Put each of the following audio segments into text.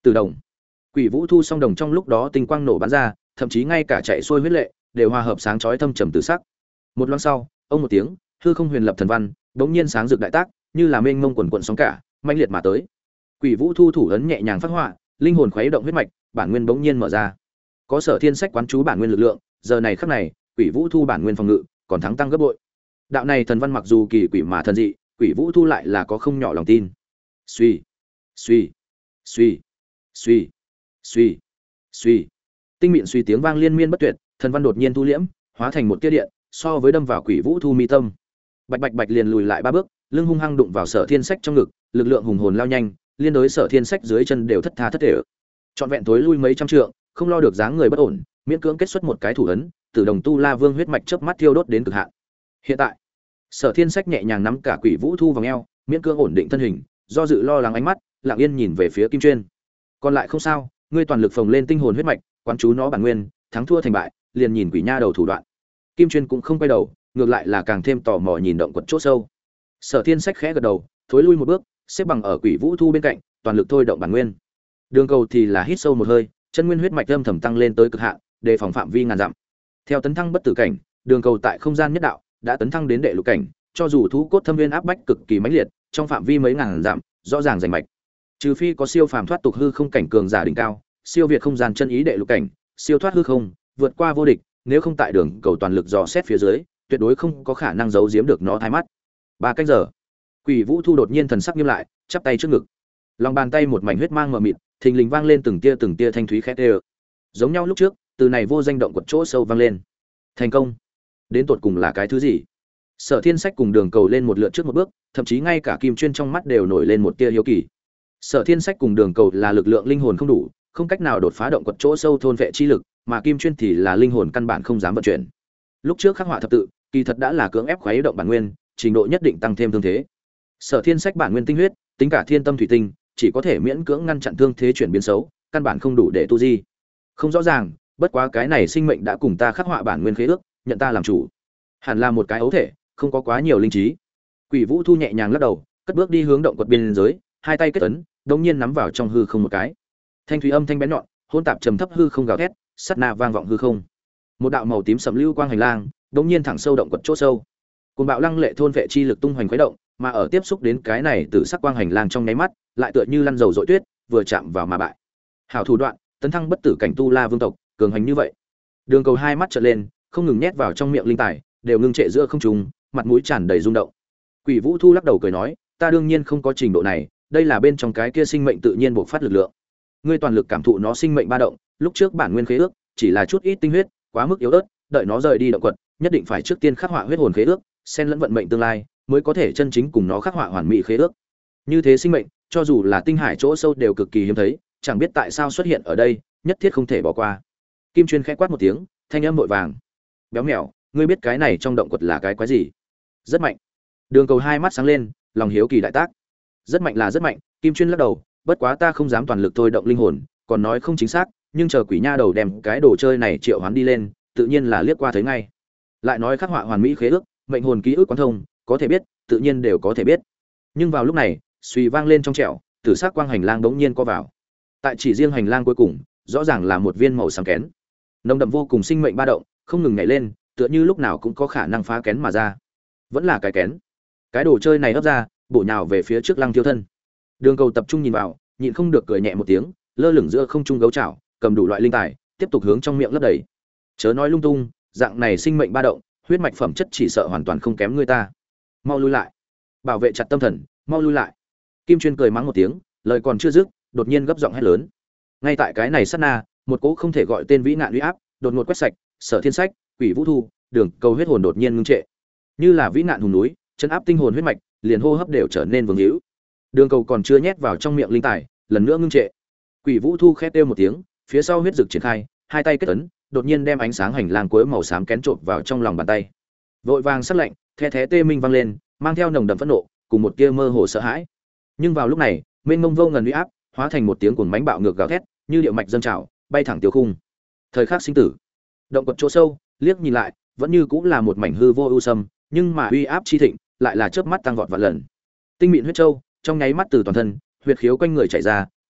Từ đồng, Quỷ Vũ Thu song đồng trong lúc đó tinh quang nổ bắn ra, thậm chí ngay cả chạy xuôi huyết lệ đều hòa hợp sáng chói thâm trầm tử sắc. Một loáng sau, ông một tiếng, hư không huyền lập thần văn, bỗng nhiên sáng rực đại tác, như là mênh mông quần quần sóng cả, mãnh liệt mà tới. Quỷ Vũ Thu thủ ấn nhẹ nhàng phát họa, linh hồn khuấy động huyết mạch, bản nguyên bỗng nhiên mở ra. Có Sở Thiên Sách quán chú bản nguyên lực lượng, giờ này khắc này, Quỷ Vũ Thu bản nguyên phòng ngự còn thắng tăng gấp bội. Đạo này thần văn mặc dù kỳ quỷ mà thần dị, Quỷ Vũ Thu lại là có không nhỏ lòng tin. Suy, suy, suy, suy, suy, suy. Tinh mịn suy tiếng vang liên miên bất tuyệt, thần văn đột nhiên thu liễm, hóa thành một tia điện, so với đâm vào Quỷ Vũ Thu mi tâm. Bạch bạch bạch liền lùi lại 3 bước, lưng hung hăng đụng vào Sở Thiên Sách trong ngực, lực lượng hùng hồn lao nhanh, liên đối Sở Thiên Sách dưới chân đều thất tha thất thể. Trọn vẹn tối lui mấy trăm trượng, không lo được dáng người bất ổn, miễn cưỡng kết xuất một cái thủ ấn, Tử Đồng Tu La Vương huyết mạch chớp mắt thiêu đốt đến cực hạn. Hiện tại, Sở Thiên Sách nhẹ nhàng nắm cả Quỷ Vũ Thu vào eo, miễn cưỡng ổn định thân hình, do dự lo lắng ánh mắt, lặng yên nhìn về phía Kim Chuyên. Còn lại không sao, ngươi toàn lực phồng lên tinh hồn huyết mạch, quán chú nó bản nguyên, thắng thua thành bại, liền nhìn Quỷ Nha đầu thủ đoạn. Kim Chuyên cũng không quay đầu, ngược lại là càng thêm tò mò nhìn động quật chỗ sâu. Sở Thiên Sách khẽ gật đầu, thối lui một bước, xếp bằng ở Quỷ Vũ Thu bên cạnh, toàn lực thôi động bản nguyên. Đường Cầu thì là hít sâu một hơi, chân nguyên huyết mạch âm thầm tăng lên tới cực hạn, đề phòng phạm vi ngàn dặm. Theo tấn thăng bất tử cảnh, Đường Cầu tại không gian nhất đạo đã tấn thăng đến đệ lục cảnh, cho dù thú cốt thâm viên áp bách cực kỳ mãnh liệt, trong phạm vi mấy ngàn dặm, rõ ràng rành mạch. Trừ phi có siêu phàm thoát tục hư không cảnh cường giả đỉnh cao, siêu việt không gian chân ý đệ lục cảnh, siêu thoát hư không, vượt qua vô địch, nếu không tại Đường Cầu toàn lực dò xét phía dưới, tuyệt đối không có khả năng giấu giếm được nó thái mắt. 3 canh giờ, Quỷ Vũ Thu đột nhiên thần sắc nghiêm lại, chắp tay trước ngực. Lòng bàn tay một mảnh huyết mang mờ mịt, thình lình vang lên từng tia thanh thúy khét ê. Giống nhau lúc trước, từ này vô danh động quật chỗ sâu vang lên. Thành công. Đến tột cùng là cái thứ gì? Sở Thiên Sách cùng Đường Cầu lên một lượt trước một bước, thậm chí ngay cả Kim Chuyên trong mắt đều nổi lên một tia hiếu kỳ. Sở Thiên Sách cùng Đường Cầu là lực lượng linh hồn không đủ, không cách nào đột phá động quật chỗ sâu thôn vệ chi lực, mà Kim Chuyên thì là linh hồn căn bản không dám vận chuyển. Lúc trước khắc họa thập tự, kỳ thật đã là cưỡng ép khuấy động bản nguyên, trình độ nhất định tăng thêm thương thế. Sở Thiên Sách bản nguyên tinh huyết, tính cả thiên tâm thủy tinh, chỉ có thể miễn cưỡng ngăn chặn thương thế chuyển biến xấu, căn bản không đủ để tu di. Không rõ ràng, bất quá cái này sinh mệnh đã cùng ta khắc họa bản nguyên khế ước, nhận ta làm chủ. Hẳn là một cái ấu thể, không có quá nhiều linh trí. Quỷ Vũ Thu nhẹ nhàng lắc đầu, cất bước đi hướng động quật biên giới, hai tay kết ấn, đột nhiên nắm vào trong hư không một cái. Thanh thủy âm thanh bén nhọn, hỗn tạp trầm thấp hư không gào thét, sát na vang vọng hư không. Một đạo màu tím sẫm lưu quang hành lang, đột nhiên thẳng sâu động quật chỗ sâu. Cùng bạo lăng lệ thôn vệ chi lực tung hoành khuấy động, mà ở tiếp xúc đến cái này từ sắc quang hành lang trong nháy mắt, lại tựa như lăn dầu dội tuyết, vừa chạm vào mà bại. Hảo thủ đoạn, tấn thăng bất tử cảnh tu la vương tộc, cường hành như vậy. Đường Cầu hai mắt trợn lên, không ngừng nhét vào trong miệng linh tài, đều ngưng trệ giữa không trung, mặt mũi tràn đầy rung động. Quỷ Vũ Thu lắc đầu cười nói, ta đương nhiên không có trình độ này, đây là bên trong cái kia sinh mệnh tự nhiên bộc phát lực lượng. Ngươi toàn lực cảm thụ nó sinh mệnh ba động, lúc trước bản nguyên khế ước chỉ là chút ít tinh huyết, quá mức yếu ớt, đợi nó rời đi động quật, nhất định phải trước tiên khắc họa huyết hồn khế ước, xen lẫn vận mệnh tương lai, mới có thể chân chính cùng nó khắc họa hoàn mỹ khế ước. Như thế sinh mệnh, cho dù là tinh hải chỗ sâu đều cực kỳ hiếm thấy, chẳng biết tại sao xuất hiện ở đây, nhất thiết không thể bỏ qua. Kim Chuyên khẽ quát một tiếng, thanh âm vội vàng. Béo mèo, ngươi biết cái này trong động quật là cái quái gì? Rất mạnh. Đường Cầu hai mắt sáng lên, lòng hiếu kỳ đại tác. Rất mạnh là rất mạnh, Kim Chuyên lắc đầu, bất quá ta không dám toàn lực thôi động linh hồn, còn nói không chính xác, nhưng chờ Quỷ Nha đầu đem cái đồ chơi này triệu hoán đi lên, tự nhiên là liếc qua thấy ngay. Lại nói khắc họa hoàn mỹ khế ước, mệnh hồn ký ức quán thông, có thể biết, tự nhiên đều có thể biết. Nhưng vào lúc này, suy vang lên trong trẻo, tử sắc quang hành lang đống nhiên co vào. Tại chỉ riêng hành lang cuối cùng, rõ ràng là một viên màu xám kén. Nồng đậm vô cùng sinh mệnh ba động, không ngừng nhảy lên, tựa như lúc nào cũng có khả năng phá kén mà ra. Vẫn là cái kén. Cái đồ chơi này ấp ra, bổ nhào về phía trước Lăng Tiêu thân. Đường Cầu tập trung nhìn vào, nhịn không được cười nhẹ một tiếng, lơ lửng giữa không trung gấu chảo, cầm đủ loại linh tài, tiếp tục hướng trong miệng lấp đầy. Chớ nói lung tung, dạng này sinh mệnh ba động, huyết mạch phẩm chất chỉ sợ hoàn toàn không kém người ta. Mau lui lại. Bảo vệ chặt tâm thần, mau lui lại. Kim Chuyên cười mắng một tiếng, lời còn chưa dứt, đột nhiên gấp giọng hét lớn. Ngay tại cái này sát na, một cỗ không thể gọi tên vĩ nạn uy áp, đột ngột quét sạch, Sở Thiên Sách, Quỷ Vũ Thu, Đường Cầu huyết hồn đột nhiên ngưng trệ. Như là vĩ nạn hùng núi, chân áp tinh hồn huyết mạch, liền hô hấp đều trở nên vương hữu. Đường Cầu còn chưa nhét vào trong miệng linh tài, lần nữa ngưng trệ. Quỷ Vũ Thu khét kêu một tiếng, phía sau huyết dực triển khai, hai tay kết ấn, đột nhiên đem ánh sáng hành lang cuối màu xám kén trộn vào trong lòng bàn tay. Vội vàng sắc lạnh, the thé tê minh vang lên, mang theo nồng đậm phẫn nộ, cùng một tia mơ hồ sợ hãi. Nhưng vào lúc này, mênh mông vô ngần uy áp, hóa thành một tiếng cuồng mãnh bạo ngược gào thét, như điệu mạch dâng trào, bay thẳng tiêu khung. Thời khắc sinh tử. Động quật chỗ sâu, liếc nhìn lại, vẫn như cũng là một mảnh hư vô ưu sâm, nhưng mà uy áp chi thịnh, lại là chớp mắt tăng vọt vạn lần. Tinh mịn huyết châu, trong nháy mắt từ toàn thân, huyệt khiếu quanh người chảy ra,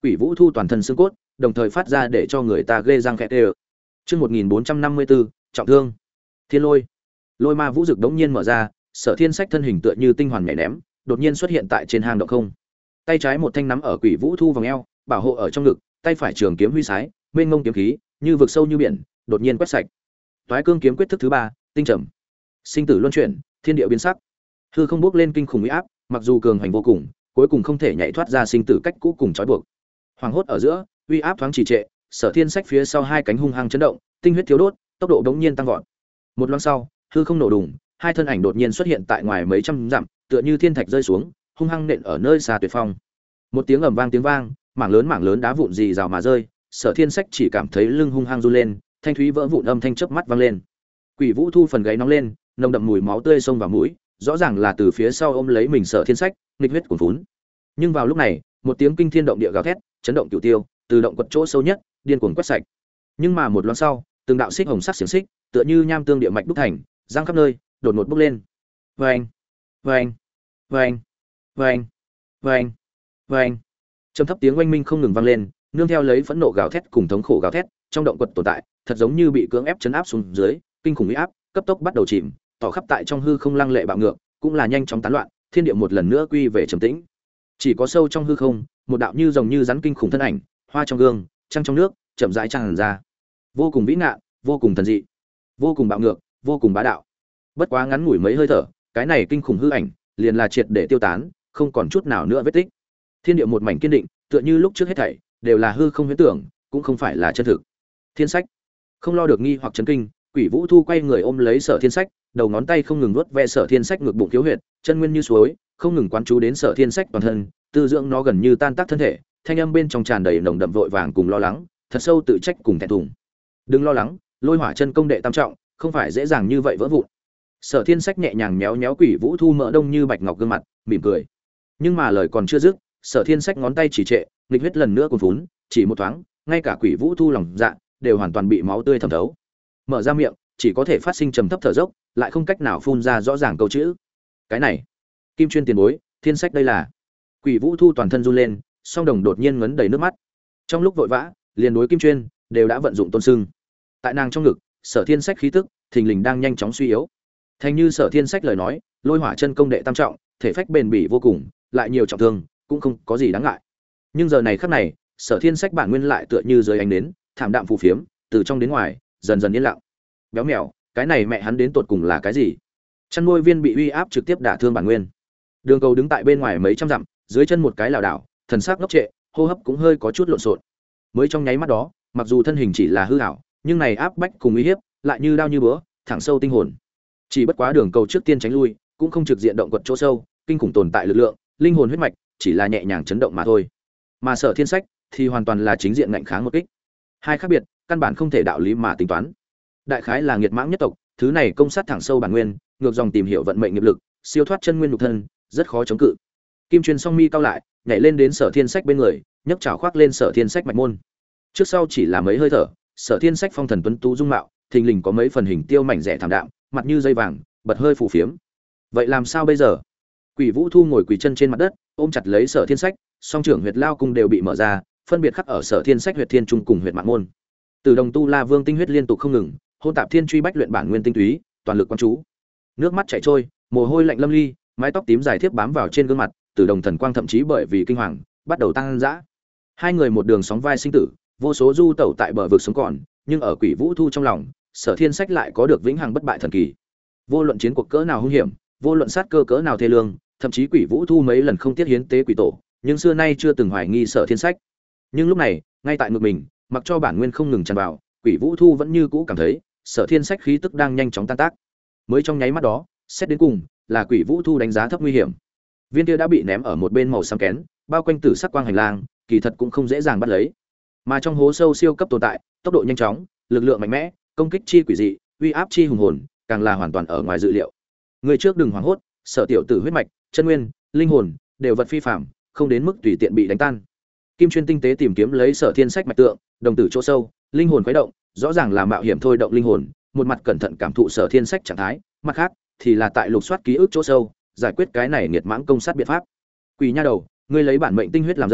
Quỷ Vũ Thu toàn thân xương cốt, đồng thời phát ra để cho người ta ghê răng khẽ tê. Chương 1454, trọng thương. Thiên Lôi. Lôi Ma Vũ Dực đống nhiên mở ra, Sở Thiên Sách thân hình tựa như tinh hoàn nhảy ném, đột nhiên xuất hiện tại trên hang động không. Tay trái một thanh nắm ở Quỷ Vũ Thu vòng eo, bảo hộ ở trong ngực, tay phải trường kiếm huy sái, mênh mông kiếm khí, như vực sâu như biển, đột nhiên quét sạch. Toái Cương kiếm quyết thức thứ 3, tinh trầm. Sinh tử luân chuyển, thiên địa biến sắc. Hư không bước lên kinh khủng uy áp, mặc dù cường hành vô cùng, cuối cùng không thể nhảy thoát ra sinh tử cách cũ cùng trói buộc. Hoàng hốt ở giữa, uy áp thoáng trì trệ, Sở Thiên Sách phía sau hai cánh hung hăng chấn động, tinh huyết thiếu đốt, tốc độ bỗng nhiên tăng vọt. Một loáng sau, hư không nổ đùng, hai thân ảnh đột nhiên xuất hiện tại ngoài mấy trăm dặm, tựa như thiên thạch rơi xuống, hung hăng nện ở nơi xa tuyệt phong. Một tiếng ầm vang tiếng vang, mảng lớn đá vụn rì rào mà rơi, Sở Thiên Sách chỉ cảm thấy lưng hung hăng run lên, thanh thúy vỡ vụn âm thanh chớp mắt vang lên. Quỷ Vũ Thu phần gáy nóng lên, nồng đậm mùi máu tươi xông vào mũi, rõ ràng là từ phía sau ôm lấy mình Sở Thiên Sách, nghịch huyết cuồn phún. Nhưng vào lúc này, một tiếng kinh thiên động địa gào thét, chấn động cửu tiêu, từ động quật chỗ sâu nhất, điên cuồng quét sạch. Nhưng mà một loáng sau, từng đạo xích hồng sắc xiềng xích, tựa như nham tương địa mạch đúc thành, giăng khắp nơi, đột ngột bốc lên. Oeng, oeng, oeng, oeng, oeng, oeng. Trầm thấp tiếng oanh minh không ngừng vang lên, nương theo lấy phẫn nộ gào thét cùng thống khổ gào thét, trong động quật tồn tại, thật giống như bị cưỡng ép chấn áp xuống dưới, kinh khủng uy áp, cấp tốc bắt đầu chìm, tỏ khắp tại trong hư không lăng lệ bạo ngược, cũng là nhanh chóng tán loạn, thiên địa một lần nữa quy về trầm tĩnh. Chỉ có sâu trong hư không, một đạo như rồng như rắn kinh khủng thân ảnh, hoa trong gương, trăng trong nước, chậm rãi tràn ra. Vô cùng vĩ ngạn, vô cùng thần dị, vô cùng bạo ngược, vô cùng bá đạo. Bất quá ngắn ngủi mấy hơi thở, cái này kinh khủng hư ảnh, liền là triệt để tiêu tán, không còn chút nào nữa vết tích. Thiên địa một mảnh kiên định, tựa như lúc trước hết thảy đều là hư không huyễn tưởng, cũng không phải là chân thực. Thiên Sách không lo được nghi hoặc chấn kinh, Quỷ Vũ Thu quay người ôm lấy Sở Thiên Sách, đầu ngón tay không ngừng nuốt ve Sở Thiên Sách ngực bụng thiếu huyệt, chân nguyên như suối, không ngừng quán chú đến Sở Thiên Sách toàn thân, tư dưỡng nó gần như tan tác thân thể, thanh âm bên trong tràn đầy nồng đậm vội vàng cùng lo lắng, thật sâu tự trách cùng thẹn thùng. Đừng lo lắng, Lôi Hỏa chân công đệ tam trọng, không phải dễ dàng như vậy vỡ vụn. Sở Thiên Sách nhẹ nhàng méo méo Quỷ Vũ Thu mỡ đông như bạch ngọc gương mặt, mỉm cười. Nhưng mà lời còn chưa dứt, Sở Thiên Sách ngón tay chỉ trệ, nghịch huyết lần nữa cuồn phún, chỉ một thoáng, ngay cả Quỷ Vũ Thu lòng dạ đều hoàn toàn bị máu tươi thẩm thấu. Mở ra miệng, chỉ có thể phát sinh trầm thấp thở dốc, lại không cách nào phun ra rõ ràng câu chữ. Cái này, Kim Chuyên tiền bối, Thiên Sách đây là. Quỷ Vũ Thu toàn thân run lên, song đồng đột nhiên ngấn đầy nước mắt. Trong lúc vội vã, liền đối Kim Chuyên đều đã vận dụng tôn sưng. Tại nàng trong ngực, Sở Thiên Sách khí tức thình lình đang nhanh chóng suy yếu. Thành như Sở Thiên Sách lời nói, Lôi Hỏa chân công đệ tam trọng, thể phách bền bỉ vô cùng, lại nhiều trọng thương, cũng không có gì đáng ngại. Nhưng giờ này khắc này, Sở Thiên Sách bản nguyên lại tựa như dưới ánh nến, thảm đạm phù phiếm, từ trong đến ngoài, dần dần yên lặng. Béo mèo, cái này mẹ hắn đến tột cùng là cái gì? Chăn nuôi viên bị uy áp trực tiếp đả thương bản nguyên. Đường Cầu đứng tại bên ngoài mấy trăm dặm, dưới chân một cái lảo đảo, thần sắc ngốc trệ, hô hấp cũng hơi có chút lộn xộn. Mới trong nháy mắt đó, mặc dù thân hình chỉ là hư ảo, nhưng này áp bách cùng uy hiếp, lại như đao như búa, thẳng sâu tinh hồn. Chỉ bất quá Đường Cầu trước tiên tránh lui, cũng không trực diện động quật chỗ sâu, kinh khủng tồn tại lực lượng, linh hồn huyết mạch, chỉ là nhẹ nhàng chấn động mà thôi. Mà Sở Thiên Sách thì hoàn toàn là chính diện ngạnh kháng một kích. Hai khác biệt, căn bản không thể đạo lý mà tính toán. Đại khái là nghiệt mãng nhất tộc, thứ này công sát thẳng sâu bản nguyên, ngược dòng tìm hiểu vận mệnh nghiệp lực, siêu thoát chân nguyên nhục thân, rất khó chống cự. Kim Chuyên song mi cao lại, nhảy lên đến Sở Thiên Sách bên người, nhấc chảo khoác lên Sở Thiên Sách mạch môn. Trước sau chỉ là mấy hơi thở, Sở Thiên Sách phong thần tuấn tú dung mạo, thình lình có mấy phần hình tiêu mảnh rẻ thảm đạm, mặt như dây vàng, bật hơi phù phiếm. Vậy làm sao bây giờ? Quỷ Vũ Thu ngồi quỳ chân trên mặt đất, ôm chặt lấy Sở Thiên Sách, song trưởng huyệt lao cung đều bị mở ra, phân biệt khắc ở Sở Thiên Sách huyệt thiên trung cùng huyệt mạng môn. Từ đồng tu la vương tinh huyết liên tục không ngừng, hôn tạp thiên truy bách luyện bản nguyên tinh túy, toàn lực quan chú. Nước mắt chảy trôi, mồ hôi lạnh lâm ly, mái tóc tím dài thiếp bám vào trên gương mặt, từ đồng thần quang thậm chí bởi vì kinh hoàng, bắt đầu tăng dã. Hai người một đường sóng vai sinh tử, vô số du tẩu tại bờ vực sống còn, nhưng ở Quỷ Vũ Thu trong lòng, Sở Thiên Sách lại có được vĩnh hằng bất bại thần kỳ. Vô luận chiến cuộc cỡ nào hung hiểm, vô luận sát cơ cỡ nào thê lương, thậm chí Quỷ Vũ Thu mấy lần không tiếc hiến tế quỷ tổ, nhưng xưa nay chưa từng hoài nghi Sở Thiên Sách. Nhưng lúc này, ngay tại ngực mình, mặc cho bản nguyên không ngừng tràn vào, Quỷ Vũ Thu vẫn như cũ cảm thấy, Sở Thiên Sách khí tức đang nhanh chóng tan tác. Mới trong nháy mắt đó, xét đến cùng, là Quỷ Vũ Thu đánh giá thấp nguy hiểm. Viên kia đã bị ném ở một bên màu xám kén, bao quanh tử sắc quang hành lang, kỳ thật cũng không dễ dàng bắt lấy. Mà trong hố sâu siêu cấp tồn tại, tốc độ nhanh chóng, lực lượng mạnh mẽ, công kích chi quỷ dị, uy áp chi hùng hồn, càng là hoàn toàn ở ngoài dự liệu. Người trước đừng hoảng hốt, Sở tiểu tử huyết mạch, chân nguyên, linh hồn đều vật phi phàm, không đến mức tùy tiện bị đánh tan. Kim Chuyên tinh tế tìm kiếm lấy Sở Thiên Sách mạch tượng, đồng tử chỗ sâu, linh hồn khuấy động, rõ ràng là mạo hiểm thôi động linh hồn, một mặt cẩn thận cảm thụ Sở Thiên Sách trạng thái, mặt khác thì là tại lục soát ký ức chỗ sâu, giải quyết cái này nghiệt mãng công sát biện pháp. Quỷ nha đầu, ngươi lấy bản mệnh tinh huyết làm dẫn,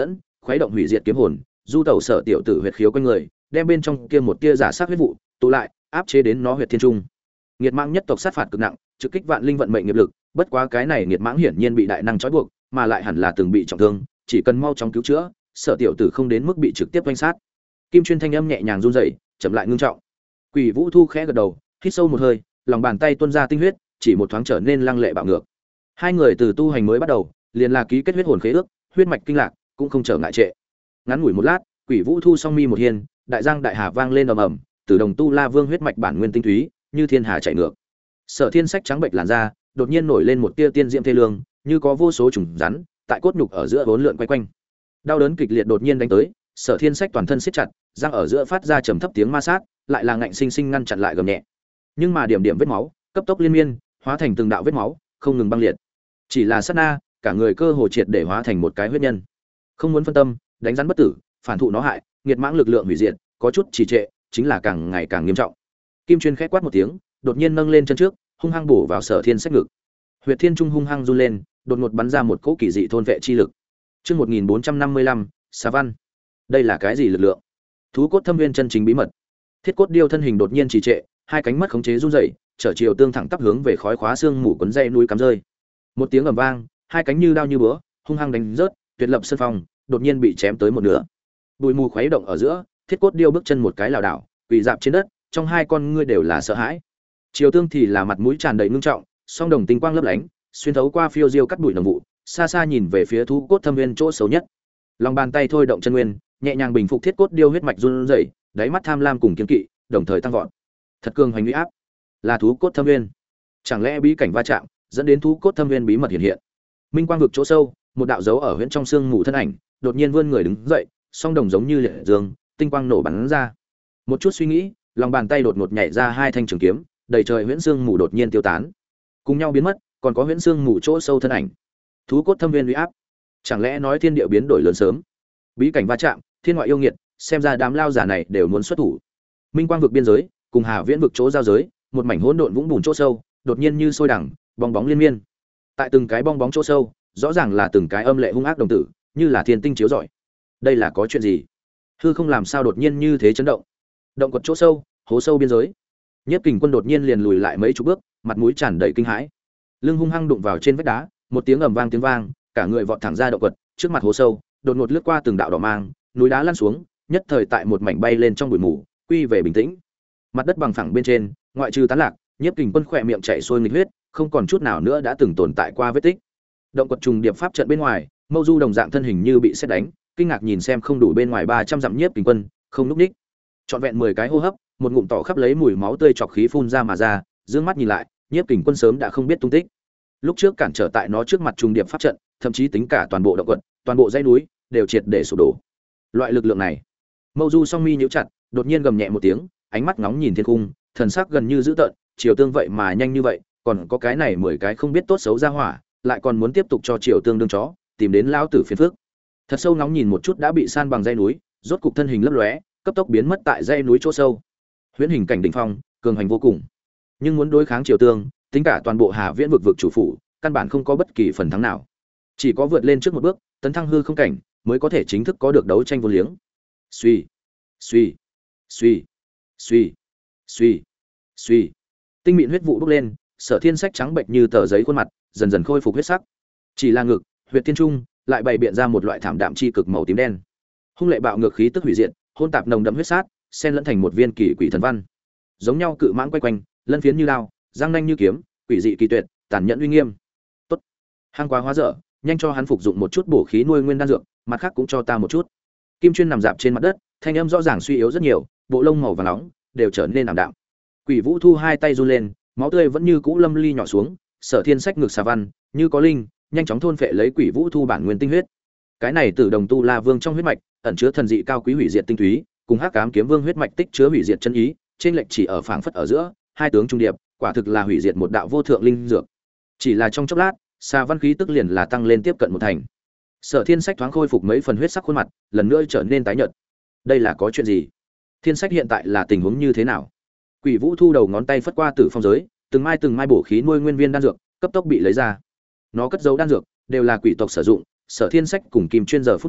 khuấy động hủy diệt kiếm hồn, du tẩu sở tiểu tử huyệt khiếu quanh người, đem bên trong kia một tia giả sát huyết vụ tụ lại, áp chế đến nó huyệt thiên trung. Nghiệt mãng nhất tộc sát phạt cực nặng, trực kích vạn linh vận mệnh nghiệp lực, bất quá cái này nghiệt mãng hiển nhiên bị đại năng trói buộc, mà lại hẳn là từng bị trọng thương, chỉ cần mau chóng cứu chữa, sở tiểu tử không đến mức bị trực tiếp vây sát. Kim Chuyên thanh âm nhẹ nhàng run rẩy, chậm lại ngưng trọng. Quỷ Vũ Thu khẽ gật đầu, hít sâu một hơi, lòng bàn tay tuôn ra tinh huyết, chỉ một thoáng trở nên lăng lệ bạo ngược. Hai người từ tu hành mới bắt đầu, liền là ký kết huyết hồn khế ước, huyết mạch kinh lạc, cũng không trở ngại trệ. Ngắn ngủi một lát, Quỷ Vũ Thu song mi một hiên, đại giang đại hà vang lên ầm ầm, từ đồng tu La Vương huyết mạch bản nguyên tinh túy, như thiên hà chảy ngược. Sở Thiên Sách trắng bệnh làn da, đột nhiên nổi lên một tia tiên diễm thê lương, như có vô số trùng rắn tại cốt nhục ở giữa vốn lượn quay quanh. Đau đớn kịch liệt đột nhiên đánh tới, Sở Thiên Sách toàn thân siết chặt, răng ở giữa phát ra trầm thấp tiếng ma sát, lại là ngạnh sinh sinh ngăn chặn lại gầm nhẹ. Nhưng mà điểm điểm vết máu, cấp tốc liên miên, hóa thành từng đạo vết máu, không ngừng băng liệt. Chỉ là sát na, cả người cơ hồ triệt để hóa thành một cái huyết nhân. Không muốn phân tâm, đánh rắn bất tử, phản thụ nó hại, nghiệt mãng lực lượng hủy diệt, có chút trì trệ, chính là càng ngày càng nghiêm trọng. Kim Chuyên khẽ quát một tiếng, đột nhiên nâng lên chân trước, hung hăng bổ vào Sở Thiên Sách ngực. Huyệt Thiên Trung hung hăng run lên, đột ngột bắn ra một cỗ kỳ dị thôn vệ chi lực. Chương 1455, Xà Văn. Đây là cái gì lực lượng? Thú cốt thâm nguyên chân chính bí mật. Thiết cốt điêu thân hình đột nhiên trì trệ, hai cánh mất khống chế run rẩy, trở chiều tương thẳng tắp hướng về khói khóa xương mù cuốn dây núi cắm rơi. Một tiếng ầm vang, hai cánh như đao như búa, hung hăng đánh rớt, tuyệt lập sơn phong, đột nhiên bị chém tới một nửa. Bụi mù khuấy động ở giữa, thiết cốt điêu bước chân một cái lảo đảo, quỳ dạp trên đất, trong hai con ngươi đều là sợ hãi. Triều Tương thì là mặt mũi tràn đầy ngưng trọng, song đồng tinh quang lấp lánh, xuyên thấu qua phiêu diêu cắt bụi đồng vụ, xa xa nhìn về phía thú cốt thâm nguyên chỗ xấu nhất. Lòng bàn tay thôi động chân nguyên, nhẹ nhàng bình phục thiết cốt điêu huyết mạch run rẩy, đáy mắt tham lam cùng kiên kỵ, đồng thời tăng vọt. Thật cường hoành uy áp, là thú cốt thâm nguyên. Chẳng lẽ bí cảnh va chạm dẫn đến thú cốt thâm nguyên bí mật hiện hiện? Minh quang vực chỗ sâu, một đạo dấu ở huyễn trong xương mù thân ảnh, đột nhiên vươn người đứng dậy, song đồng giống như liệt dương, tinh quang nổ bắn ra. Một chút suy nghĩ, lòng bàn tay đột ngột nhảy ra hai thanh trường kiếm, đầy trời huyễn xương mù đột nhiên tiêu tán, cùng nhau biến mất, còn có huyễn xương mù chỗ sâu thân ảnh. Thú cốt thâm viên uy áp, chẳng lẽ nói thiên địa biến đổi lớn sớm? Bí cảnh va chạm, thiên ngoại yêu nghiệt, xem ra đám lao giả này đều muốn xuất thủ. Minh quang vực biên giới, cùng Hà Viễn vực chỗ giao giới, một mảnh hỗn độn vũng bùn chỗ sâu, đột nhiên như sôi đẳng, bong bóng liên miên. Tại từng cái bong bóng chỗ sâu, rõ ràng là từng cái âm lệ hung ác đồng tử, như là thiên tinh chiếu rọi. Đây là có chuyện gì? Hư không làm sao đột nhiên như thế chấn động? Động quật chỗ sâu, hố sâu biên giới. Nhiếp Kình Quân đột nhiên liền lùi lại mấy chục bước, mặt mũi tràn đầy kinh hãi. Lưng hung hăng đụng vào trên vách đá, một tiếng ầm vang tiếng vang, cả người vọt thẳng ra động quật, trước mặt hố sâu, đột ngột lướt qua từng đạo đỏ mang, núi đá lăn xuống, nhất thời tại một mảnh bay lên trong bụi mù, quy về bình tĩnh. Mặt đất bằng phẳng bên trên, ngoại trừ tán lạc, Nhiếp Kình Quân khỏe miệng chảy xuôi nghịch huyết, không còn chút nào nữa đã từng tồn tại qua vết tích. Động quật trùng điệp pháp trận bên ngoài, Mâu Du đồng dạng thân hình như bị sét đánh, kinh ngạc nhìn xem không đủ bên ngoài 300 dặm Nhiếp Kình Quân, không lúc ních. Trọn vẹn 10 cái hô hấp, một ngụm tỏ khắp lấy mùi máu tươi chọc khí phun ra mà ra, dương mắt nhìn lại, Nhiếp Kình Quân sớm đã không biết tung tích. Lúc trước cản trở tại nó trước mặt trùng điệp pháp trận, thậm chí tính cả toàn bộ động quật, toàn bộ dãy núi đều triệt để sụp đổ. Loại lực lượng này, Mâu Du song mi nhíu chặt, đột nhiên gầm nhẹ một tiếng, ánh mắt ngóng nhìn thiên cung, thần sắc gần như dữ tợn, Triều Tương vậy mà nhanh như vậy, còn có cái này 10 cái không biết tốt xấu ra hỏa, lại còn muốn tiếp tục cho Triều Tương đương chó, tìm đến lão tử phiền phức. Thật sâu ngóng nhìn một chút đã bị san bằng dãy núi, rốt cục thân hình lấp lóe, cấp tốc biến mất tại dãy núi chỗ sâu. Huyễn hình cảnh đỉnh phong, cường hành vô cùng. Nhưng muốn đối kháng Triều Tương, tính cả toàn bộ Hà Viễn vực vực chủ phủ, căn bản không có bất kỳ phần thắng nào. Chỉ có vượt lên trước một bước, tấn thăng hư không cảnh, mới có thể chính thức có được đấu tranh vô liếng. Suy, suy, suy, suy, suy, suy. Tinh mịn huyết vụ bốc lên, Sở Thiên Sách trắng bệch như tờ giấy khuôn mặt, dần dần khôi phục huyết sắc. Chỉ là ngực, huyệt thiên trung, lại bày biện ra một loại thảm đạm chi cực màu tím đen. Hung lệ bạo ngược khí tức hủy diệt, hôn tạp nồng đậm huyết sát, xen lẫn thành một viên kỳ quỷ thần văn. Giống nhau cự mãng quay quanh, lân phiến như đao, răng nanh như kiếm, quỷ dị kỳ tuyệt, tàn nhẫn uy nghiêm. Tốt, hang quá hóa dở, nhanh cho hắn phục dụng một chút bổ khí nuôi nguyên đan dược, mặt khác cũng cho ta một chút. Kim Chuyên nằm dạp trên mặt đất, thanh âm rõ ràng suy yếu rất nhiều, bộ lông màu vàng nóng đều trở nên ảm đạm. Quỷ Vũ Thu hai tay run lên, máu tươi vẫn như cũ lâm ly nhỏ xuống, Sở Thiên Sách ngực xà văn, như có linh, nhanh chóng thôn phệ lấy Quỷ Vũ Thu bản nguyên tinh huyết. Cái này Tử Đồng Tu La Vương trong huyết mạch, ẩn chứa thần dị cao quý hủy diệt tinh túy, cùng Hắc Ám Kiếm Vương huyết mạch tích chứa hủy diệt chân ý, trên lệch chỉ ở phảng phất ở giữa, hai tướng trung điệp, quả thực là hủy diệt một đạo vô thượng linh dược. Chỉ là trong chốc lát, xà văn khí tức liền là tăng lên tiếp cận một thành. Sở Thiên Sách thoáng khôi phục mấy phần huyết sắc khuôn mặt, lần nữa trở nên tái nhợt. Đây là có chuyện gì? Thiên Sách hiện tại là tình huống như thế nào? Quỷ Vũ Thu đầu ngón tay phất qua tử phong giới, từng mai bổ khí nuôi nguyên viên đan dược, cấp tốc bị lấy ra. Nó cất giấu đan dược, đều là quỷ tộc sử dụng, Sở Thiên Sách cùng Kim Chuyên giờ phút này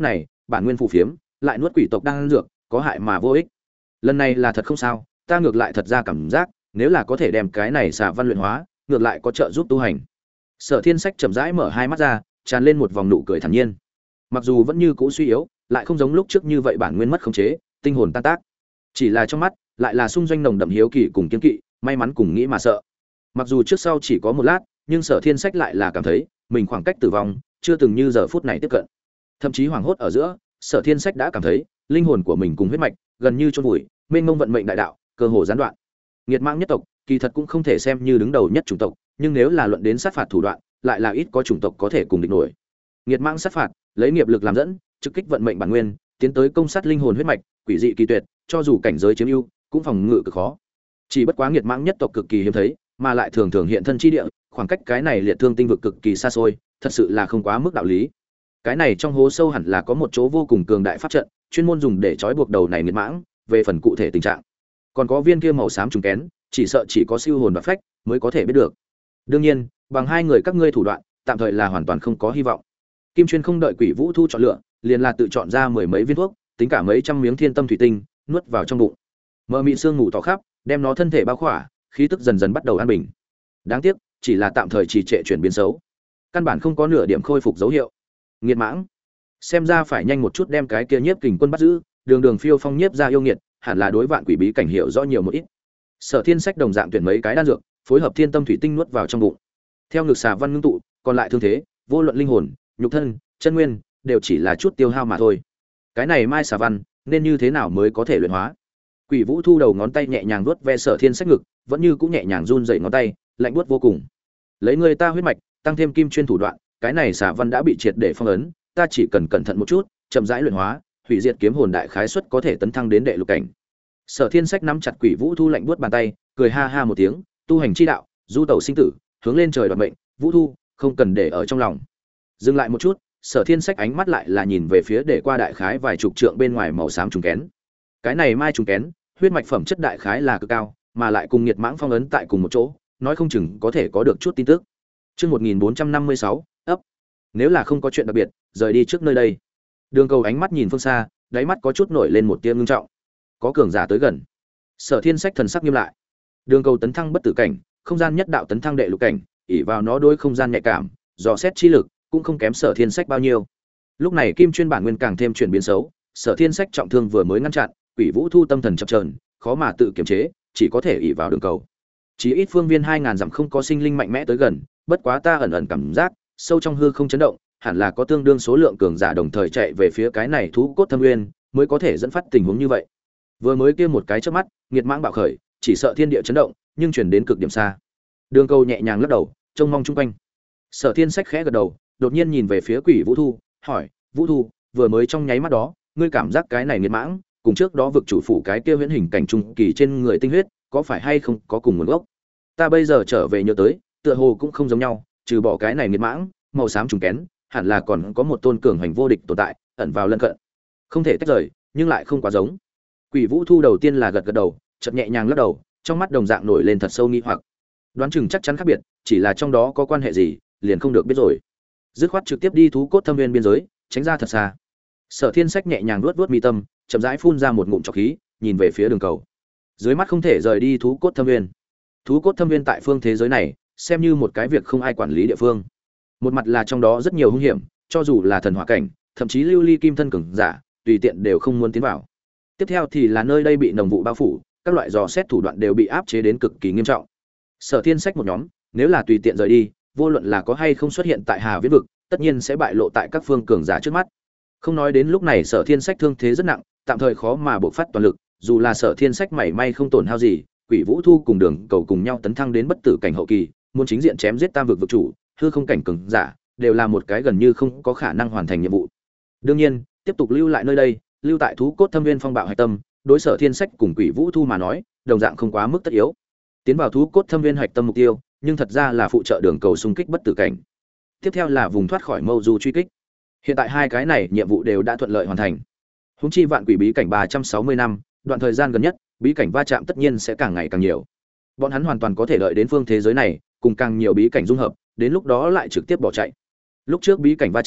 bản nguyên phù phiếm, lại nuốt quỷ tộc đang dược, có hại mà vô ích. Lần này là thật không sao, ta ngược lại thật ra cảm giác, nếu là có thể đem cái này xà văn luyện hóa, ngược lại có trợ giúp tu hành. Sở Thiên Sách chậm rãi mở hai mắt ra, tràn lên một vòng nụ cười thản nhiên. Mặc dù vẫn như cũ suy yếu, lại không giống lúc trước như vậy bản nguyên mất khống chế, tinh hồn tan tác. Chỉ là trong mắt, lại là xung doanh nồng đậm hiếu kỳ cùng kiên kỵ, may mắn cùng nghĩ mà sợ. Mặc dù trước sau chỉ có một lát, nhưng Sở Thiên Sách lại là cảm thấy, mình khoảng cách tử vong chưa từng như giờ phút này tiếp cận. Thậm chí hoảng hốt ở giữa, Sở Thiên Sách đã cảm thấy, linh hồn của mình cùng huyết mạch gần như chôn vùi, mênh mông vận mệnh đại đạo, cơ hồ gián đoạn. Nghiệt mãng nhất tộc, kỳ thật cũng không thể xem như đứng đầu nhất chủng tộc, nhưng nếu là luận đến sát phạt thủ đoạn, lại là ít có chủng tộc có thể cùng địch nổi. Nghiệt mãng sát phạt, lấy nghiệp lực làm dẫn, trực kích vận mệnh bản nguyên, tiến tới công sát linh hồn huyết mạch, quỷ dị kỳ tuyệt, cho dù cảnh giới chiếm ưu, cũng phòng ngự cực khó. Chỉ bất quá nghiệt mãng nhất tộc cực kỳ hiếm thấy, mà lại thường thường hiện thân chi địa, khoảng cách cái này liệt thương tinh vực cực kỳ xa xôi, thật sự là không quá mức đạo lý. Cái này trong hố sâu hẳn là có một chỗ vô cùng cường đại pháp trận, chuyên môn dùng để trói buộc đầu này nghiệt mãng, về phần cụ thể tình trạng. Còn có viên kia màu xám trùng kén, chỉ sợ chỉ có siêu hồn và phách mới có thể biết được. Đương nhiên, bằng hai người các ngươi thủ đoạn, tạm thời là hoàn toàn không có hy vọng. Kim Chuyên không đợi Quỷ Vũ Thu chọn lựa, liền là tự chọn ra mười mấy viên thuốc, tính cả mấy trăm miếng thiên tâm thủy tinh, nuốt vào trong bụng. Mờ mịt sương ngủ tỏ khắp, đem nó thân thể bao khỏa, khí tức dần dần bắt đầu an bình. Đáng tiếc, chỉ là tạm thời trì trệ chuyển biến xấu, căn bản không có nửa điểm khôi phục dấu hiệu. Nghiệt mãng, xem ra phải nhanh một chút đem cái kia nhiếp kình quân bắt giữ, đường đường phiêu phong nhiếp ra yêu nghiệt, hẳn là đối vạn quỷ bí cảnh hiểu rõ nhiều một ít. Sở Thiên Sách đồng dạng tuyển mấy cái đan dược, phối hợp thiên tâm thủy tinh nuốt vào trong bụng. Theo ngực xà văn ngưng tụ, còn lại thương thế, vô luận linh hồn, nhục thân, chân nguyên, đều chỉ là chút tiêu hao mà thôi. Cái này mai xà văn, nên như thế nào mới có thể luyện hóa? Quỷ Vũ Thu đầu ngón tay nhẹ nhàng vuốt ve Sở Thiên Sách ngực, vẫn như cũng nhẹ nhàng run rẩy ngón tay, lạnh buốt vô cùng. Lấy người ta huyết mạch, tăng thêm kim chuyên thủ đoạn, cái này xà văn đã bị triệt để phong ấn, ta chỉ cần cẩn thận một chút, chậm rãi luyện hóa, hủy diệt kiếm hồn đại khái suất có thể tấn thăng đến đệ lục cảnh. Sở Thiên Sách nắm chặt Quỷ Vũ Thu lạnh buốt bàn tay, cười ha ha một tiếng, tu hành chi đạo, du tẩu sinh tử, hướng lên trời đoạt mệnh, Vũ Thu, không cần để ở trong lòng. Dừng lại một chút, Sở Thiên Sách ánh mắt lại là nhìn về phía để qua đại khái vài chục trượng bên ngoài màu xám trùng kén. Cái này mai trùng kén, huyết mạch phẩm chất đại khái là cực cao, mà lại cùng nhiệt mãng phong ấn tại cùng một chỗ, nói không chừng có thể có được chút tin tức. Chương 1456, ấp. Nếu là không có chuyện đặc biệt, rời đi trước nơi đây. Đường Cầu ánh mắt nhìn phương xa, đáy mắt có chút nổi lên một tia ngưng trọng. Có cường giả tới gần. Sở Thiên Sách thần sắc nghiêm lại. Đường Cầu tấn thăng bất tử cảnh, không gian nhất đạo tấn thăng đệ lục cảnh, ỷ vào nó đối không gian nhạy cảm, dò xét chi lực cũng không kém Sở Thiên Sách bao nhiêu. Lúc này kim chuyên bản nguyên càng thêm chuyển biến xấu, Sở Thiên Sách trọng thương vừa mới ngăn chặn, Quỷ Vũ Thu tâm thần chập chờn, khó mà tự kiềm chế, chỉ có thể ỷ vào Đường Cầu. Chỉ ít phương viên 2000 dặm không có sinh linh mạnh mẽ tới gần, bất quá ta ẩn ẩn cảm giác, sâu trong hư không chấn động, hẳn là có tương đương số lượng cường giả đồng thời chạy về phía cái này thú cốt thâm nguyên, mới có thể dẫn phát tình huống như vậy. Vừa mới kia một cái chớp mắt, nghiệt mãng bạo khởi, chỉ sợ thiên địa chấn động, nhưng chuyển đến cực điểm xa. Đường Cầu nhẹ nhàng lắc đầu, trông mong chung quanh. Sở Thiên Sách khẽ gật đầu, đột nhiên nhìn về phía Quỷ Vũ Thu, hỏi: "Vũ Thu, vừa mới trong nháy mắt đó, ngươi cảm giác cái này nghiệt mãng, cùng trước đó vực chủ phủ cái kia huyễn hình cảnh trung kỳ trên người tinh huyết, có phải hay không có cùng nguồn gốc?" Ta bây giờ trở về nhớ tới, tựa hồ cũng không giống nhau, trừ bỏ cái này nghiệt mãng, màu xám trùng kén, hẳn là còn có một tôn cường hành vô địch tồn tại, ẩn vào lân cận. Không thể tách rời, nhưng lại không quá giống. Quỷ Vũ Thu đầu tiên là gật gật đầu, chợt nhẹ nhàng lắc đầu, trong mắt đồng dạng nổi lên thật sâu nghi hoặc. Đoán chừng chắc chắn khác biệt, chỉ là trong đó có quan hệ gì, liền không được biết rồi. Dứt khoát trực tiếp đi thú cốt thâm viên biên giới, tránh ra thật xa. Sở Thiên Sách nhẹ nhàng vuốt mi tâm, chậm rãi phun ra một ngụm trọc khí, nhìn về phía Đường Cầu. Dưới mắt không thể rời đi thú cốt thâm viên. Thú cốt thâm viên tại phương thế giới này, xem như một cái việc không ai quản lý địa phương. Một mặt là trong đó rất nhiều hung hiểm, cho dù là thần hỏa cảnh, thậm chí lưu ly kim thân cường giả, tùy tiện đều không muốn tiến vào. Tiếp theo thì là nơi đây bị nồng vụ bao phủ, các loại dò xét thủ đoạn đều bị áp chế đến cực kỳ nghiêm trọng. Sở Thiên Sách một nhóm, nếu là tùy tiện rời đi, vô luận là có hay không xuất hiện tại Hà Viễn vực, tất nhiên sẽ bại lộ tại các phương cường giả trước mắt. Không nói đến lúc này Sở Thiên Sách thương thế rất nặng, tạm thời khó mà bộc phát toàn lực, dù là Sở Thiên Sách mảy may không tổn hao gì, Quỷ Vũ Thu cùng Đường Cầu cùng nhau tấn thăng đến bất tử cảnh hậu kỳ, muốn chính diện chém giết tam vực vực chủ, hư không cảnh cường giả, đều là một cái gần như không có khả năng hoàn thành nhiệm vụ. Đương nhiên, tiếp tục lưu lại nơi đây, lưu tại thú cốt thâm viên phong bạo hải tâm, đối Sở Thiên Sách cùng Quỷ Vũ Thu mà nói, đồng dạng không quá mức tất yếu. Tiến vào thú cốt thâm viên hạch tâm mục tiêu, nhưng thật ra là phụ trợ Đường Cầu xung kích bất tử cảnh. Tiếp theo là vùng thoát khỏi mâu du truy kích. Hiện tại hai cái này nhiệm vụ đều đã thuận lợi hoàn thành. Húng chi vạn quỷ bí cảnh 360 năm, đoạn thời gian gần nhất, bí cảnh va chạm tất nhiên sẽ càng ngày càng nhiều. Bọn hắn hoàn toàn có thể đợi đến phương thế giới này, cùng càng nhiều bí cảnh dung hợp, đến lúc đó lại trực tiếp bỏ chạy. Lúc trước bí cảnh va chạm,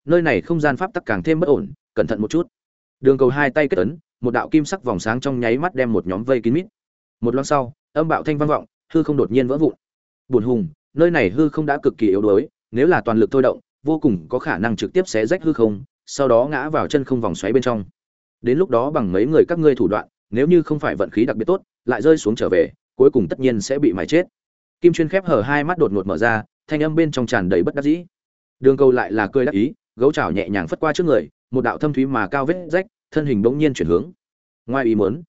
nơi này không gian pháp tắc càng thêm bất ổn, cẩn thận một chút. Đường Cầu hai tay kết ấn, một đạo kim sắc vòng sáng trong nháy mắt đem một nhóm vây kín mít. Một loáng sau, âm bạo thanh vang vọng, hư không đột nhiên vỡ vụn. Buồn hùng, nơi này hư không đã cực kỳ yếu đuối, nếu là toàn lực thôi động, vô cùng có khả năng trực tiếp xé rách hư không, sau đó ngã vào chân không vòng xoáy bên trong. Đến lúc đó bằng mấy người các ngươi thủ đoạn, nếu như không phải vận khí đặc biệt tốt, lại rơi xuống trở về, cuối cùng tất nhiên sẽ bị mài chết. Kim Chuyên khép hở hai mắt đột ngột mở ra, thanh âm bên trong tràn đầy bất đắc dĩ. Đường Cầu lại là cười đắc ý, gấu chảo nhẹ nhàng phất qua trước người, một đạo thâm thúy mà cao vết rách, thân hình bỗng nhiên chuyển hướng. Ngoài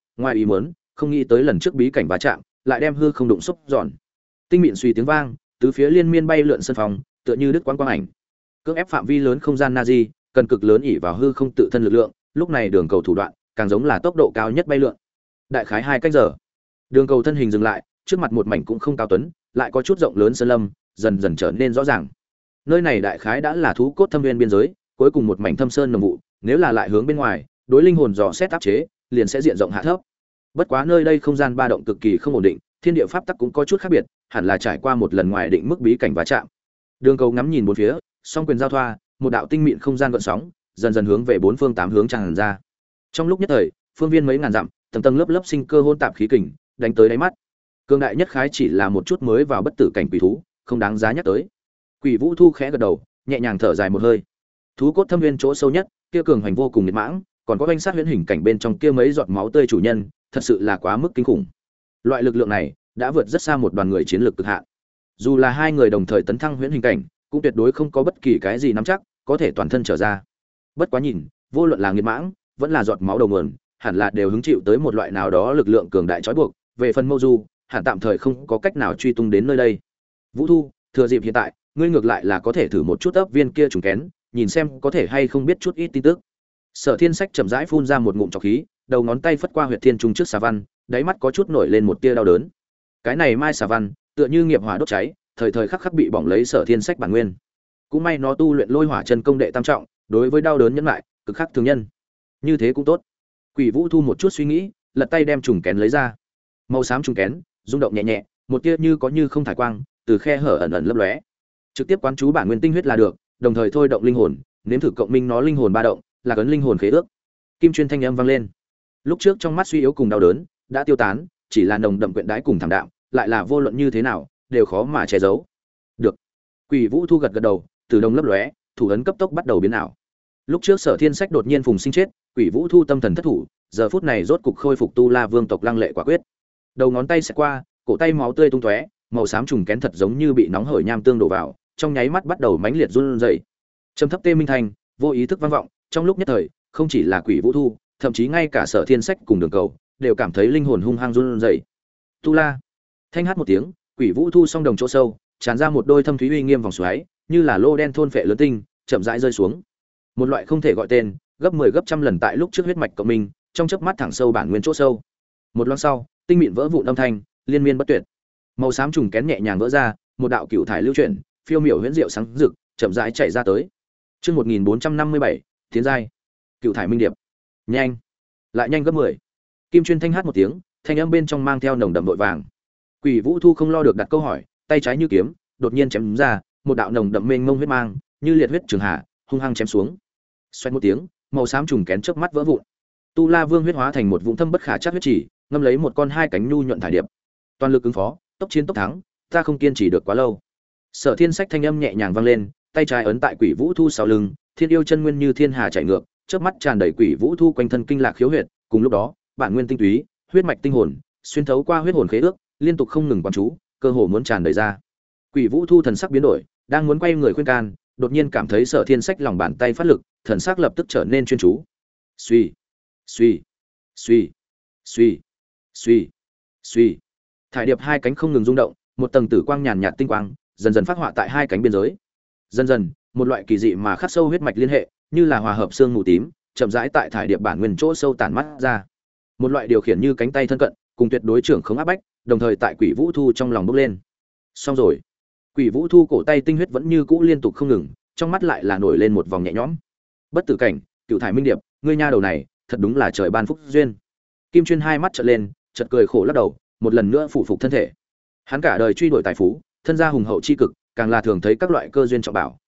ý muốn, không nghĩ tới lần trước bí cảnh va chạm, lại đem hư không đụng xúc giòn. Tinh mịn suy tiếng vang, tứ phía liên miên bay lượn sân phòng, tựa như đứt quang ảnh. Cưỡng ép phạm vi lớn không gian Nazi, cần cực lớn ỷ vào hư không tự thân lực lượng, lúc này Đường Cầu thủ đoạn, càng giống là tốc độ cao nhất bay lượn. Đại khái 2 cách giờ, Đường Cầu thân hình dừng lại, trước mặt một mảnh cũng không cao tuấn, lại có chút rộng lớn sơn lâm, dần dần trở nên rõ ràng. Nơi này đại khái đã là thú cốt thâm viên biên giới, cuối cùng một mảnh thâm sơn nồng vụ, nếu là lại hướng bên ngoài, đối linh hồn dò xét áp chế, liền sẽ diện rộng hạ thấp. Bất quá nơi đây không gian ba động cực kỳ không ổn định, thiên địa pháp tắc cũng có chút khác biệt, hẳn là trải qua một lần ngoài định mức bí cảnh va chạm. Đường Cầu ngắm nhìn bốn phía, song quyền giao thoa, một đạo tinh mịn không gian gợn sóng, dần dần hướng về bốn phương tám hướng tràn ra. Trong lúc nhất thời, phương viên mấy ngàn dặm, tầng tầng lớp lớp sinh cơ hỗn tạp khí kình, đánh tới đáy mắt. Cương đại nhất khái chỉ là một chút mới vào bất tử cảnh quỷ thú, không đáng giá nhắc tới. Quỷ Vũ Thu khẽ gật đầu, nhẹ nhàng thở dài một hơi. Thú cốt thâm viên chỗ sâu nhất, kia cường hành vô cùng nhiệt mãng, còn có danh sát huyễn hình cảnh bên trong kia mấy giọt máu tươi chủ nhân, thật sự là quá mức kinh khủng. Loại lực lượng này đã vượt rất xa một đoàn người chiến lược cực hạn. Dù là hai người đồng thời tấn thăng huyễn hình cảnh, cũng tuyệt đối không có bất kỳ cái gì nắm chắc có thể toàn thân trở ra. Bất quá nhìn, vô luận là nghiệt mãng, vẫn là giọt máu đầu nguồn, hẳn là đều hứng chịu tới một loại nào đó lực lượng cường đại trói buộc. Về phần Mâu Du, hẳn tạm thời không có cách nào truy tung đến nơi đây. Vũ Thu, thừa dịp hiện tại, ngươi ngược lại là có thể thử một chút ấp viên kia trùng kén, nhìn xem có thể hay không biết chút ít tin tức. Sở Thiên Sách chậm rãi phun ra một ngụm trọc khí, đầu ngón tay phất qua huyệt thiên trung trước xà văn, đáy mắt có chút nổi lên một tia đau đớn. Cái này mai xà văn, tựa như nghiệp hỏa đốt cháy, thời thời khắc khắc bị bỏng lấy Sở Thiên Sách bản nguyên. Cũng may nó tu luyện Lôi Hỏa chân công đệ tam trọng, đối với đau đớn nhẫn lại, cực khắc thường nhân. Như thế cũng tốt. Quỷ Vũ Thu một chút suy nghĩ, lật tay đem trùng kén lấy ra. Màu xám trùng kén, rung động nhẹ nhẹ, một tia như có như không thải quang, từ khe hở ẩn ẩn lấp lóe. Trực tiếp quán chú bản nguyên tinh huyết là được, đồng thời thôi động linh hồn, nếm thử cộng minh nó linh hồn ba động, là cấn linh hồn khế ước. Kim Chuyên thanh âm vang lên. Lúc trước trong mắt suy yếu cùng đau đớn đã tiêu tán, chỉ là nồng đậm quyện đái cùng thảm đạm, lại là vô luận như thế nào đều khó mà che giấu. Được. Quỷ Vũ Thu gật gật đầu, từ đồng lấp lóe, thủ ấn cấp tốc bắt đầu biến ảo. Lúc trước Sở Thiên Sách đột nhiên phùng sinh chết, Quỷ Vũ Thu tâm thần thất thủ, giờ phút này rốt cục khôi phục tu La Vương tộc lăng lệ quả quyết. Đầu ngón tay xẹt qua, cổ tay máu tươi tung tóe, màu xám trùng kén thật giống như bị nóng hởi nham tương đổ vào, trong nháy mắt bắt đầu mãnh liệt run rẩy. Trầm thấp tê minh thành, vô ý thức vang vọng, trong lúc nhất thời, không chỉ là Quỷ Vũ Thu, thậm chí ngay cả Sở Thiên Sách cùng Đường Cầu đều cảm thấy linh hồn hung hăng run rẩy. Tu La, thanh hát một tiếng, Quỷ Vũ Thu song đồng chỗ sâu, tràn ra một đôi thâm thúy uy nghiêm vòng xoáy, như là lô đen thôn phệ lớn tinh, chậm rãi rơi xuống. Một loại không thể gọi tên, gấp 10 gấp trăm lần tại lúc trước huyết mạch cộng minh, trong chớp mắt thẳng sâu bản nguyên chỗ sâu. Một loáng sau, tinh mịn vỡ vụn âm thanh, liên miên bất tuyệt. Màu xám trùng kén nhẹ nhàng vỡ ra, một đạo cựu thải lưu chuyển, phiêu miểu huyễn diệu sáng rực, chậm rãi chạy ra tới. Chương 1457, tiến giai. Cựu thải minh điệp. Nhanh, lại nhanh gấp 10. Kim Chuyên thanh hát một tiếng, thanh âm bên trong mang theo nồng đậm vội vàng. Quỷ Vũ Thu không lo được đặt câu hỏi, tay trái như kiếm, đột nhiên chém ra, một đạo nồng đậm mênh mông huyết mang, như liệt huyết trường hạ, hung hăng chém xuống. Xoẹt một tiếng, màu xám trùng kén chớp mắt vỡ vụn. Tu La Vương huyết hóa thành một vũng thâm bất khả trắc huyết chỉ, ngâm lấy một con hai cánh nhu nhuận thải điệp. Toàn lực ứng phó, tốc chiến tốc thắng, ta không kiên trì được quá lâu. Sở Thiên Sách thanh âm nhẹ nhàng vang lên, tay trái ấn tại Quỷ Vũ Thu sau lưng, thiên yêu chân nguyên như thiên hà chảy ngược, chớp mắt tràn đầy Quỷ Vũ Thu quanh thân kinh lạc khiếu huyệt, cùng lúc đó, bản nguyên tinh túy, huyết mạch tinh hồn, xuyên thấu qua huyết hồn khế ước, liên tục không ngừng quán chú, cơ hồ muốn tràn đầy ra. Quỷ Vũ Thu thần sắc biến đổi, đang muốn quay người khuyên can, đột nhiên cảm thấy Sở Thiên Sách lòng bàn tay phát lực, thần sắc lập tức trở nên chuyên chú. Suy, suy, suy, suy, suy, suy. Thải điệp hai cánh không ngừng rung động, một tầng tử quang nhàn nhạt tinh quang, dần dần phát họa tại hai cánh biên giới. Dần dần, một loại kỳ dị mà khắc sâu huyết mạch liên hệ, như là hòa hợp xương mù tím, chậm rãi tại thải điệp bản nguyên chỗ sâu tản mắt ra. Một loại điều khiển như cánh tay thân cận, cùng tuyệt đối trưởng không áp bách, đồng thời tại Quỷ Vũ Thu trong lòng bốc lên. Xong rồi. Quỷ Vũ Thu cổ tay tinh huyết vẫn như cũ liên tục không ngừng, trong mắt lại là nổi lên một vòng nhẹ nhõm. Bất tử cảnh, cựu thải minh điệp, ngươi nha đầu này, thật đúng là trời ban phúc duyên. Kim Chuyên hai mắt trợn lên, chợt cười khổ lắc đầu, một lần nữa phụ phục thân thể. Hắn cả đời truy đuổi tài phú, thân gia hùng hậu chi cực, càng là thường thấy các loại cơ duyên trọng bảo,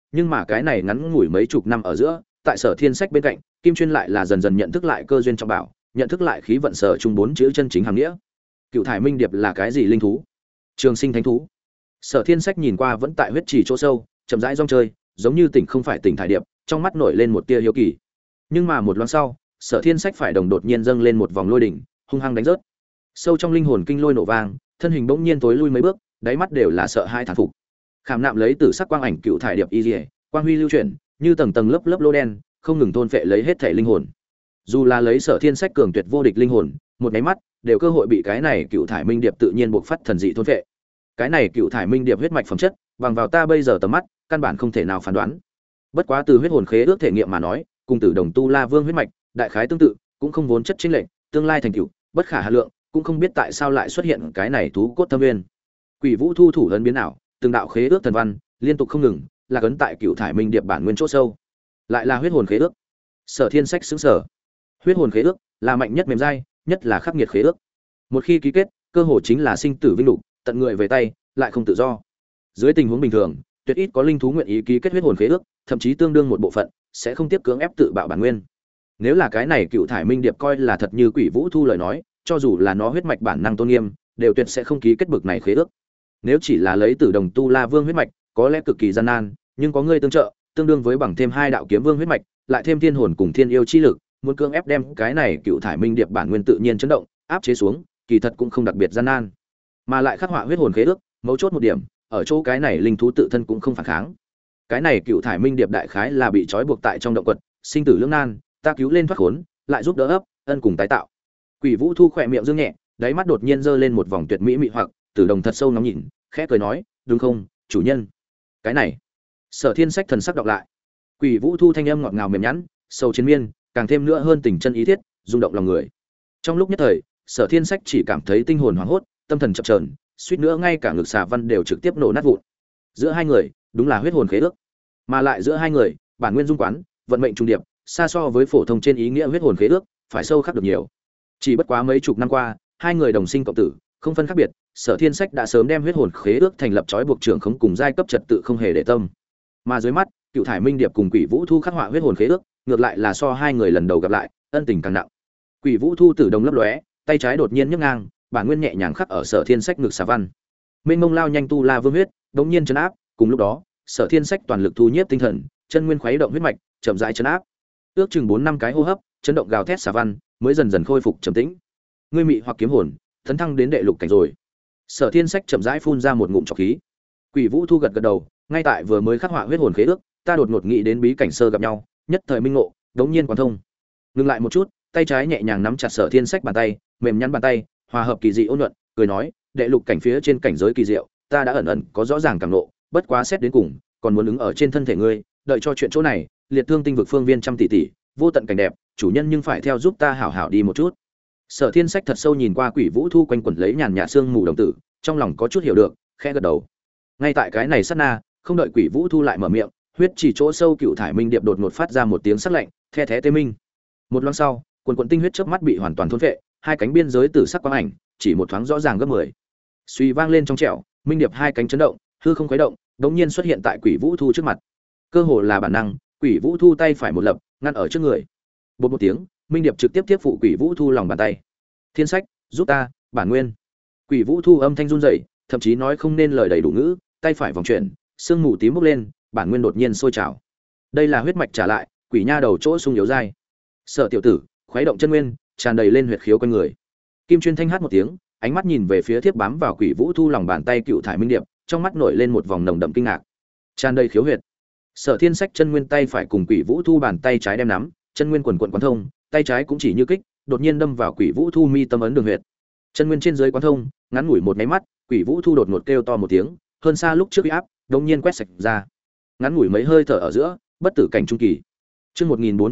nhưng mà cái này ngắn ngủi mấy chục năm ở giữa, tại Sở Thiên Sách bên cạnh, Kim Chuyên lại là dần dần nhận thức lại cơ duyên trọng bảo, nhận thức lại khí vận sở chung bốn chữ chân chính hàm nghĩa. Cựu thải minh điệp là cái gì linh thú? Trường sinh thánh thú. Sở Thiên Sách nhìn qua vẫn tại huyết trì chỗ sâu, chậm rãi rong chơi, giống như tỉnh không phải tỉnh thải điệp, trong mắt nổi lên một tia hiếu kỳ. Nhưng mà một loáng sau, Sở Thiên Sách phải đồng đột nhiên dâng lên một vòng lôi đỉnh, hung hăng đánh rớt. Sâu trong linh hồn kinh lôi nổ vang, thân hình bỗng nhiên tối lui mấy bước, đáy mắt đều là sợ hai thán phục. Khảm nạm lấy tử sắc quang ảnh cựu thải điệp y liễu, quang huy lưu chuyển, như tầng tầng lớp lớp lô đen, không ngừng thôn phệ lấy hết thể linh hồn. Dù là lấy Sở Thiên Sách cường tuyệt vô địch linh hồn, một cái mắt đều cơ hội bị cái này cựu thải minh điệp tự nhiên buộc phát thần dị thôn phệ. Cái này cựu thải minh điệp huyết mạch phẩm chất, bằng vào ta bây giờ tầm mắt, căn bản không thể nào phán đoán. Bất quá từ huyết hồn khế ước thể nghiệm mà nói, cùng Tử Đồng Tu La Vương huyết mạch, đại khái tương tự, cũng không vốn chất chênh lệch, tương lai thành tựu bất khả hà lượng, cũng không biết tại sao lại xuất hiện cái này thú cốt thâm nguyên. Quỷ Vũ thu thủ ấn biến ảo, từng đạo khế ước thần văn liên tục không ngừng, là ấn tại cựu thải minh điệp bản nguyên chỗ sâu. Lại là huyết hồn khế ước. Sở Thiên Sách xứng sở. Huyết hồn khế ước là mạnh nhất mềm dai, nhất là khắc nghiệt khế ước. Một khi ký kết, cơ hội chính là sinh tử vinh lục, tận người về tay, lại không tự do. Dưới tình huống bình thường, tuyệt ít có linh thú nguyện ý ký kết huyết hồn khế ước, thậm chí tương đương một bộ phận sẽ không tiếp cưỡng ép tự bạo bản nguyên. Nếu là cái này cựu thải minh điệp coi là thật như Quỷ Vũ thu lời nói, cho dù là nó huyết mạch bản năng tôn nghiêm, đều tuyệt sẽ không ký kết bực này khế ước. Nếu chỉ là lấy Tử Đồng Tu La Vương huyết mạch, có lẽ cực kỳ gian nan, nhưng có ngươi tương trợ, tương đương với bằng thêm hai đạo kiếm vương huyết mạch, lại thêm thiên hồn cùng thiên yêu chi lực, muốn cưỡng ép đem cái này cựu thải minh điệp bản nguyên tự nhiên chấn động, áp chế xuống, kỳ thật cũng không đặc biệt gian nan. Mà lại khắc họa huyết hồn khế ước, mấu chốt một điểm, ở chỗ cái này linh thú tự thân cũng không phản kháng. Cái này cựu thải minh điệp đại khái là bị trói buộc tại trong động quật, sinh tử lưỡng nan, ta cứu lên thoát khốn, lại giúp đỡ ấp, ân cùng tái tạo. Quỷ Vũ thu khỏe miệng dương nhẹ, đáy mắt đột nhiên giơ lên một vòng tuyệt mỹ mị hoặc, Tử Đồng thật sâu ngắm nhìn, khẽ cười nói, đúng không, chủ nhân? Cái này. Sở Thiên Sách thần sắc đọc lại. Quỷ Vũ thu thanh âm ngọt ngào mềm nhẵn, sâu chiến miên, càng thêm nữa hơn tình chân ý thiết, rung động lòng người. Trong lúc nhất thời, Sở Thiên Sách chỉ cảm thấy tinh hồn hoảng hốt, tâm thần chập chờn, suýt nữa ngay cả ngực xà văn đều trực tiếp nổ nát vụn. Giữa hai người, đúng là huyết hồn khế ước, mà lại giữa hai người, bản nguyên dung quán, vận mệnh trung điệp, xa so với phổ thông trên ý nghĩa huyết hồn khế ước, phải sâu khắc được nhiều. Chỉ bất quá mấy chục năm qua, hai người đồng sinh cộng tử, không phân khác biệt, Sở Thiên Sách đã sớm đem huyết hồn khế ước thành lập trói buộc trưởng khống cùng giai cấp trật tự không hề để tâm. Mà dưới mắt, cựu thải minh điệp cùng Quỷ Vũ thu khắc họa huyết hồn khế ước, ngược lại là so hai người lần đầu gặp lại, ân tình càng nặng. Quỷ Vũ thu Tử Đồng lấp lóe, tay trái đột nhiên nhấc ngang, bản nguyên nhẹ nhàng khắc ở Sở Thiên Sách ngực xà văn. Mênh mông lao nhanh tu la vương huyết, đống nhiên chấn áp, cùng lúc đó, Sở Thiên Sách toàn lực thu nhiếp tinh thần, chân nguyên khuấy động huyết mạch, chậm rãi chấn áp. Ước chừng 4 năm cái hô hấp, chấn động gào thét xà văn, mới dần dần khôi phục trầm tĩnh. Ngươi mị hoặc kiếm hồn, tấn thăng đến đệ lục cảnh rồi. Sở Thiên Sách chậm rãi phun ra một ngụm trọc khí. Quỷ Vũ thu gật gật đầu, ngay tại vừa mới khắc họa huyết hồn khế ước, ta đột ngột nghĩ đến bí cảnh sơ gặp nhau, nhất thời minh ngộ, đống nhiên quán thông. Ngừng lại một chút, tay trái nhẹ nhàng nắm chặt Sở Thiên Sách bàn tay, mềm nhăn bàn tay, hòa hợp kỳ dị ôn nhuận, cười nói, đệ lục cảnh phía trên cảnh giới kỳ diệu, ta đã ẩn ẩn có rõ ràng cảm ngộ, bất quá xét đến cùng, còn muốn ứng ở trên thân thể ngươi, đợi cho chuyện chỗ này, liệt thương tinh vực phương viên trăm tỷ tỷ, vô tận cảnh đẹp, chủ nhân nhưng phải theo giúp ta hảo hảo đi một chút. Sở Thiên Sách thật sâu nhìn qua Quỷ Vũ thu quanh quẩn lấy nhàn nhạt sương mù đồng tử, trong lòng có chút hiểu được, khẽ gật đầu. Ngay tại cái này sát na, không đợi Quỷ Vũ thu lại mở miệng, huyết chỉ chỗ sâu cựu thải minh điệp đột ngột phát ra một tiếng sắc lạnh, the thé tê minh. Một loáng sau, quần quần tinh huyết chớp mắt bị hoàn toàn thôn phệ, hai cánh biên giới tử sắc quang ảnh, chỉ một thoáng rõ ràng gấp 10. Suy vang lên trong trẻo, minh điệp hai cánh chấn động, hư không khuấy động, đột nhiên xuất hiện tại Quỷ Vũ thu trước mặt. Cơ hồ là bản năng, Quỷ Vũ thu tay phải một lập, ngăn ở trước người. Bột một tiếng, minh điệp trực tiếp tiếp phụ Quỷ Vũ thu lòng bàn tay. Thiên Sách, giúp ta, bản nguyên. Quỷ Vũ thu âm thanh run rẩy, thậm chí nói không nên lời đầy đủ ngữ, tay phải vòng chuyển, sương mù tím bốc lên, bản nguyên đột nhiên sôi trào. Đây là huyết mạch trả lại, quỷ nha đầu chỗ sung yếu dai. Sở tiểu tử, khuấy động chân nguyên, tràn đầy lên huyệt khiếu quanh người. Kim Chuyên thanh hát một tiếng, ánh mắt nhìn về phía thiếp bám vào Quỷ Vũ thu lòng bàn tay cựu thải minh điệp, trong mắt nổi lên một vòng nồng đậm kinh ngạc. Tràn đầy khiếu huyệt. Sở Thiên Sách chân nguyên tay phải cùng Quỷ Vũ thu bàn tay trái đem nắm, chân nguyên quần quần quán thông, tay trái cũng chỉ như kích, đột nhiên đâm vào Quỷ Vũ thu mi tâm ấn đường huyệt. Chân nguyên trên dưới quán thông, ngắn ngủi một cái mắt, Quỷ Vũ thu đột ngột kêu to một tiếng, hơn xa lúc trước uy áp, đột nhiên quét sạch ra. Ngắn ngủi mấy hơi thở ở giữa, bất tử cảnh trung kỳ. Chương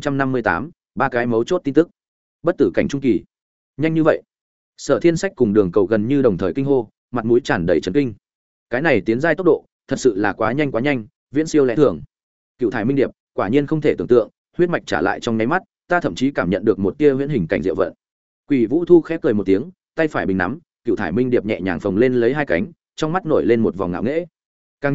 1458, ba cái mấu chốt tin tức. Bất tử cảnh trung kỳ. Nhanh như vậy? Sở Thiên Sách cùng Đường Cầu gần như đồng thời kinh hô, mặt mũi tràn đầy chấn kinh. Cái này tiến giai tốc độ, thật sự là quá nhanh, viễn siêu lẽ thường. Cựu thải minh điệp, quả nhiên không thể tưởng tượng, huyết mạch trả lại trong nháy mắt, ta thậm chí cảm nhận được một tia huyễn hình cảnh diệu vận. Quỷ Vũ thu khẽ cười một tiếng, tay phải bình nắm, cựu thải minh điệp nhẹ nhàng phồng lên lấy hai cánh, trong mắt nổi lên một vòng ngạo nghễ. Càng nhiều,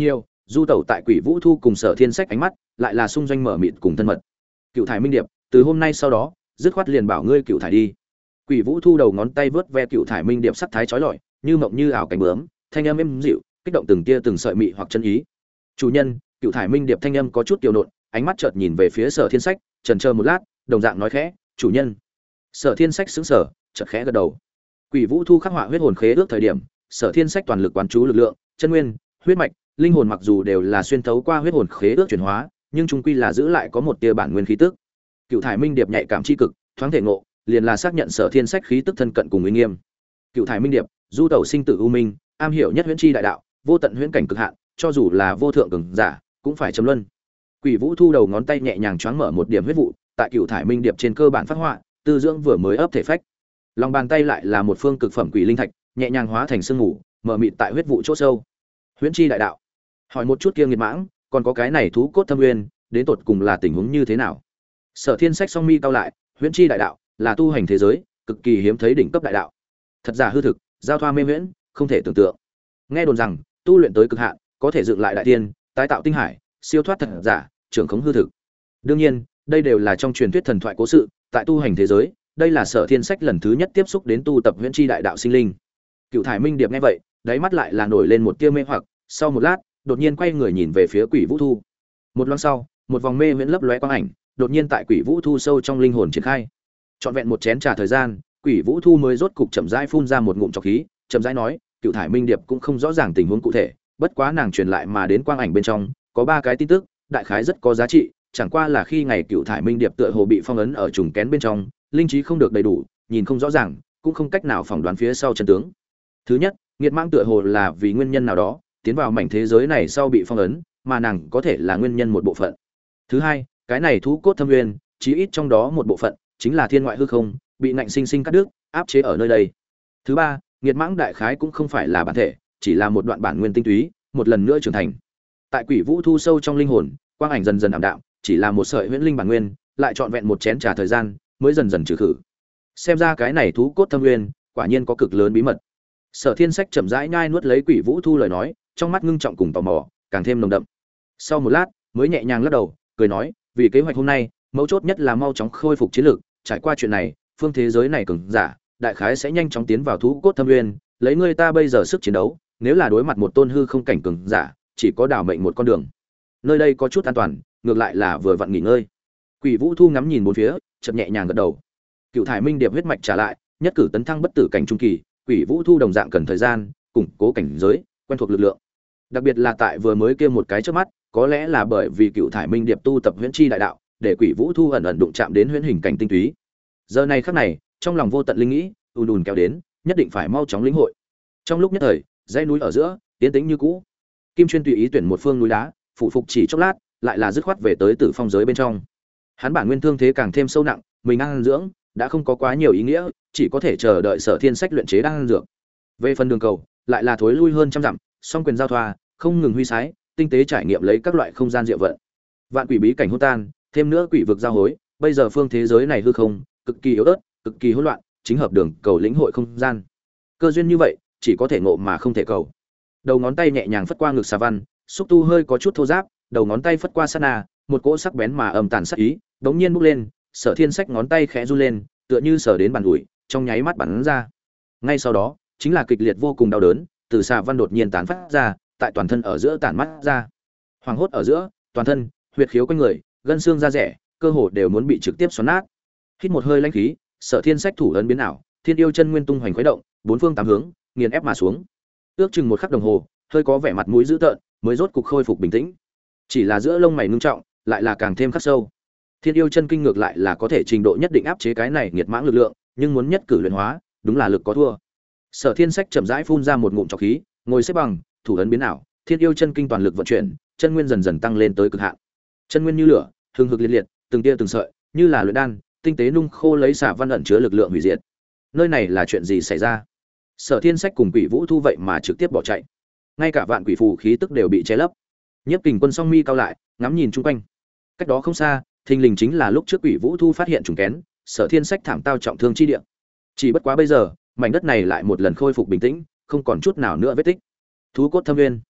du tẩu tại Quỷ Vũ Thu cùng Sở Thiên Sách ánh mắt lại là xung doanh mở mịt cùng thân mật. Cựu thải minh điệp, từ hôm nay sau đó, dứt khoát liền bảo ngươi cựu thải đi. Quỷ Vũ Thu đầu ngón tay vớt ve cựu thải minh điệp sắc thái chói lọi, như mộng như ảo cánh bướm, thanh âm êm dịu, kích động từng tia từng sợi mị hoặc chân ý. Chủ nhân, cựu thải minh điệp thanh âm có chút kiều nộn, ánh mắt chợt nhìn về phía Sở Thiên Sách, chần chờ một lát, đồng dạng nói khẽ, chủ nhân. Sở Thiên Sách sững sờ, chợt khẽ gật đầu. Quỷ Vũ Thu khắc họa huyết hồn khế ước thời điểm, Sở Thiên Sách toàn lực quán chú lực lượng, chân nguyên, huyết mạch, linh hồn mặc dù đều là xuyên thấu qua huyết hồn khế ước chuyển hóa, nhưng chung quy là giữ lại có một tia bản nguyên khí tức. Cựu thải minh điệp nhạy cảm chi cực, thoáng thể ngộ, liền là xác nhận Sở Thiên Sách khí tức thân cận cùng uy nghiêm. Cựu thải minh điệp, du tẩu sinh tử u minh, am hiểu nhất huyễn chi đại đạo, vô tận huyễn cảnh cực hạn, cho dù là vô thượng cường giả, cũng phải chấm luân. Quỷ Vũ Thu đầu ngón tay nhẹ nhàng choáng mở một điểm huyết vụ, tại cựu thải minh điệp trên cơ bản phát họa, tư dưỡng vừa mới ấp thể phách. Lòng bàn tay lại là một phương cực phẩm quỷ linh thạch, nhẹ nhàng hóa thành sương mù, mở mịt tại huyết vụ chỗ sâu. Huyễn chi đại đạo. Hỏi một chút kia nghiệt mãng, còn có cái này thú cốt thâm nguyên, đến tột cùng là tình huống như thế nào? Sở Thiên Sách song mi cau lại, huyễn chi đại đạo là tu hành thế giới, cực kỳ hiếm thấy đỉnh cấp đại đạo. Thật giả hư thực, giao thoa mê huyễn, không thể tưởng tượng. Nghe đồn rằng, tu luyện tới cực hạn, có thể dựng lại đại tiên, tái tạo tinh hải, siêu thoát thật giả, trưởng khống hư thực. Đương nhiên, đây đều là trong truyền thuyết thần thoại cố sự, tại tu hành thế giới, đây là Sở Thiên Sách lần thứ nhất tiếp xúc đến tu tập huyễn chi đại đạo sinh linh. Cựu thải minh điệp nghe vậy, đáy mắt lại là nổi lên một tia mê hoặc, sau một lát, đột nhiên quay người nhìn về phía Quỷ Vũ Thu. Một loáng sau, một vòng mê huyễn lấp lóe quang ảnh, đột nhiên tại Quỷ Vũ Thu sâu trong linh hồn triển khai. Trọn vẹn một chén trà thời gian, Quỷ Vũ Thu mới rốt cục chậm rãi phun ra một ngụm trọc khí, chậm rãi nói, Cựu thải minh điệp cũng không rõ ràng tình huống cụ thể, bất quá nàng truyền lại mà đến quang ảnh bên trong, có 3 cái tin tức, đại khái rất có giá trị, chẳng qua là khi ngày Cựu thải minh điệp tựa hồ bị phong ấn ở trùng kén bên trong, linh trí không được đầy đủ, nhìn không rõ ràng, cũng không cách nào phỏng đoán phía sau chân tướng. Thứ nhất, nghiệt mãng tựa hồ là vì nguyên nhân nào đó, tiến vào mảnh thế giới này sau bị phong ấn, mà nàng có thể là nguyên nhân một bộ phận. Thứ hai, cái này thú cốt thâm nguyên, chí ít trong đó một bộ phận chính là thiên ngoại hư không, bị ngạnh sinh sinh cắt đứt, áp chế ở nơi đây. Thứ ba, nghiệt mãng đại khái cũng không phải là bản thể, chỉ là một đoạn bản nguyên tinh túy, một lần nữa trưởng thành. Tại Quỷ Vũ Thu sâu trong linh hồn, quang ảnh dần dần ảm đạm, chỉ là một sợi huyễn linh bản nguyên, lại trọn vẹn một chén trà thời gian, mới dần dần trừ khử. Xem ra cái này thú cốt thâm nguyên, quả nhiên có cực lớn bí mật. Sở Thiên Sách chậm rãi nhai nuốt lấy Quỷ Vũ Thu lời nói, trong mắt ngưng trọng cùng tò mò, càng thêm nồng đậm. Sau một lát, mới nhẹ nhàng lắc đầu, cười nói, vì kế hoạch hôm nay, mấu chốt nhất là mau chóng khôi phục chiến lược, trải qua chuyện này, phương thế giới này cường giả, đại khái sẽ nhanh chóng tiến vào thú cốt thâm nguyên, lấy người ta bây giờ sức chiến đấu, nếu là đối mặt một tôn hư không cảnh cường giả, chỉ có đảo mệnh một con đường. Nơi đây có chút an toàn, ngược lại là vừa vặn nghỉ ngơi. Quỷ Vũ Thu ngắm nhìn bốn phía, chợt nhẹ nhàng gật đầu. Cựu thải minh điệp huyết mạch trả lại, nhất cử tấn thăng bất tử cảnh trung kỳ, Quỷ Vũ Thu đồng dạng cần thời gian củng cố cảnh giới, quen thuộc lực lượng. Đặc biệt là tại vừa mới kia một cái trước mắt, có lẽ là bởi vì cựu thải minh điệp tu tập huyễn chi đại đạo, để Quỷ Vũ Thu ẩn ẩn đụng chạm đến huyễn hình cảnh tinh túy. Giờ này khắc này, trong lòng vô tận linh nghĩ, ùn ùn kéo đến, nhất định phải mau chóng lĩnh hội. Trong lúc nhất thời, dãy núi ở giữa, tiến tĩnh như cũ. Kim Chuyên tùy ý tuyển một phương núi đá, phụ phục chỉ chốc lát, lại là dứt khoát về tới Tử Phong giới bên trong. Hắn bản nguyên thương thế càng thêm sâu nặng, mình ăn dưỡng đã không có quá nhiều ý nghĩa, chỉ có thể chờ đợi Sở Thiên Sách luyện chế đan dược. Về phần đường cầu, lại là thối lui hơn trăm dặm, song quyền giao thoa, không ngừng huy sái, tinh tế trải nghiệm lấy các loại không gian diệu vận. Vạn quỷ bí cảnh hỗn tan, thêm nữa quỷ vực giao hối, bây giờ phương thế giới này hư không, cực kỳ yếu ớt, cực kỳ hỗn loạn, chính hợp đường cầu lĩnh hội không gian. Cơ duyên như vậy, chỉ có thể ngộ mà không thể cầu. Đầu ngón tay nhẹ nhàng phất qua ngực xà văn, xúc tu hơi có chút thô ráp, đầu ngón tay phất qua sát na, một cỗ sắc bén mà âm tàn sắc ý, đống nhiên bốc lên, Sở Thiên Sách ngón tay khẽ run lên, tựa như sờ đến bàn ủi, trong nháy mắt bắn ra. Ngay sau đó, chính là kịch liệt vô cùng đau đớn, từ xà văn đột nhiên tán phát ra, tại toàn thân ở giữa tản mắt ra. Hoàng hốt ở giữa, toàn thân, huyệt khiếu quanh người, gân xương da rẻ, cơ hồ đều muốn bị trực tiếp xoắn nát. Hít một hơi lãnh khí, Sở Thiên Sách thủ ấn biến ảo, Thiên Yêu Chân Nguyên tung hoành khuấy động, bốn phương tám hướng, nghiền ép mà xuống. Ước chừng một khắc đồng hồ, hơi có vẻ mặt mũi dữ tợn, mới rốt cục khôi phục bình tĩnh. Chỉ là giữa lông mày ngưng trọng, lại là càng thêm khắc sâu. Thiên Yêu Chân Kinh ngược lại là có thể trình độ nhất định áp chế cái này nghiệt mãng lực lượng, nhưng muốn nhất cử luyện hóa, đúng là lực có thua. Sở Thiên Sách chậm rãi phun ra một ngụm trọc khí, ngồi xếp bằng, thủ ấn biến ảo, Thiên Yêu Chân Kinh toàn lực vận chuyển, chân nguyên dần dần tăng lên tới cực hạn. Chân nguyên như lửa, hừng hực liệt liệt, từng tia từng sợi, như là luyện đan, tinh tế nung khô lấy xả văn ẩn chứa lực lượng hủy diệt. Nơi này là chuyện gì xảy ra? Sở Thiên Sách cùng Quỷ Vũ Thu vậy mà trực tiếp bỏ chạy, ngay cả vạn quỷ phù khí tức đều bị che lấp. Nhiếp Kình Quân song mi cao lại, ngắm nhìn chung quanh. Cách đó không xa, thình lình chính là lúc trước Quỷ Vũ Thu phát hiện trùng kén, Sở Thiên Sách thảm tao trọng thương chi địa. Chỉ bất quá bây giờ, mảnh đất này lại một lần khôi phục bình tĩnh, không còn chút nào nữa vết tích. Thú cốt thâm nguyên.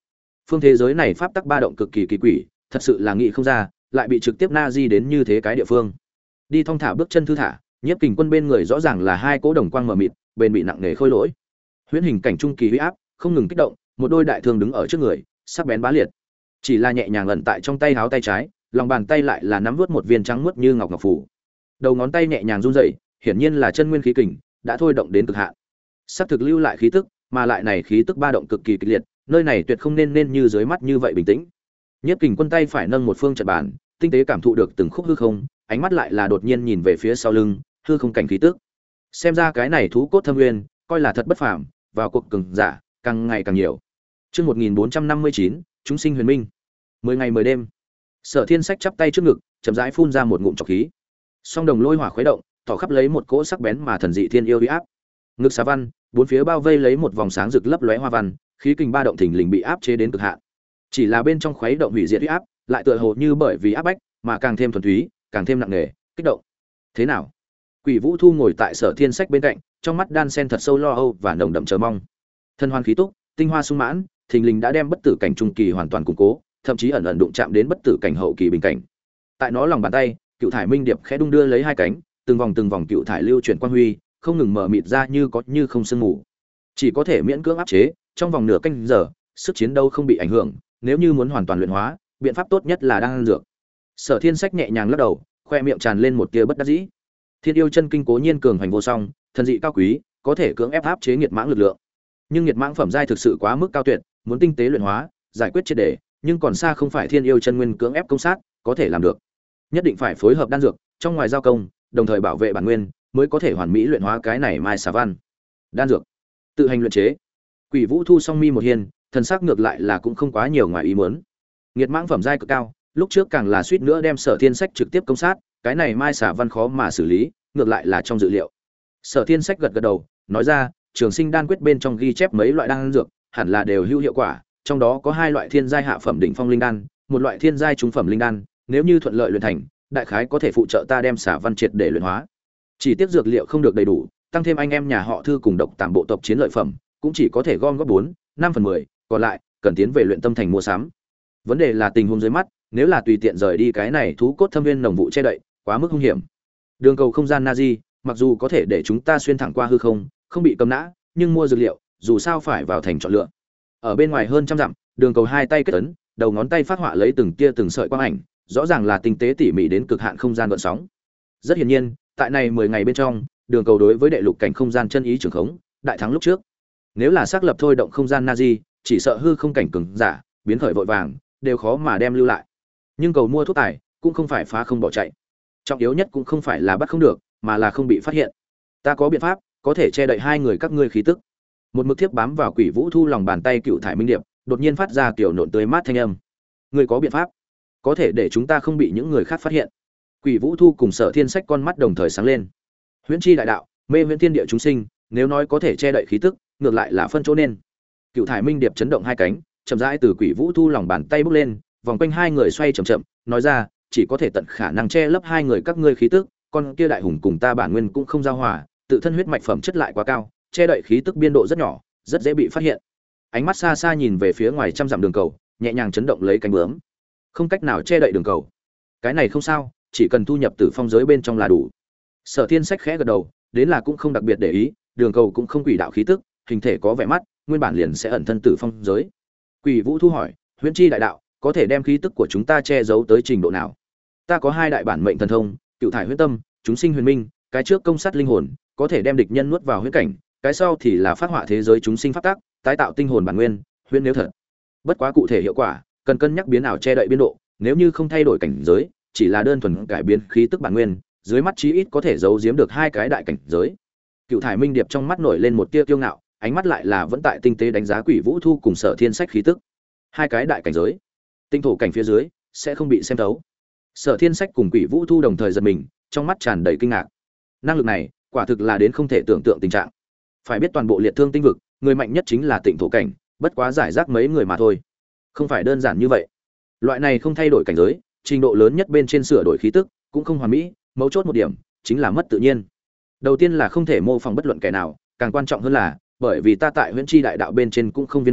Phương thế giới này pháp tắc ba động cực kỳ kỳ quỷ, thật sự là nghĩ không ra, lại bị trực tiếp na di đến như thế cái địa phương. Đi thong thả bước chân thư thả, Nhiếp Kình Quân bên người rõ ràng là hai cỗ đồng quang mờ mịt, bên bị nặng nề khôi lỗi. Huyễn hình cảnh trung kỳ uy áp, không ngừng kích động, một đôi đại thương đứng ở trước người, sắc bén bá liệt. Chỉ là nhẹ nhàng ẩn tại trong tay háo tay trái, lòng bàn tay lại là nắm vút một viên trắng muốt như ngọc ngọc phủ. Đầu ngón tay nhẹ nhàng run rẩy, hiển nhiên là chân nguyên khí kình đã thôi động đến cực hạn. Sắp thực lưu lại khí tức, mà lại này khí tức ba động cực kỳ kịch liệt, nơi này tuyệt không nên như dưới mắt như vậy bình tĩnh. Nhiếp Kình Quân tay phải nâng một phương trận bàn, tinh tế cảm thụ được từng khúc hư không, ánh mắt lại là đột nhiên nhìn về phía sau lưng, hư không cảnh khí tức. Xem ra cái này thú cốt thâm nguyên, coi là thật bất phàm, vào cuộc cường giả càng ngày càng nhiều. Chương 1459, chúng sinh huyền minh. 10 ngày 10 đêm. Sở Thiên Sách chắp tay trước ngực, chậm rãi phun ra một ngụm trọc khí. Song đồng lôi hỏa khuấy động, tỏ khắp lấy một cỗ sắc bén mà thần dị thiên yêu uy áp. Ngực xà văn, bốn phía bao vây lấy một vòng sáng rực lấp lóe hoa văn, khí kình ba động thình lình bị áp chế đến cực hạn. Chỉ là bên trong khuấy động hủy diệt uy áp, lại tựa hồ như bởi vì áp bách mà càng thêm thuần túy, càng thêm nặng nề, kích động. Thế nào? Quỷ Vũ Thu ngồi tại Sở Thiên Sách bên cạnh, trong mắt đan sen thật sâu lo âu và nồng đậm chờ mong. Thân hoan khí túc, tinh hoa sung mãn, thình lình đã đem bất tử cảnh trung kỳ hoàn toàn củng cố, thậm chí ẩn ẩn đụng chạm đến bất tử cảnh hậu kỳ bình cảnh. Tại nó lòng bàn tay, cựu thải minh điệp khẽ đung đưa lấy hai cánh, từng vòng cựu thải lưu chuyển quang huy, không ngừng mở mịt ra như có như không sương mù. Chỉ có thể miễn cưỡng áp chế, trong vòng nửa canh giờ, sức chiến đấu không bị ảnh hưởng, nếu như muốn hoàn toàn luyện hóa, biện pháp tốt nhất là đan dược. Sở Thiên Sách nhẹ nhàng lắc đầu, khoe miệng tràn lên một tia bất đắc dĩ. Thiên yêu chân kinh cố nhiên cường hành vô song, thần dị cao quý, có thể cưỡng ép áp chế nghiệt mãng lực lượng. Nhưng nghiệt mãng phẩm giai thực sự quá mức cao tuyệt, muốn tinh tế luyện hóa, giải quyết triệt để, nhưng còn xa không phải thiên yêu chân nguyên cưỡng ép công sát có thể làm được. Nhất định phải phối hợp đan dược, trong ngoài giao công, đồng thời bảo vệ bản nguyên, mới có thể hoàn mỹ luyện hóa cái này mai xà văn. Đan dược, tự hành luyện chế. Quỷ Vũ Thu song mi một hiên, thần sắc ngược lại là cũng không quá nhiều ngoài ý muốn. Nghiệt mãng phẩm giai cực cao, lúc trước càng là suýt nữa đem Sở Thiên Sách trực tiếp công sát, cái này mai xà văn khó mà xử lý, ngược lại là trong dự liệu. Sở Thiên Sách gật gật đầu, nói ra, Trường Sinh đan quyết bên trong ghi chép mấy loại đan dược, hẳn là đều hữu hiệu quả, trong đó có hai loại thiên giai hạ phẩm đỉnh phong linh đan, một loại thiên giai trung phẩm linh đan, nếu như thuận lợi luyện thành, đại khái có thể phụ trợ ta đem xà văn triệt để luyện hóa. Chỉ tiếc dược liệu không được đầy đủ, tăng thêm anh em nhà họ Thư cùng độc tạm bộ tộc chiến lợi phẩm, cũng chỉ có thể gom góp 4-5/10, còn lại cần tiến về luyện tâm thành mua sắm. Vấn đề là tình huống dưới mắt, nếu là tùy tiện rời đi cái này thú cốt thâm viên nồng vụ che đậy, quá mức hung hiểm. Đường cầu không gian Nazi, mặc dù có thể để chúng ta xuyên thẳng qua hư không, không bị cầm nã, nhưng mua dược liệu, dù sao phải vào thành chọn lựa. Ở bên ngoài hơn trăm dặm, đường cầu hai tay kết ấn, đầu ngón tay phát họa lấy từng tia từng sợi quang ảnh, rõ ràng là tinh tế tỉ mỉ đến cực hạn không gian gợn sóng. Rất hiển nhiên, tại này 10 ngày bên trong, đường cầu đối với đệ lục cảnh không gian chân ý trường khống, đại thắng lúc trước. Nếu là xác lập thôi động không gian Nazi, chỉ sợ hư không cảnh cường giả, biến khởi vội vàng, đều khó mà đem lưu lại. Nhưng cầu mua thuốc tài, cũng không phải phá không bỏ chạy. Trọng yếu nhất cũng không phải là bắt không được, mà là không bị phát hiện. Ta có biện pháp, có thể che đậy hai người các ngươi khí tức. Một mực thiếp bám vào Quỷ Vũ Thu lòng bàn tay cựu thải minh điệp, đột nhiên phát ra kiểu nộn tươi mát thanh âm. Ngươi có biện pháp, có thể để chúng ta không bị những người khác phát hiện. Quỷ Vũ Thu cùng Sở Thiên Sách con mắt đồng thời sáng lên. Huyễn chi đại đạo, mê huyễn thiên địa chúng sinh, nếu nói có thể che đậy khí tức, ngược lại là phân chỗ nên. Cựu thải minh điệp chấn động hai cánh, chậm rãi từ Quỷ Vũ Thu lòng bàn tay bước lên, vòng quanh hai người xoay chậm chậm, nói ra, chỉ có thể tận khả năng che lấp hai người các ngươi khí tức, con kia đại hùng cùng ta bản nguyên cũng không giao hòa, tự thân huyết mạch phẩm chất lại quá cao, che đậy khí tức biên độ rất nhỏ, rất dễ bị phát hiện. Ánh mắt xa xa nhìn về phía ngoài trăm dặm đường cầu, nhẹ nhàng chấn động lấy cánh bướm. Không cách nào che đậy đường cầu. Cái này không sao, chỉ cần thu nhập tử phong giới bên trong là đủ. Sở Thiên Sách khẽ gật đầu, đến là cũng không đặc biệt để ý, đường cầu cũng không quỷ đạo khí tức, hình thể có vẻ mắt, nguyên bản liền sẽ ẩn thân tử phong giới. Quỷ Vũ Thu hỏi, huyễn chi đại đạo, có thể đem khí tức của chúng ta che giấu tới trình độ nào? Ta có hai đại bản mệnh thần thông, cựu thải huyễn tâm, chúng sinh huyền minh, cái trước công sát linh hồn, có thể đem địch nhân nuốt vào huyễn cảnh, cái sau thì là phát họa thế giới chúng sinh pháp tắc, tái tạo tinh hồn bản nguyên, huyễn nếu thật. Bất quá cụ thể hiệu quả, cần cân nhắc biến ảo che đậy biên độ, nếu như không thay đổi cảnh giới, chỉ là đơn thuần cải biến khí tức bản nguyên, dưới mắt chí ít có thể giấu giếm được hai cái đại cảnh giới. Cựu thải minh điệp trong mắt nổi lên một tia kiêu ngạo, ánh mắt lại là vẫn tại tinh tế đánh giá Quỷ Vũ Thu cùng Sở Thiên Sách khí tức. Hai cái đại cảnh giới, tinh thổ cảnh phía dưới sẽ không bị xem thấu. Sở Thiên Sách cùng Quỷ Vũ Thu đồng thời giật mình, trong mắt tràn đầy kinh ngạc. Năng lực này, quả thực là đến không thể tưởng tượng tình trạng. Phải biết toàn bộ liệt thương tinh vực, người mạnh nhất chính là Tịnh thổ cảnh, bất quá giải rác mấy người mà thôi. Không phải đơn giản như vậy. Loại này không thay đổi cảnh giới, trình độ lớn nhất bên trên sửa đổi khí tức, cũng không hoàn mỹ, mấu chốt một điểm chính là mất tự nhiên. Đầu tiên là không thể mô phỏng bất luận kẻ nào, càng quan trọng hơn là, bởi vì ta tại Huyễn Chi đại đạo bên trên cũng không viên mãn,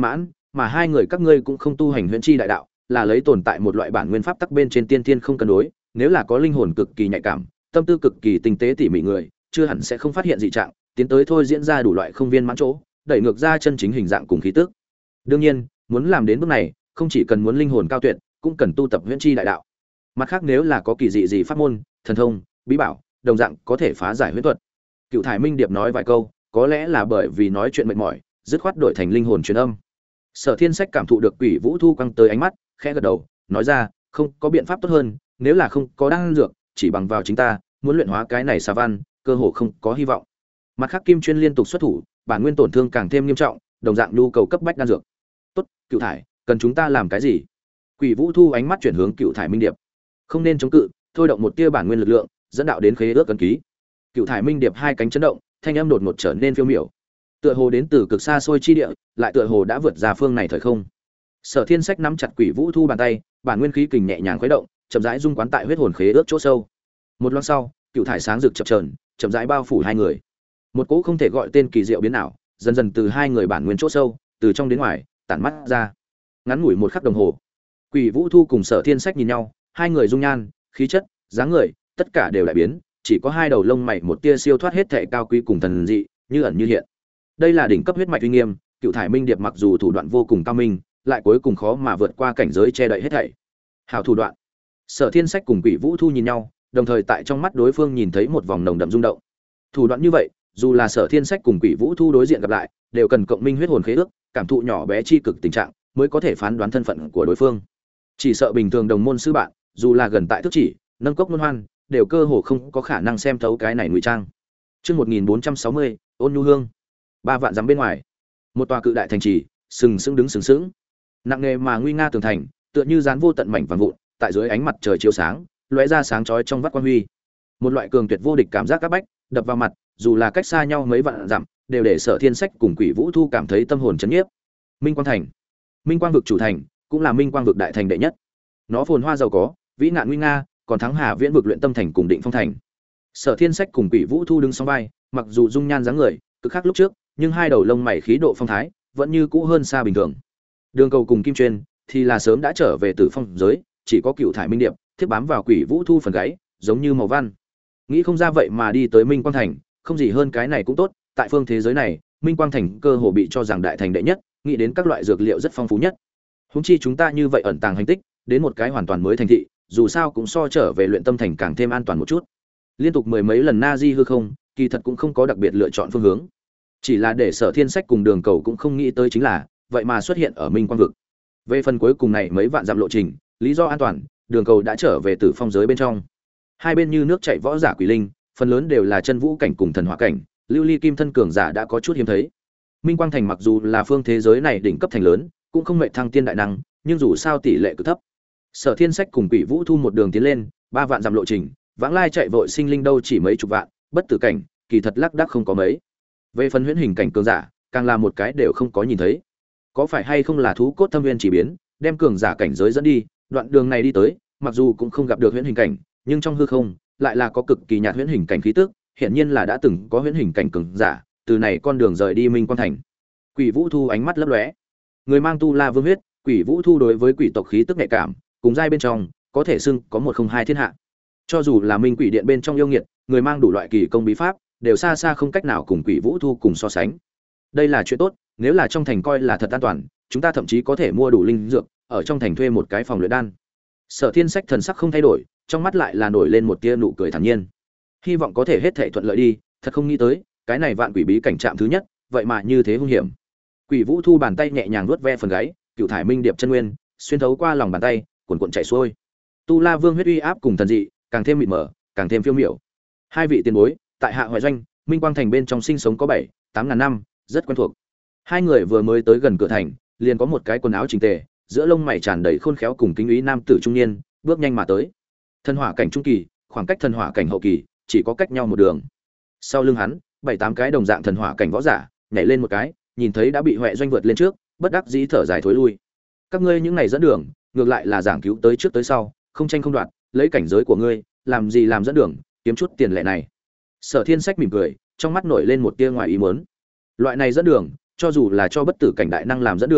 mà hai người các ngươi cũng không tu hành huyễn chi đại đạo, là lấy tồn tại một loại bản nguyên pháp tắc bên trên tiên tiên không cân đối, nếu là có linh hồn cực kỳ nhạy cảm, tâm tư cực kỳ tinh tế tỉ mỉ người, chưa hẳn sẽ không phát hiện dị trạng, tiến tới thôi diễn ra đủ loại không viên mãn chỗ, đẩy ngược ra chân chính hình dạng cùng khí tức. Đương nhiên, muốn làm đến bước này, không chỉ cần muốn linh hồn cao tuyệt, cũng cần tu tập huyễn chi đại đạo. Mặt khác nếu là có kỳ dị gì pháp môn, thần thông, bí bảo, đồng dạng có thể phá giải huyễn thuật. Cựu Thải Minh Điệp nói vài câu, có lẽ là bởi vì nói chuyện mệt mỏi, dứt khoát đổi thành linh hồn truyền âm. Sở Thiên Sách cảm thụ được Quỷ Vũ Thu quăng tới ánh mắt, khẽ gật đầu, nói ra, không có biện pháp tốt hơn, nếu là không có đan dược, chỉ bằng vào chính ta, muốn luyện hóa cái này xà văn, cơ hồ không có hy vọng. Mặt khác Kim Chuyên liên tục xuất thủ, bản nguyên tổn thương càng thêm nghiêm trọng, đồng dạng nhu cầu cấp bách đan dược. Tốt, Cựu Thải, cần chúng ta làm cái gì? Quỷ Vũ Thu ánh mắt chuyển hướng Cựu Thải Minh Điệp. Không nên chống cự, thôi động một tia bản nguyên lực lượng, dẫn đạo đến khế ước cấn ký. Cựu Thải Minh Điệp hai cánh chấn động, thanh âm đột ngột trở nên phiêu miểu. Tựa hồ đến từ cực xa xôi chi địa, lại tựa hồ đã vượt ra phương này thời không. Sở Thiên Sách nắm chặt Quỷ Vũ Thu bàn tay, bản nguyên khí kình nhẹ nhàng khuấy động, chậm rãi dung quán tại huyết hồn khế ước chỗ sâu. Một lát sau, cựu thải sáng rực chập chờn, chậm rãi bao phủ hai người. Một cỗ không thể gọi tên kỳ diệu biến ảo, dần dần từ hai người bản nguyên chỗ sâu, từ trong đến ngoài, tản mắt ra. Ngắn ngủi một khắc đồng hồ, Quỷ Vũ Thu cùng Sở Thiên Sách nhìn nhau, hai người dung nhan, khí chất, dáng người, tất cả đều đại biến, chỉ có hai đầu lông mày một tia siêu thoát hết thảy cao quý cùng thần dị, như ẩn như hiện. Đây là đỉnh cấp huyết mạch uy nghiêm, Cựu Thải Minh Điệp mặc dù thủ đoạn vô cùng cao minh, lại cuối cùng khó mà vượt qua cảnh giới che đậy hết thảy. Hảo thủ đoạn. Sở Thiên Sách cùng Quỷ Vũ Thu nhìn nhau, đồng thời tại trong mắt đối phương nhìn thấy một vòng nồng đậm rung động. Thủ đoạn như vậy, dù là Sở Thiên Sách cùng Quỷ Vũ Thu đối diện gặp lại, đều cần cộng minh huyết hồn khế ước, cảm thụ nhỏ bé chi cực tình trạng, mới có thể phán đoán thân phận của đối phương. Chỉ sợ bình thường đồng môn sư bạn, dù là gần tại thức chỉ, nâng cốc luân hoan, đều cơ hồ không có khả năng xem thấu cái này ngụy trang. Chương 1460, Ôn Nhu Hương. 3 vạn dặm bên ngoài, một tòa cự đại thành trì, sừng sững đứng sừng sững. Nặng nề mà nguy nga tường thành, tựa như dán vô tận mảnh vàng vụn, tại dưới ánh mặt trời chiếu sáng, lóe ra sáng chói trong vắt quan huy. Một loại cường tuyệt vô địch cảm giác các bách, đập vào mặt, dù là cách xa nhau mấy vạn dặm, đều để Sở Thiên Sách cùng Quỷ Vũ Thu cảm thấy tâm hồn chấn nhiếp. Minh Quang Thành, Minh Quang vực chủ thành, cũng là Minh Quang vực đại thành đệ nhất. Nó phồn hoa giàu có, vĩ ngạn nguy nga, còn thắng Hà Viễn vực luyện tâm thành cùng Định Phong thành. Sở Thiên Sách cùng Quỷ Vũ Thu đứng song vai, mặc dù dung nhan dáng người cực khác lúc trước, nhưng hai đầu lông mày khí độ phong thái vẫn như cũ hơn xa bình thường. Đường Cầu cùng Kim Chuyên thì là sớm đã trở về Tử Phong giới, chỉ có Cựu Thải Minh Điệp thiết bám vào Quỷ Vũ Thu phần gáy, giống như màu văn. Nghĩ không ra vậy mà đi tới Minh Quang thành, không gì hơn cái này cũng tốt, tại phương thế giới này, Minh Quang thành cơ hồ bị cho rằng đại thành đệ nhất, nghĩ đến các loại dược liệu rất phong phú nhất. Huống chi chúng ta như vậy ẩn tàng hành tích, đến một cái hoàn toàn mới thành thị, dù sao cũng so trở về luyện tâm thành càng thêm an toàn một chút. Liên tục mười mấy lần na di hư không, kỳ thật cũng không có đặc biệt lựa chọn phương hướng. Chỉ là để Sở Thiên Sách cùng Đường Cầu cũng không nghĩ tới chính là, vậy mà xuất hiện ở Minh Quang vực. Về phần cuối cùng này mấy vạn dặm lộ trình, lý do an toàn, Đường Cầu đã trở về Tử Phong giới bên trong. Hai bên như nước chảy võ giả quỷ linh, phần lớn đều là chân vũ cảnh cùng thần hỏa cảnh, lưu ly kim thân cường giả đã có chút hiếm thấy. Minh Quang thành mặc dù là phương thế giới này đỉnh cấp thành lớn, cũng không mệt thăng tiên đại năng, nhưng dù sao tỷ lệ cực thấp. Sở Thiên Sách cùng Quỷ Vũ Thu một đường tiến lên, 3 vạn dặm lộ trình, vãng lai chạy vội sinh linh đâu chỉ mấy chục vạn, bất tử cảnh, kỳ thật lác đác không có mấy. Về phần huyễn hình cảnh cường giả, càng là một cái đều không có nhìn thấy. Có phải hay không là thú cốt thâm viên chỉ biến, đem cường giả cảnh giới dẫn đi, đoạn đường này đi tới, mặc dù cũng không gặp được huyễn hình cảnh, nhưng trong hư không lại là có cực kỳ nhạt huyễn hình cảnh khí tức, hiển nhiên là đã từng có huyễn hình cảnh cường giả, từ này con đường rời đi Minh Quang thành. Quỷ Vũ Thu ánh mắt lấp lóe. Người mang tu la vương huyết, Quỷ Vũ Thu đối với quỷ tộc khí tức nhạy cảm, cùng giai bên trong, có thể xưng có một không hai thiên hạ. Cho dù là Minh Quỷ Điện bên trong yêu nghiệt, người mang đủ loại kỳ công bí pháp, đều xa xa không cách nào cùng Quỷ Vũ Thu cùng so sánh. Đây là chuyện tốt, nếu là trong thành coi là thật an toàn, chúng ta thậm chí có thể mua đủ linh dược, ở trong thành thuê một cái phòng luyện đan. Sở Thiên Sách thần sắc không thay đổi, trong mắt lại là nổi lên một tia nụ cười thản nhiên. Hy vọng có thể hết thảy thuận lợi đi, thật không nghĩ tới, cái này vạn quỷ bí cảnh trạm thứ nhất, vậy mà như thế hung hiểm. Quỷ Vũ Thu bàn tay nhẹ nhàng vuốt ve phần gáy, Cựu Thải Minh Điệp chân nguyên xuyên thấu qua lòng bàn tay, cuồn cuộn chảy xuôi. Tu La Vương huyết uy áp cùng thần dị, càng thêm mịt mờ, càng thêm phiêu miểu. Hai vị tiền bối, tại Hạ Hoài Doanh, Minh Quang thành bên trong sinh sống có 7-8 ngàn năm, rất quen thuộc. Hai người vừa mới tới gần cửa thành, liền có một cái quần áo chỉnh tề, giữa lông mày tràn đầy khôn khéo cùng kính ý nam tử trung niên, bước nhanh mà tới. Thần hỏa cảnh trung kỳ, khoảng cách thần hỏa cảnh hậu kỳ, chỉ có cách nhau một đường. Sau lưng hắn, 7-8 cái đồng dạng thần hỏa cảnh võ giả, nhảy lên một cái, nhìn thấy đã bị Hoè Doanh vượt lên trước, bất đắc dĩ thở dài thối lui. Các ngươi những này dẫn đường, ngược lại là giảng cứu tới trước tới sau, không tranh không đoạt, lấy cảnh giới của ngươi, làm gì làm dẫn đường, kiếm chút tiền lệ này. Sở Thiên Sách mỉm cười, trong mắt nổi lên một tia ngoài ý muốn. Loại này dẫn đường, cho dù là cho bất tử cảnh đại năng làm dẫn đường,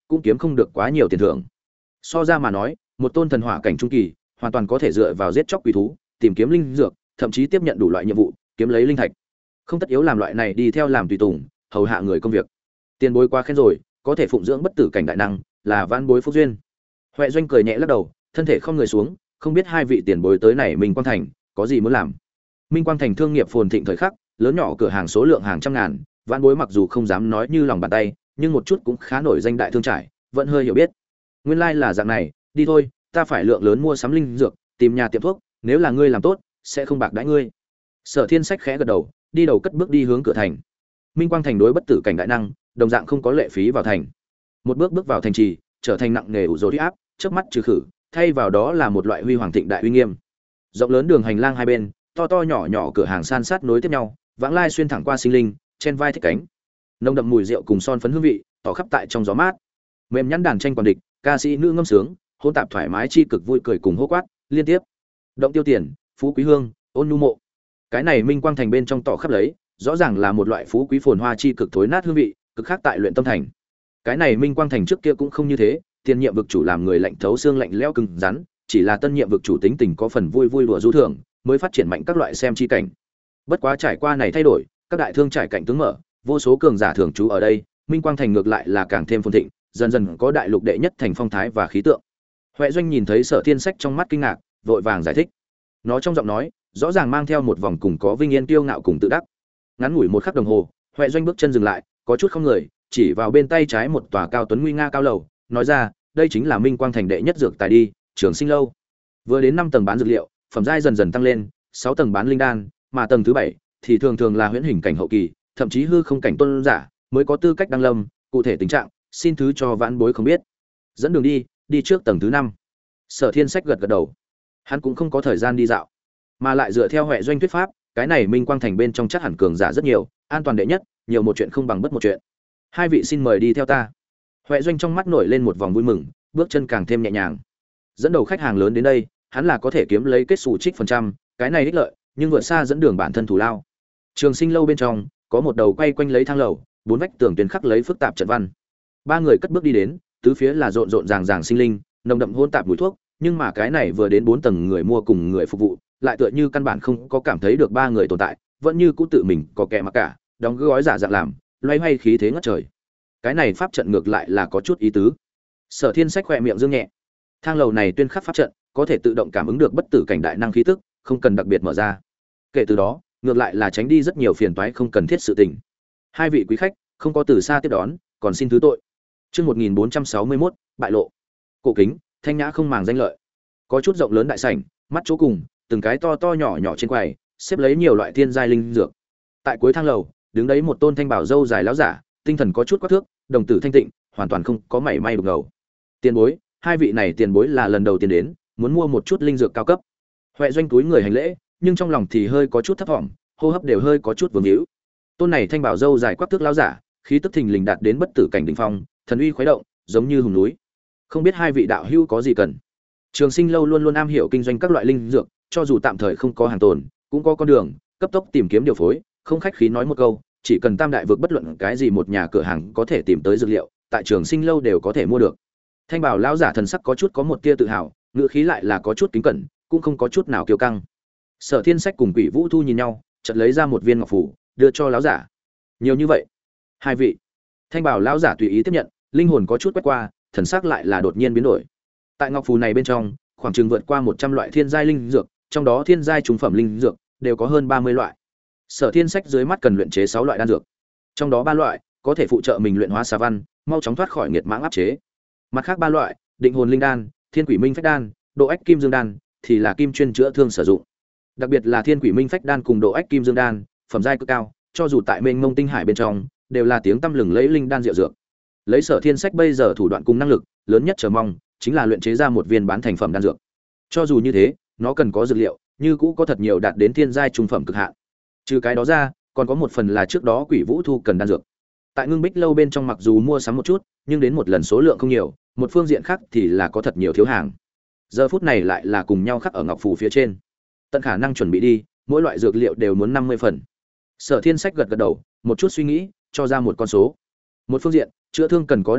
cũng kiếm không được quá nhiều tiền thưởng. So ra mà nói, một tôn thần hỏa cảnh trung kỳ hoàn toàn có thể dựa vào giết chóc quỷ thú, tìm kiếm linh dược, thậm chí tiếp nhận đủ loại nhiệm vụ, kiếm lấy linh thạch. Không tất yếu làm loại này đi theo làm tùy tùng, hầu hạ người công việc. Tiền bối quá khen rồi, có thể phụng dưỡng bất tử cảnh đại năng, là vãn bối phúc duyên. Huệ Doanh cười nhẹ lắc đầu, thân thể không người xuống, không biết hai vị tiền bối tới này Minh Quang Thành có gì muốn làm. Minh Quang Thành thương nghiệp phồn thịnh thời khắc, lớn nhỏ cửa hàng số lượng hàng trăm ngàn, vãn bối mặc dù không dám nói như lòng bàn tay, nhưng một chút cũng khá nổi danh đại thương trải, vẫn hơi hiểu biết. Nguyên lai là dạng này, đi thôi, ta phải lượng lớn mua sắm linh dược, tìm nhà tiệm thuốc, nếu là ngươi làm tốt, sẽ không bạc đãi ngươi. Sở Thiên Sách khẽ gật đầu, đi đầu cất bước đi hướng cửa thành. Minh Quang Thành đối bất tử cảnh đại năng, đồng dạng không có lệ phí vào thành. Một bước bước vào thành trì, trở thành nặng nghề ủ rối áp, chớp mắt trừ khử, thay vào đó là một loại huy hoàng thịnh đại uy nghiêm. Rộng lớn đường hành lang hai bên, to to nhỏ nhỏ cửa hàng san sát nối tiếp nhau, vãng lai xuyên thẳng qua sinh linh, trên vai thích cánh. Nồng đậm mùi rượu cùng son phấn hương vị, tỏ khắp tại trong gió mát. Mềm nhẵn đàn tranh quản địch, ca sĩ nữ ngâm sướng, hỗn tạp thoải mái chi cực vui cười cùng hô quát, liên tiếp. Động tiêu tiền, phú quý hương, ôn nhu mộ. Cái này Minh Quang Thành bên trong tỏ khắp lấy, rõ ràng là một loại phú quý phồn hoa chi cực thối nát hương vị, cực khác tại luyện tâm thành. Cái này Minh Quang Thành trước kia cũng không như thế, tiền nhiệm vực chủ làm người lạnh thấu xương lạnh lẽo cứng rắn, chỉ là tân nhiệm vực chủ tính tình có phần vui vui đùa du thường, mới phát triển mạnh các loại xem chi cảnh. Bất quá trải qua này thay đổi, các đại thương trải cảnh tướng mở, vô số cường giả thường trú ở đây, Minh Quang Thành ngược lại là càng thêm phồn thịnh, dần dần có đại lục đệ nhất thành phong thái và khí tượng. Huệ Doanh nhìn thấy Sở Thiên Sách trong mắt kinh ngạc, vội vàng giải thích. Nó trong giọng nói, rõ ràng mang theo một vòng cùng có vinh yên kiêu ngạo cùng tự đắc. Ngắn ngủi một khắc đồng hồ, Huệ Doanh bước chân dừng lại, có chút không người, chỉ vào bên tay trái một tòa cao tuấn nguy nga cao lầu, nói ra, đây chính là Minh Quang Thành đệ nhất dược tài đi, Trường Sinh lâu. Vừa đến 5 tầng bán dược liệu, phẩm giai dần dần tăng lên, 6 tầng bán linh đan, mà tầng thứ 7 thì thường thường là huyễn hình cảnh hậu kỳ, thậm chí hư không cảnh tuân giả mới có tư cách đăng lâm, cụ thể tình trạng, xin thứ cho vãn bối không biết. Dẫn đường đi, đi trước tầng thứ 5. Sở Thiên Sách gật gật đầu. Hắn cũng không có thời gian đi dạo, mà lại dựa theo Huệ Doanh thuyết pháp, cái này Minh Quang Thành bên trong chắc hẳn cường giả rất nhiều, an toàn đệ nhất, nhiều một chuyện không bằng bất một chuyện. Hai vị xin mời đi theo ta. Huệ Doanh trong mắt nổi lên một vòng vui mừng, bước chân càng thêm nhẹ nhàng. Dẫn đầu khách hàng lớn đến đây, hắn là có thể kiếm lấy kết xù trích phần trăm, cái này ích lợi, nhưng vượt xa dẫn đường bản thân thủ lao. Trường Sinh lâu bên trong, có một đầu quay quanh lấy thang lầu, 4 vách tường tuyến khắc lấy phức tạp trận văn. Ba người cất bước đi đến, tứ phía là rộn rộn ràng ràng sinh linh, nồng đậm hỗn tạp mùi thuốc, nhưng mà cái này vừa đến 4 tầng người mua cùng người phục vụ, lại tựa như căn bản không có cảm thấy được ba người tồn tại, vẫn như cũ tự mình có kẻ mặc cả, đóng gói giả dạng làm, loay hoay khí thế ngất trời. Cái này pháp trận ngược lại là có chút ý tứ. Sở Thiên Sách khẽ miệng dương nhẹ. Thang lầu này tuyên khắc pháp trận, có thể tự động cảm ứng được bất tử cảnh đại năng khí tức, không cần đặc biệt mở ra. Kể từ đó, ngược lại là tránh đi rất nhiều phiền toái không cần thiết sự tình. Hai vị quý khách, không có từ xa tiếp đón, còn xin thứ tội. Chương 1461, bại lộ. Cổ kính, thanh nhã không màng danh lợi. Có chút rộng lớn đại sảnh, mắt chỗ cùng, từng cái to to nhỏ nhỏ trên quầy, xếp lấy nhiều loại thiên giai linh dược. Tại cuối thang lầu, đứng đấy một tôn thanh bảo râu dài lão giả, tinh thần có chút quắc thước, đồng tử thanh tịnh, hoàn toàn không có mảy may đục ngầu. Tiền bối, hai vị này tiền bối là lần đầu tiên đến, muốn mua một chút linh dược cao cấp. Huệ Doanh túi người hành lễ, nhưng trong lòng thì hơi có chút thấp vọng, hô hấp đều hơi có chút vướng hữu. Tôn này thanh bảo râu dài quắc thước lão giả, khí tức thình lình đạt đến bất tử cảnh đỉnh phong, thần uy khuấy động, giống như hùng núi. Không biết hai vị đạo hữu có gì cần? Trường Sinh lâu luôn luôn am hiểu kinh doanh các loại linh dược, cho dù tạm thời không có hàng tồn, cũng có con đường, cấp tốc tìm kiếm điều phối, không khách khí nói một câu, chỉ cần tam đại vực bất luận cái gì một nhà cửa hàng có thể tìm tới dược liệu, tại Trường Sinh lâu đều có thể mua được. Thanh bảo lão giả thần sắc có chút có một tia tự hào, ngữ khí lại là có chút kính cẩn, cũng không có chút nào kiêu căng. Sở Thiên Sách cùng Quỷ Vũ Thu nhìn nhau, chợt lấy ra một viên ngọc phù, đưa cho lão giả. Nhiều như vậy? Hai vị. Thanh bảo lão giả tùy ý tiếp nhận, linh hồn có chút quét qua, thần sắc lại là đột nhiên biến đổi. Tại ngọc phù này bên trong, khoảng chừng vượt qua 100 loại thiên giai linh dược, trong đó thiên giai trung phẩm linh dược đều có hơn 30 loại. Sở Thiên Sách dưới mắt cần luyện chế 6 loại đan dược. Trong đó 3 loại có thể phụ trợ mình luyện hóa xà văn, mau chóng thoát khỏi nghiệt mãng áp chế. Mặt khác 3 loại, định hồn linh đan, thiên quỷ minh phách đan, độ ách kim dương đan thì là kim chuyên chữa thương sử dụng. Đặc biệt là thiên quỷ minh phách đan cùng độ ách kim dương đan, phẩm giai cực cao, cho dù tại mênh mông tinh hải bên trong, đều là tiếng tăm lừng lẫy linh đan diệu dược. Lấy Sở Thiên Sách bây giờ thủ đoạn cùng năng lực, lớn nhất chờ mong chính là luyện chế ra một viên bán thành phẩm đan dược. Cho dù như thế, nó cần có dược liệu, như cũ có thật nhiều đạt đến thiên giai trung phẩm cực hạn. Trừ cái đó ra, còn có một phần là trước đó Quỷ Vũ Thu cần đan dược. Tại Ngưng Bích lâu bên trong mặc dù mua sắm một chút, nhưng đến một lần số lượng không nhiều, một phương diện khác thì là có thật nhiều thiếu hàng. Giờ phút này lại là cùng nhau khắc ở ngọc phù phía trên. Tận khả năng chuẩn bị đi, mỗi loại dược liệu đều muốn 50 phần. Sở Thiên Sách gật gật đầu, một chút suy nghĩ, cho ra một con số. Một phương diện, chữa thương cần có đan dược,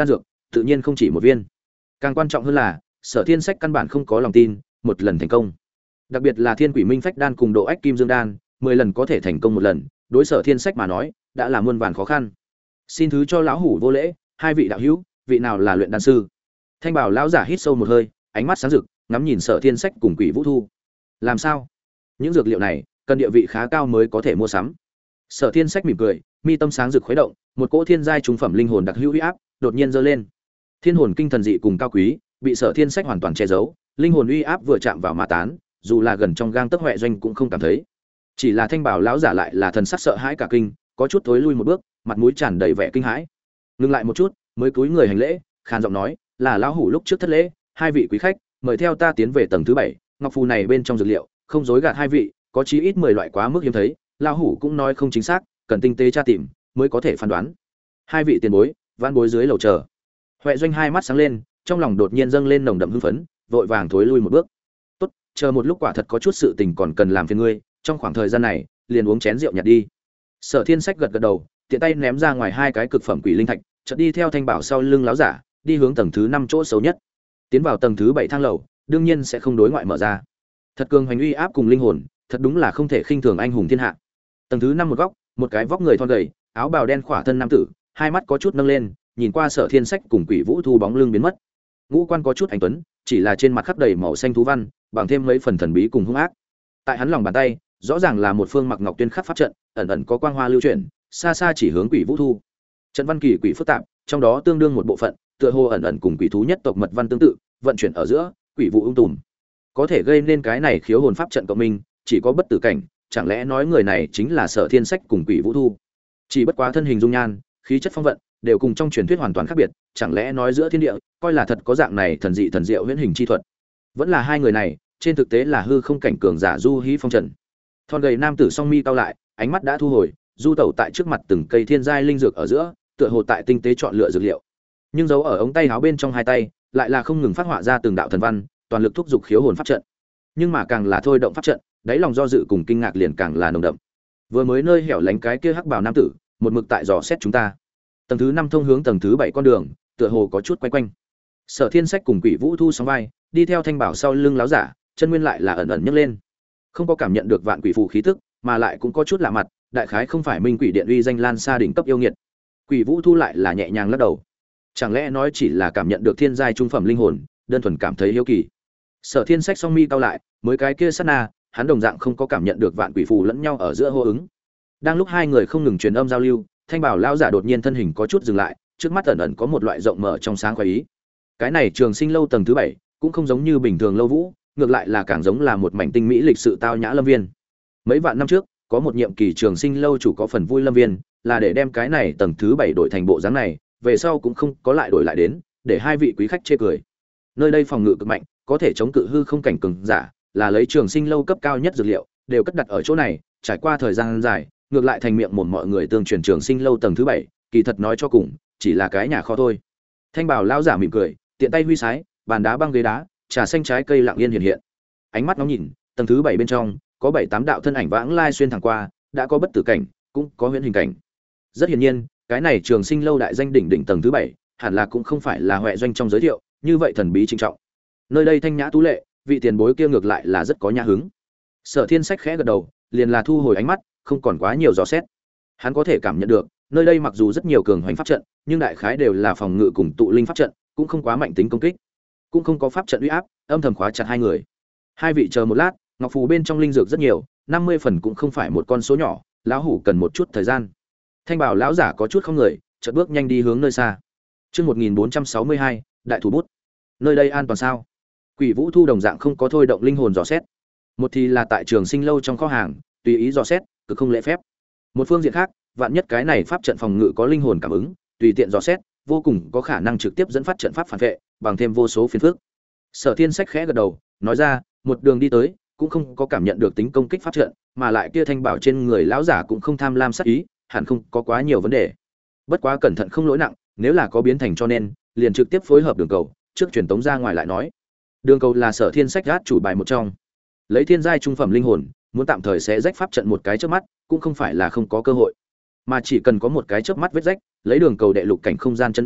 tự nhiên không chỉ một viên. Càng quan trọng hơn là Sở Thiên Sách căn bản không có lòng tin một lần thành công, đặc biệt là Thiên Quỷ Minh Phách đan cùng Độ Ách Kim Dương đan 10 lần có thể thành công một lần, đối Sở Thiên Sách mà nói đã là muôn vàn khó khăn. Xin thứ cho lão hủ vô lễ, hai vị đạo hữu, vị nào là luyện đan sư? Thanh bảo lão giả hít sâu một hơi, ánh mắt sáng rực, ngắm nhìn Sở Thiên Sách cùng Quỷ Vũ Thu. Làm sao? Những dược liệu này cần địa vị khá cao mới có thể mua sắm. Sở Thiên Sách mỉm cười, mi tâm sáng rực khuấy động, một cỗ thiên giai trung phẩm linh hồn đặc hữu uy áp đột nhiên dâng lên. Thiên hồn kinh thần dị cùng cao quý, bị Sở Thiên Sách hoàn toàn che giấu, linh hồn uy áp vừa chạm vào mà tán, dù là gần trong gang tấc Huệ Doanh cũng không cảm thấy. Chỉ là Thanh bảo lão giả lại là thần sắc sợ hãi cả kinh, có chút thối lui một bước, mặt mũi tràn đầy vẻ kinh hãi. Ngừng lại một chút, mới cúi người hành lễ, khàn giọng nói, là lão hủ lúc trước thất lễ, hai vị quý khách, mời theo ta tiến về tầng thứ 7, ngọc phù này bên trong dược liệu, không dối gạt hai vị, có chí ít 10 loại quá mức hiếm thấy, lão hủ cũng nói không chính xác, cần tinh tế tra tìm mới có thể phán đoán. Hai vị tiền bối, vãn bối dưới lầu chờ. Huệ Doanh hai mắt sáng lên, trong lòng đột nhiên dâng lên nồng đậm hưng phấn, vội vàng thối lui một bước. Tốt, chờ một lúc quả thật có chút sự tình còn cần làm phiền ngươi, trong khoảng thời gian này, liền uống chén rượu nhạt đi. Sở Thiên Sách gật gật đầu, tiện tay ném ra ngoài hai cái cực phẩm quỷ linh thạch, chợt đi theo Thanh bảo sau lưng láo giả, đi hướng tầng thứ 5 chỗ xấu nhất. Tiến vào tầng thứ 7 thang lầu, đương nhiên sẽ không đối ngoại mở ra. Thật cường hành uy áp cùng linh hồn, thật đúng là không thể khinh thường anh hùng thiên hạ. Tầng thứ 5 một góc, một cái vóc người thon gầy, áo bào đen khỏa thân nam tử, hai mắt có chút nâng lên, nhìn qua Sở Thiên Sách cùng Quỷ Vũ Thu bóng lưng biến mất. Ngũ quan có chút anh tuấn, chỉ là trên mặt khắc đầy màu xanh thú văn, bằng thêm mấy phần thần bí cùng hung ác. Tại hắn lòng bàn tay, rõ ràng là một phương mặc ngọc tuyên khắc pháp trận, ẩn ẩn có quang hoa lưu chuyển, xa xa chỉ hướng Quỷ Vũ Thu. Trận văn kỳ quỷ phức tạp, trong đó tương đương một bộ phận, tựa hồ ẩn ẩn cùng quỷ thú nhất tộc mật văn tương tự, vận chuyển ở giữa, quỷ vụ ung tùm. Có thể gây nên cái này khiếu hồn pháp trận cộng minh, chỉ có bất tử cảnh, chẳng lẽ nói người này chính là Sở Thiên Sách cùng Quỷ Vũ Thu? Chỉ bất quá thân hình dung nhan, khí chất phong vận, đều cùng trong truyền thuyết hoàn toàn khác biệt, chẳng lẽ nói giữa thiên địa, coi là thật có dạng này thần dị thần diệu huyễn hình chi thuật. Vẫn là hai người này, trên thực tế là hư không cảnh cường giả Du Hí Phong Trần. Thon gầy nam tử song mi cau lại, ánh mắt đã thu hồi, du tẩu tại trước mặt từng cây thiên giai linh dược ở giữa, tựa hồ tại tinh tế chọn lựa dược liệu. Nhưng giấu ở ống tay áo bên trong hai tay, lại là không ngừng phát họa ra từng đạo thần văn, toàn lực thúc giục khiếu hồn pháp trận. Nhưng mà càng là thôi động pháp trận, đáy lòng do dự cùng kinh ngạc liền càng là nồng đậm. Vừa mới nơi hẻo lánh cái kia hắc bào nam tử, một mực tại dò xét chúng ta. Tầng thứ 5 thông hướng tầng thứ 7 con đường, tựa hồ có chút quay quanh. Sở Thiên Sách cùng Quỷ Vũ Thu sóng vai, đi theo Thanh bảo sau lưng láo giả, chân nguyên lại là ẩn ẩn nhấc lên. Không có cảm nhận được vạn quỷ phù khí tức, mà lại cũng có chút lạ mặt, đại khái không phải Minh Quỷ Điện uy danh lan xa đỉnh cấp yêu nghiệt. Quỷ Vũ Thu lại là nhẹ nhàng lắc đầu. Chẳng lẽ nói chỉ là cảm nhận được thiên giai trung phẩm linh hồn, đơn thuần cảm thấy hiếu kỳ. Sở Thiên Sách song mi cau lại, mới cái kia sát na, hắn đồng dạng không có cảm nhận được vạn quỷ phù lẫn nhau ở giữa hô ứng. Đang lúc hai người không ngừng truyền âm giao lưu, Thanh bảo lão giả đột nhiên thân hình có chút dừng lại, trước mắt ẩn ẩn có một loại rộng mở trong sáng khoái ý. Cái này Trường Sinh lâu tầng thứ 7, cũng không giống như bình thường lâu vũ, ngược lại là càng giống là một mảnh tinh mỹ lịch sự tao nhã lâm viên. Mấy vạn năm trước, có một nhiệm kỳ Trường Sinh lâu chủ có phần vui lâm viên, là để đem cái này tầng thứ 7 đổi thành bộ dáng này, về sau cũng không có lại đổi lại đến, để hai vị quý khách chê cười. Nơi đây phòng ngự cực mạnh, có thể chống cự hư không cảnh cường giả, là lấy Trường Sinh lâu cấp cao nhất dược liệu, đều cất đặt ở chỗ này, trải qua thời gian dài, ngược lại thành miệng mồm mọi người tương truyền Trường Sinh lâu tầng thứ 7, kỳ thật nói cho cùng, chỉ là cái nhà kho thôi. Thanh bảo lão giả mỉm cười, tiện tay huy sái, bàn đá băng ghế đá, trà xanh trái cây lặng yên hiện hiện. Ánh mắt ngóng nhìn, tầng thứ 7 bên trong, có 7-8 đạo thân ảnh vãng lai xuyên thẳng qua, đã có bất tử cảnh, cũng có huyễn hình cảnh. Rất hiển nhiên, cái này Trường Sinh lâu đại danh đỉnh đỉnh tầng thứ 7, hẳn là cũng không phải là Huệ Doanh trong giới thiệu, như vậy thần bí trinh trọng. Nơi đây thanh nhã tú lệ, vị tiền bối kia ngược lại là rất có nhã hứng. Sở Thiên Sách khẽ gật đầu, liền là thu hồi ánh mắt, không còn quá nhiều dò xét. Hắn có thể cảm nhận được, nơi đây mặc dù rất nhiều cường hoành pháp trận, nhưng đại khái đều là phòng ngự cùng tụ linh pháp trận, cũng không quá mạnh tính công kích, cũng không có pháp trận uy áp, âm thầm khóa chặt hai người. Hai vị chờ một lát, ngọc phù bên trong linh dược rất nhiều, 50 phần cũng không phải một con số nhỏ, lão hủ cần một chút thời gian. Thanh bảo lão giả có chút không người, chợt bước nhanh đi hướng nơi xa. Chương 1462, đại thủ bút. Nơi đây an toàn sao? Quỷ Vũ Thu đồng dạng không có thôi động linh hồn dò xét. Một thì là tại Trường Sinh lâu trong kho hàng, tùy ý dò xét, cực không lễ phép. Một phương diện khác, vạn nhất cái này pháp trận phòng ngự có linh hồn cảm ứng, tùy tiện dò xét, vô cùng có khả năng trực tiếp dẫn phát trận pháp phản vệ, bằng thêm vô số phiền phức. Sở Thiên Sách khẽ gật đầu, nói ra, một đường đi tới, cũng không có cảm nhận được tính công kích pháp trận, mà lại kia thanh bảo trên người lão giả cũng không tham lam sát ý, hẳn không có quá nhiều vấn đề. Bất quá cẩn thận không lỗi nặng, nếu là có biến thành cho nên, liền trực tiếp phối hợp đường cầu, trước truyền tống ra ngoài lại nói. Đường cầu là Sở Thiên Sách gác chủ bài một trong. Lấy thiên giai trung phẩm linh hồn, muốn tạm thời sẽ rách pháp trận một cái chớp mắt, cũng không phải là không có cơ hội. Mà chỉ cần có một cái chớp mắt vết rách, lấy đường cầu đệ lục cảnh không gian chân ý,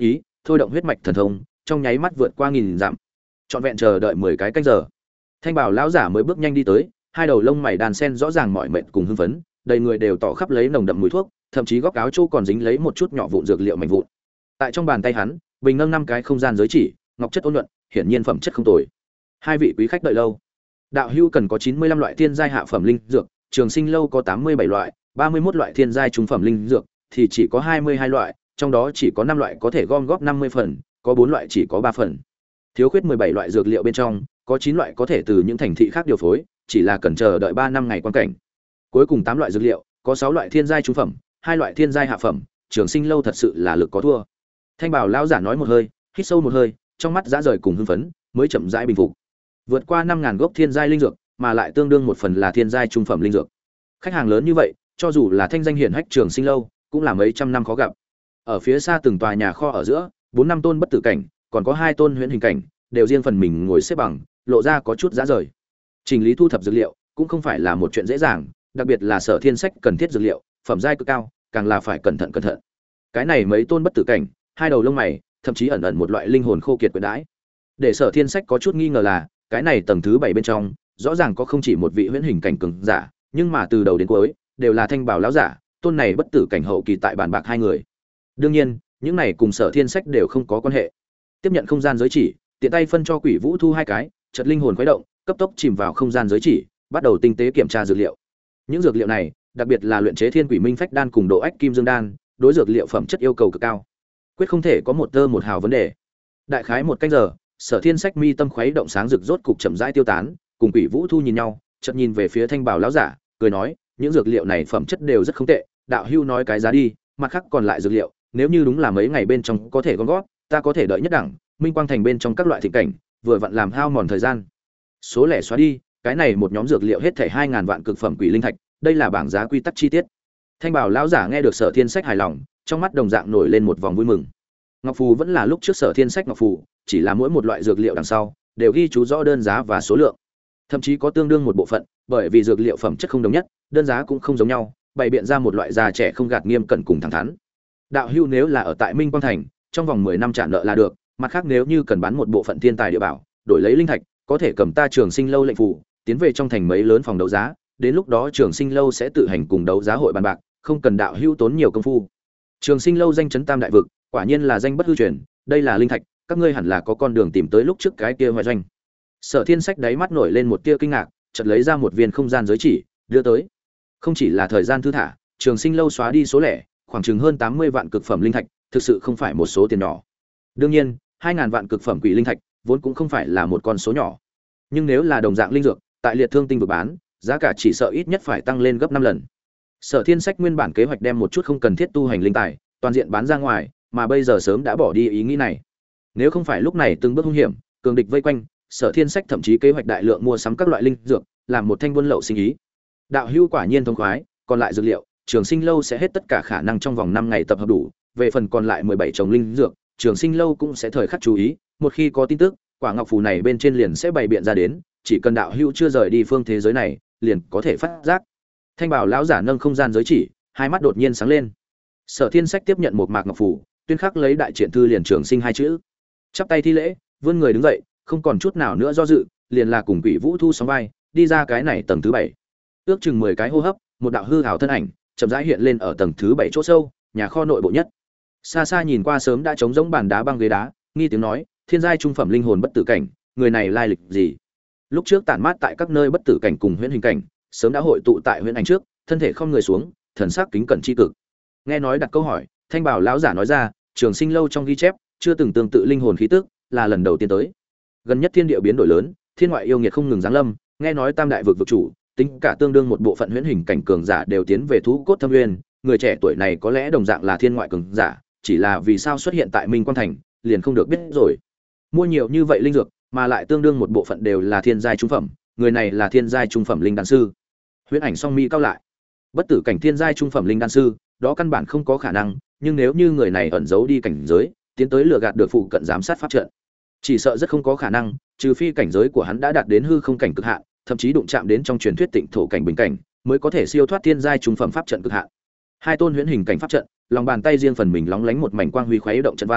thôi động huyết mạch thần thông, trong nháy mắt vượt qua nghìn dặm. Trọn vẹn chờ đợi 10 cái canh giờ. Thanh bảo lão giả mới bước nhanh đi tới, hai đầu lông mày đan sen rõ ràng mỏi mệt cùng hưng phấn, đầy người đều tỏ khắp lấy nồng đậm mùi thuốc, thậm chí góc áo chỗ còn dính lấy một chút nhỏ vụn dược liệu mảnh vụn. Tại trong bàn tay hắn, bình nâng 5 cái không gian giới chỉ, ngọc chất ôn nhuận, hiển nhiên phẩm chất không tồi. Hai vị quý khách đợi lâu. Đạo hữu cần có 95 loại thiên giai hạ phẩm linh dược, Trường Sinh lâu có 87 loại, 31 loại thiên giai trung phẩm linh dược thì chỉ có 22 loại, trong đó chỉ có 5 loại có thể gom góp 50 phần, có 4 loại chỉ có 3 phần. Thiếu khuyết 17 loại dược liệu bên trong, có 9 loại có thể từ những thành thị khác điều phối, chỉ là cần chờ đợi 3 năm ngày quan cảnh. Cuối cùng 8 loại dược liệu, có 6 loại thiên giai trung phẩm, 2 loại thiên giai hạ phẩm, Trường Sinh lâu thật sự là lực có thua. Thanh bảo lão giả nói một hơi, hít sâu một hơi, trong mắt dã rời cùng hưng phấn, mới chậm rãi bình phục. Vượt qua 5000 gốc thiên giai linh dược, mà lại tương đương một phần là thiên giai trung phẩm linh dược. Khách hàng lớn như vậy, cho dù là thanh danh hiển hách Trường Sinh lâu, cũng là mấy trăm năm khó gặp. Ở phía xa từng tòa nhà kho ở giữa, 4 năm tôn bất tử cảnh, còn có 2 tôn huyễn hình cảnh, đều riêng phần mình ngồi xếp bằng, lộ ra có chút dã rời. Trình lý thu thập dược liệu cũng không phải là một chuyện dễ dàng, đặc biệt là Sở Thiên Sách cần thiết dược liệu, phẩm giai cực cao, càng là phải cẩn thận cẩn thận. Cái này mấy tôn bất tử cảnh, hai đầu lông mày, thậm chí ẩn ẩn một loại linh hồn khô kiệt quyến đãi. Để Sở Thiên Sách có chút nghi ngờ là, cái này tầng thứ 7 bên trong, rõ ràng có không chỉ một vị huyễn hình cảnh cường giả, nhưng mà từ đầu đến cuối đều là thanh bảo lão giả, tôn này bất tử cảnh hậu kỳ tại bàn bạc hai người. Đương nhiên, những này cùng Sở Thiên Sách đều không có quan hệ. Tiếp nhận không gian giới chỉ, tiện tay phân cho Quỷ Vũ Thu 2 cái, chợt linh hồn khuấy động, cấp tốc chìm vào không gian giới chỉ, bắt đầu tinh tế kiểm tra dược liệu. Những dược liệu này, đặc biệt là luyện chế Thiên Quỷ Minh Phách đan cùng độ ách kim dương đan, đối dược liệu phẩm chất yêu cầu cực cao, quyết không thể có một tơ một hào vấn đề. Đại khái một canh giờ, Sở Thiên Sách mi tâm khuấy động sáng rực rốt cục chậm rãi tiêu tán, cùng Quỷ Vũ Thu nhìn nhau, chợt nhìn về phía Thanh Bảo lão giả, cười nói, những dược liệu này phẩm chất đều rất không tệ, đạo hưu nói cái giá đi, mặt khác còn lại dược liệu, nếu như đúng là mấy ngày bên trong có thể gom góp, ta có thể đợi nhất đẳng, Minh Quang thành bên trong các loại thịnh cảnh, vừa vặn làm hao mòn thời gian. Số lẻ xóa đi, cái này một nhóm dược liệu hết thảy 2000 vạn cực phẩm quỷ linh thạch, đây là bảng giá quy tắc chi tiết. Thanh Bảo lão giả nghe được Sở Thiên Sách hài lòng, trong mắt đồng dạng nổi lên một vòng vui mừng. Ngọc phù vẫn là lúc trước Sở Thiên Sách ngọc phù, chỉ là mỗi một loại dược liệu đằng sau đều ghi chú rõ đơn giá và số lượng, thậm chí có tương đương một bộ phận, bởi vì dược liệu phẩm chất không đồng nhất, đơn giá cũng không giống nhau, bày biện ra một loại già trẻ không gạt nghiêm cẩn cùng thẳng thắn. Đạo hữu nếu là ở tại Minh Quang thành, trong vòng 10 năm trả nợ là được, mặt khác nếu như cần bán một bộ phận thiên tài địa bảo, đổi lấy linh thạch, có thể cầm ta Trường Sinh lâu lệnh phù, tiến về trong thành mấy lớn phòng đấu giá, đến lúc đó Trường Sinh lâu sẽ tự hành cùng đấu giá hội bàn bạc, không cần đạo hữu tốn nhiều công phu. Trường Sinh lâu danh chấn tam đại vực, quả nhiên là danh bất hư truyền, đây là linh thạch, các ngươi hẳn là có con đường tìm tới lúc trước cái kia ngoại doanh. Sở Thiên Sách đáy mắt nổi lên một tia kinh ngạc, chợt lấy ra một viên không gian giới chỉ, đưa tới. Không chỉ là thời gian thư thả, Trường Sinh lâu xóa đi số lẻ, khoảng chừng hơn 80 vạn cực phẩm linh thạch, thực sự không phải một số tiền nhỏ. Đương nhiên, 2000 vạn cực phẩm quỷ linh thạch, vốn cũng không phải là một con số nhỏ. Nhưng nếu là đồng dạng linh dược, tại Liệt Thương tinh vực bán, giá cả chỉ sợ ít nhất phải tăng lên gấp 5 lần. Sở Thiên Sách nguyên bản kế hoạch đem một chút không cần thiết tu hành linh tài, toàn diện bán ra ngoài, mà bây giờ sớm đã bỏ đi ý nghĩ này. Nếu không phải lúc này từng bước hung hiểm, cường địch vây quanh, Sở Thiên Sách thậm chí kế hoạch đại lượng mua sắm các loại linh dược, làm một thanh buôn lậu sinh ý. Đạo hữu quả nhiên thông khoái, còn lại dược liệu, Trường Sinh lâu sẽ hết tất cả khả năng trong vòng 5 ngày tập hợp đủ, về phần còn lại 17 chồng linh dược, Trường Sinh lâu cũng sẽ thời khắc chú ý, một khi có tin tức, quả ngọc phù này bên trên liền sẽ bày biện ra đến, chỉ cần đạo hữu chưa rời đi phương thế giới này, liền có thể phát giác. Thanh Bảo lão giả nâng không gian giới chỉ, hai mắt đột nhiên sáng lên. Sở Thiên Sách tiếp nhận một mạc ngọc phù, tuyên khắc lấy đại triển thư liền Trường Sinh hai chữ, chắp tay thi lễ, vươn người đứng dậy, không còn chút nào nữa do dự, liền là cùng Quỷ Vũ Thu sóng vai, đi ra cái này tầng thứ 7. Ước chừng 10 cái hô hấp, một đạo hư ảo thân ảnh chậm rãi hiện lên ở tầng thứ 7 chỗ sâu, nhà kho nội bộ nhất. Xa xa nhìn qua sớm đã trống rỗng bàn đá băng ghế đá, nghi tiếng nói, thiên giai trung phẩm linh hồn bất tử cảnh, người này lai lịch gì? Lúc trước tản mát tại các nơi bất tử cảnh cùng huyễn hình cảnh, sớm đã hội tụ tại huyễn ảnh trước, thân thể không người xuống, thần sắc kính cẩn chi cực. Nghe nói đặt câu hỏi, Thanh Bảo lão giả nói ra, Trường Sinh lâu trong ghi chép, chưa từng tương tự linh hồn khí tức, là lần đầu tiên tới. Gần nhất thiên địa biến đổi lớn, thiên ngoại yêu nghiệt không ngừng giáng lâm, nghe nói tam đại vực vực chủ, tính cả tương đương một bộ phận huyễn hình cảnh cường giả đều tiến về thú cốt thâm nguyên, người trẻ tuổi này có lẽ đồng dạng là thiên ngoại cường giả, chỉ là vì sao xuất hiện tại Minh Quang thành, liền không được biết rồi. Mua nhiều như vậy linh dược, mà lại tương đương một bộ phận đều là thiên giai trung phẩm, người này là thiên giai trung phẩm linh đan sư. Huyễn ảnh song mi cao lại. Bất tử cảnh thiên giai trung phẩm linh đan sư, đó căn bản không có khả năng, nhưng nếu như người này ẩn giấu đi cảnh giới, tiến tới lừa gạt được phụ cận giám sát pháp trận, chỉ sợ rất không có khả năng, trừ phi cảnh giới của hắn đã đạt đến hư không cảnh cực hạn, thậm chí đụng chạm đến trong truyền thuyết tịnh thổ cảnh bình cảnh, mới có thể siêu thoát thiên giai trung phẩm pháp trận cực hạn. Hai tôn huyễn hình cảnh pháp trận, lòng bàn tay riêng phần mình lóng lánh một mảnh quang huy khuấy động trận văn,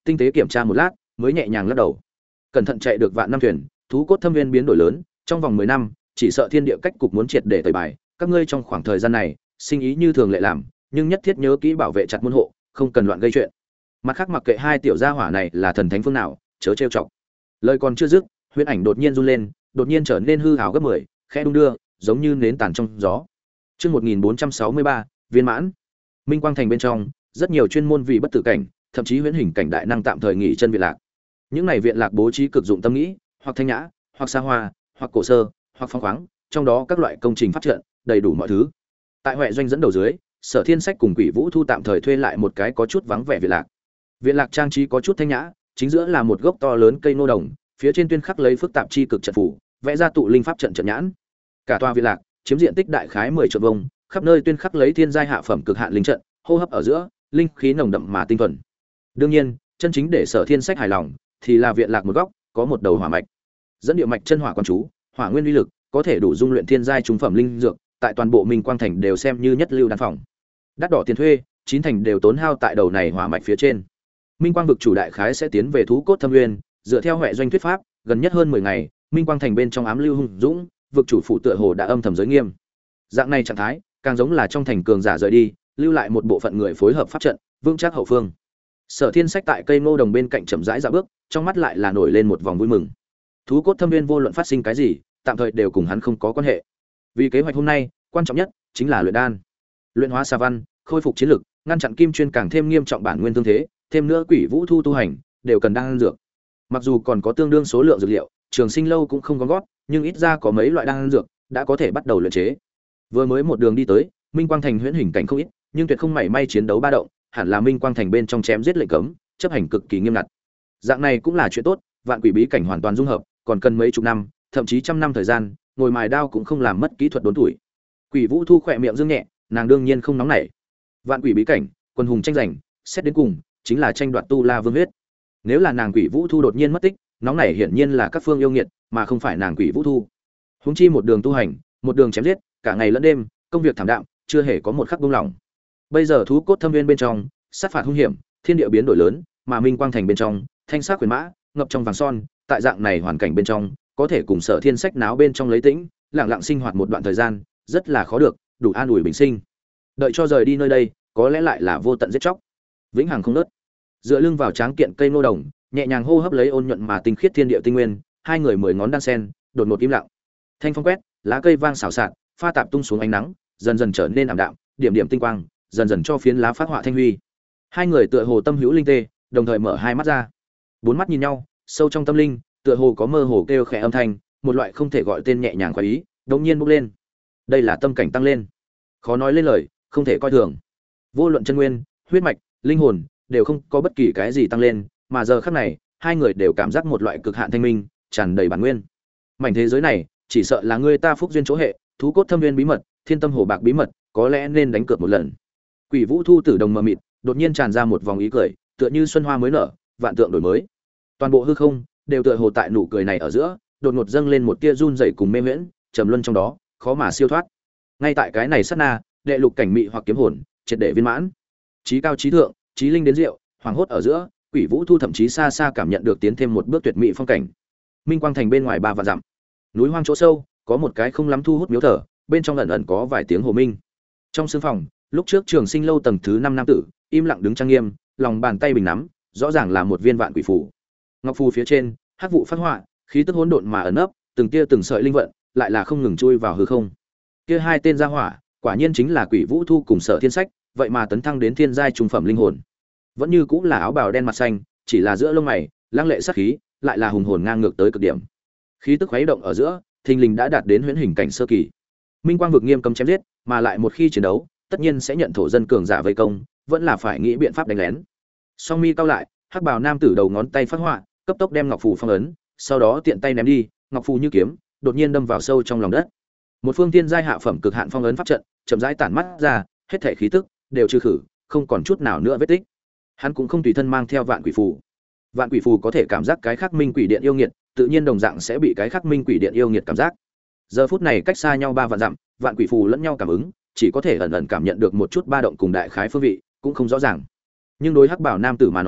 tinh tế kiểm tra một lát mới nhẹ nhàng lắc đầu. Cẩn thận chạy được vạn năm thuyền, thú cốt thâm viên biến đổi lớn, trong vòng 10 năm chỉ sợ thiên địa cách cục muốn triệt để tẩy bài, các ngươi trong khoảng thời gian này sinh ý như thường lệ làm, nhưng nhất thiết nhớ kỹ bảo vệ chặt môn hộ, không cần loạn gây chuyện. Mặt khác mặc kệ hai tiểu gia hỏa này là thần thánh phương nào, chớ trêu chọc. Lời còn chưa dứt, huyễn ảnh đột nhiên run lên, đột nhiên trở nên hư ảo gấp 10, khẽ đung đưa, giống như nến tàn trong gió. Chương 1463, viên mãn. Minh Quang Thành bên trong, rất nhiều chuyên môn vì bất tử cảnh, thậm chí huyễn hình cảnh đại năng tạm thời nghỉ chân viện lạc. Những này viện lạc bố trí cực dụng tâm nghĩ, hoặc thanh nhã, hoặc xa hoa, hoặc cổ sơ, hoặc phong khoáng, trong đó các loại công trình phát trận, đầy đủ mọi thứ. Tại Huệ Doanh dẫn đầu dưới, Sở Thiên Sách cùng Quỷ Vũ Thu tạm thời thuê lại một cái có chút vắng vẻ viện lạc. Viện lạc trang trí có chút thanh nhã, chính giữa là một gốc to lớn cây nô đồng, phía trên tuyên khắc lấy phức tạp chi cực trận phủ, vẽ ra tụ linh pháp trận trận nhãn. Cả tòa viện lạc chiếm diện tích đại khái 10 trượng vuông, khắp nơi tuyên khắc lấy thiên giai hạ phẩm cực hạn linh trận, hô hấp ở giữa, linh khí nồng đậm mà tinh thuần. Đương nhiên, chân chính để Sở Thiên Sách hài lòng thì là viện lạc một góc có một đầu hỏa mạch. Dẫn địa mạch chân hỏa quan chú, hỏa nguyên uy lực có thể đủ dung luyện thiên giai trung phẩm linh dược, tại toàn bộ Minh Quang Thành đều xem như nhất lưu đan phòng. Đắt đỏ tiền thuê, 9 thành đều tốn hao tại đầu này hỏa mạch phía trên. Minh Quang vực chủ đại khái sẽ tiến về thú cốt thâm nguyên, dựa theo Huệ Doanh thuyết pháp, gần nhất hơn 10 ngày, Minh Quang Thành bên trong ám lưu hung dũng, vực chủ phụ tựa hồ đã âm thầm giới nghiêm. Dạng này trạng thái, càng giống là trong thành cường giả rời đi, lưu lại một bộ phận người phối hợp pháp trận, vững chắc hậu phương. Sở Thiên Sách tại cây ngô đồng bên cạnh chậm rãi dạo bước, trong mắt lại là nổi lên một vòng vui mừng. Thú cốt thâm viên vô luận phát sinh cái gì, tạm thời đều cùng hắn không có quan hệ. Vì kế hoạch hôm nay, quan trọng nhất chính là luyện đan, luyện hóa xà văn, khôi phục chiến lực, ngăn chặn kim chuyên càng thêm nghiêm trọng bản nguyên thương thế, thêm nữa Quỷ Vũ Thu tu hành, đều cần đan dược. Mặc dù còn có tương đương số lượng dược liệu, Trường Sinh lâu cũng không có gót, nhưng ít ra có mấy loại đan dược đã có thể bắt đầu luyện chế. Vừa mới một đường đi tới, Minh Quang Thành huyễn hình cảnh không ít, nhưng tuyệt không mảy may chiến đấu ba động, hẳn là Minh Quang Thành bên trong chém giết lệnh cấm, chấp hành cực kỳ nghiêm ngặt. Dạng này cũng là chuyện tốt, vạn quỷ bí cảnh hoàn toàn dung hợp, còn cần mấy chục năm, thậm chí trăm năm thời gian, ngồi mài đao cũng không làm mất kỹ thuật đốn tuổi. Quỷ Vũ Thu khỏe miệng dương nhẹ, nàng đương nhiên không nóng nảy. Vạn quỷ bí cảnh, quân hùng tranh giành, xét đến cùng, chính là tranh đoạt tu la vương huyết. Nếu là nàng Quỷ Vũ Thu đột nhiên mất tích, nóng nảy hiển nhiên là các phương yêu nghiệt, mà không phải nàng Quỷ Vũ Thu. Huống chi một đường tu hành, một đường chém giết, cả ngày lẫn đêm, công việc thảm đạm, chưa hề có một khắc buông lỏng. Bây giờ thú cốt thâm viên bên trong, sát phạt hung hiểm, thiên địa biến đổi lớn, mà Minh Quang Thành bên trong, thanh sắc quyền mã, ngập trong vàng son, tại dạng này hoàn cảnh bên trong, có thể cùng Sở Thiên Sách náo bên trong lấy tĩnh, lặng lặng sinh hoạt một đoạn thời gian, rất là khó được, đủ an ủi bình sinh. Đợi cho rời đi nơi đây, có lẽ lại là vô tận giết chóc. Vĩnh hằng không ngớt. Dựa lưng vào tráng kiện cây nô đồng, nhẹ nhàng hô hấp lấy ôn nhuận mà tinh khiết thiên địa tinh nguyên, hai người 10 ngón đan sen, đột ngột im lặng. Thanh phong quét, lá cây vang xào xạc, pha tạp tung xuống ánh nắng, dần dần trở nên ảm đạm, điểm điểm tinh quang, dần dần cho phiến lá phát họa thanh huy. Hai người tựa hồ tâm hữu linh tê, đồng thời mở hai mắt ra. Bốn mắt nhìn nhau, sâu trong tâm linh, tựa hồ có mơ hồ kêu khẽ âm thanh, một loại không thể gọi tên nhẹ nhàng khoái ý, đột nhiên bốc lên. Đây là tâm cảnh tăng lên, khó nói lên lời, không thể coi thường. Vô luận chân nguyên, huyết mạch, linh hồn đều không có bất kỳ cái gì tăng lên, mà giờ khắc này, hai người đều cảm giác một loại cực hạn thanh minh, tràn đầy bản nguyên. Mảnh thế giới này, chỉ sợ là người ta phúc duyên chỗ hệ, thú cốt thâm viên bí mật, thiên tâm hồ bạc bí mật, có lẽ nên đánh cược một lần. Quỷ Vũ Thu tử đồng mờ mịt, đột nhiên tràn ra một vòng ý cười, tựa như xuân hoa mới nở, vạn tượng đổi mới. Toàn bộ hư không đều tựa hồ tại nụ cười này ở giữa, đột ngột dâng lên một tia run rẩy cùng mê miễn, trầm luân trong đó, khó mà siêu thoát. Ngay tại cái này sát na, đệ lục cảnh mị hoặc kiếm hồn, triệt để viên mãn. Chí cao chí thượng, chí linh đến diệu, hoàng hốt ở giữa, Quỷ Vũ Thu thậm chí xa xa cảm nhận được tiến thêm một bước tuyệt mỹ phong cảnh. Minh Quang Thành bên ngoài 3 vạn dặm, núi hoang chỗ sâu, có một cái không lắm thu hút miếu thờ, bên trong ẩn ẩn có vài tiếng hồ minh. Trong sương phòng, lúc trước Trường Sinh lâu tầng thứ 5 nam tử, im lặng đứng trang nghiêm, lòng bàn tay bình nắm, rõ ràng là một viên vạn quỷ phù. Ngọc phù phía trên, hắc vụ phát họa, khí tức hỗn độn mà ẩn nấp, từng tia từng sợi linh vận, lại là không ngừng chui vào hư không. Kia hai tên gia hỏa, quả nhiên chính là Quỷ Vũ Thu cùng Sở Thiên Sách, vậy mà tấn thăng đến thiên giai trung phẩm linh hồn. Vẫn như cũng là áo bào đen mặt xanh, chỉ là giữa lông mày, lăng lệ sát khí, lại là hùng hồn ngang ngược tới cực điểm. Khí tức khuấy động ở giữa, thình lình đã đạt đến huyễn hình cảnh sơ kỳ. Minh Quang vực nghiêm cấm chém giết, mà lại một khi chiến đấu, tất nhiên sẽ nhận thổ dân cường giả vây công, vẫn là phải nghĩ biện pháp đánh lén. Song mi cao lại, hắc bào nam tử đầu ngón tay phát họa, cấp tốc đem ngọc phù phong ấn, sau đó tiện tay ném đi, ngọc phù như kiếm, đột nhiên đâm vào sâu trong lòng đất. Một phương thiên giai hạ phẩm cực hạn phong ấn pháp trận, chậm rãi tản mắt ra, hết thể khí tức đều trừ khử, không còn chút nào nữa vết tích. Hắn cũng không tùy thân mang theo vạn quỷ phù. Vạn quỷ phù có thể cảm giác cái khắc minh quỷ điện yêu nghiệt, tự nhiên đồng dạng sẽ bị cái khắc minh quỷ điện yêu nghiệt cảm giác. Giờ phút này cách xa nhau 3 vạn dặm, vạn quỷ phù lẫn nhau cảm ứng, chỉ có thể ẩn ẩn cảm nhận được một chút ba động cùng đại khái phương vị, cũng không rõ ràng. Nhưng đối hắc bảo nam tử mà nói,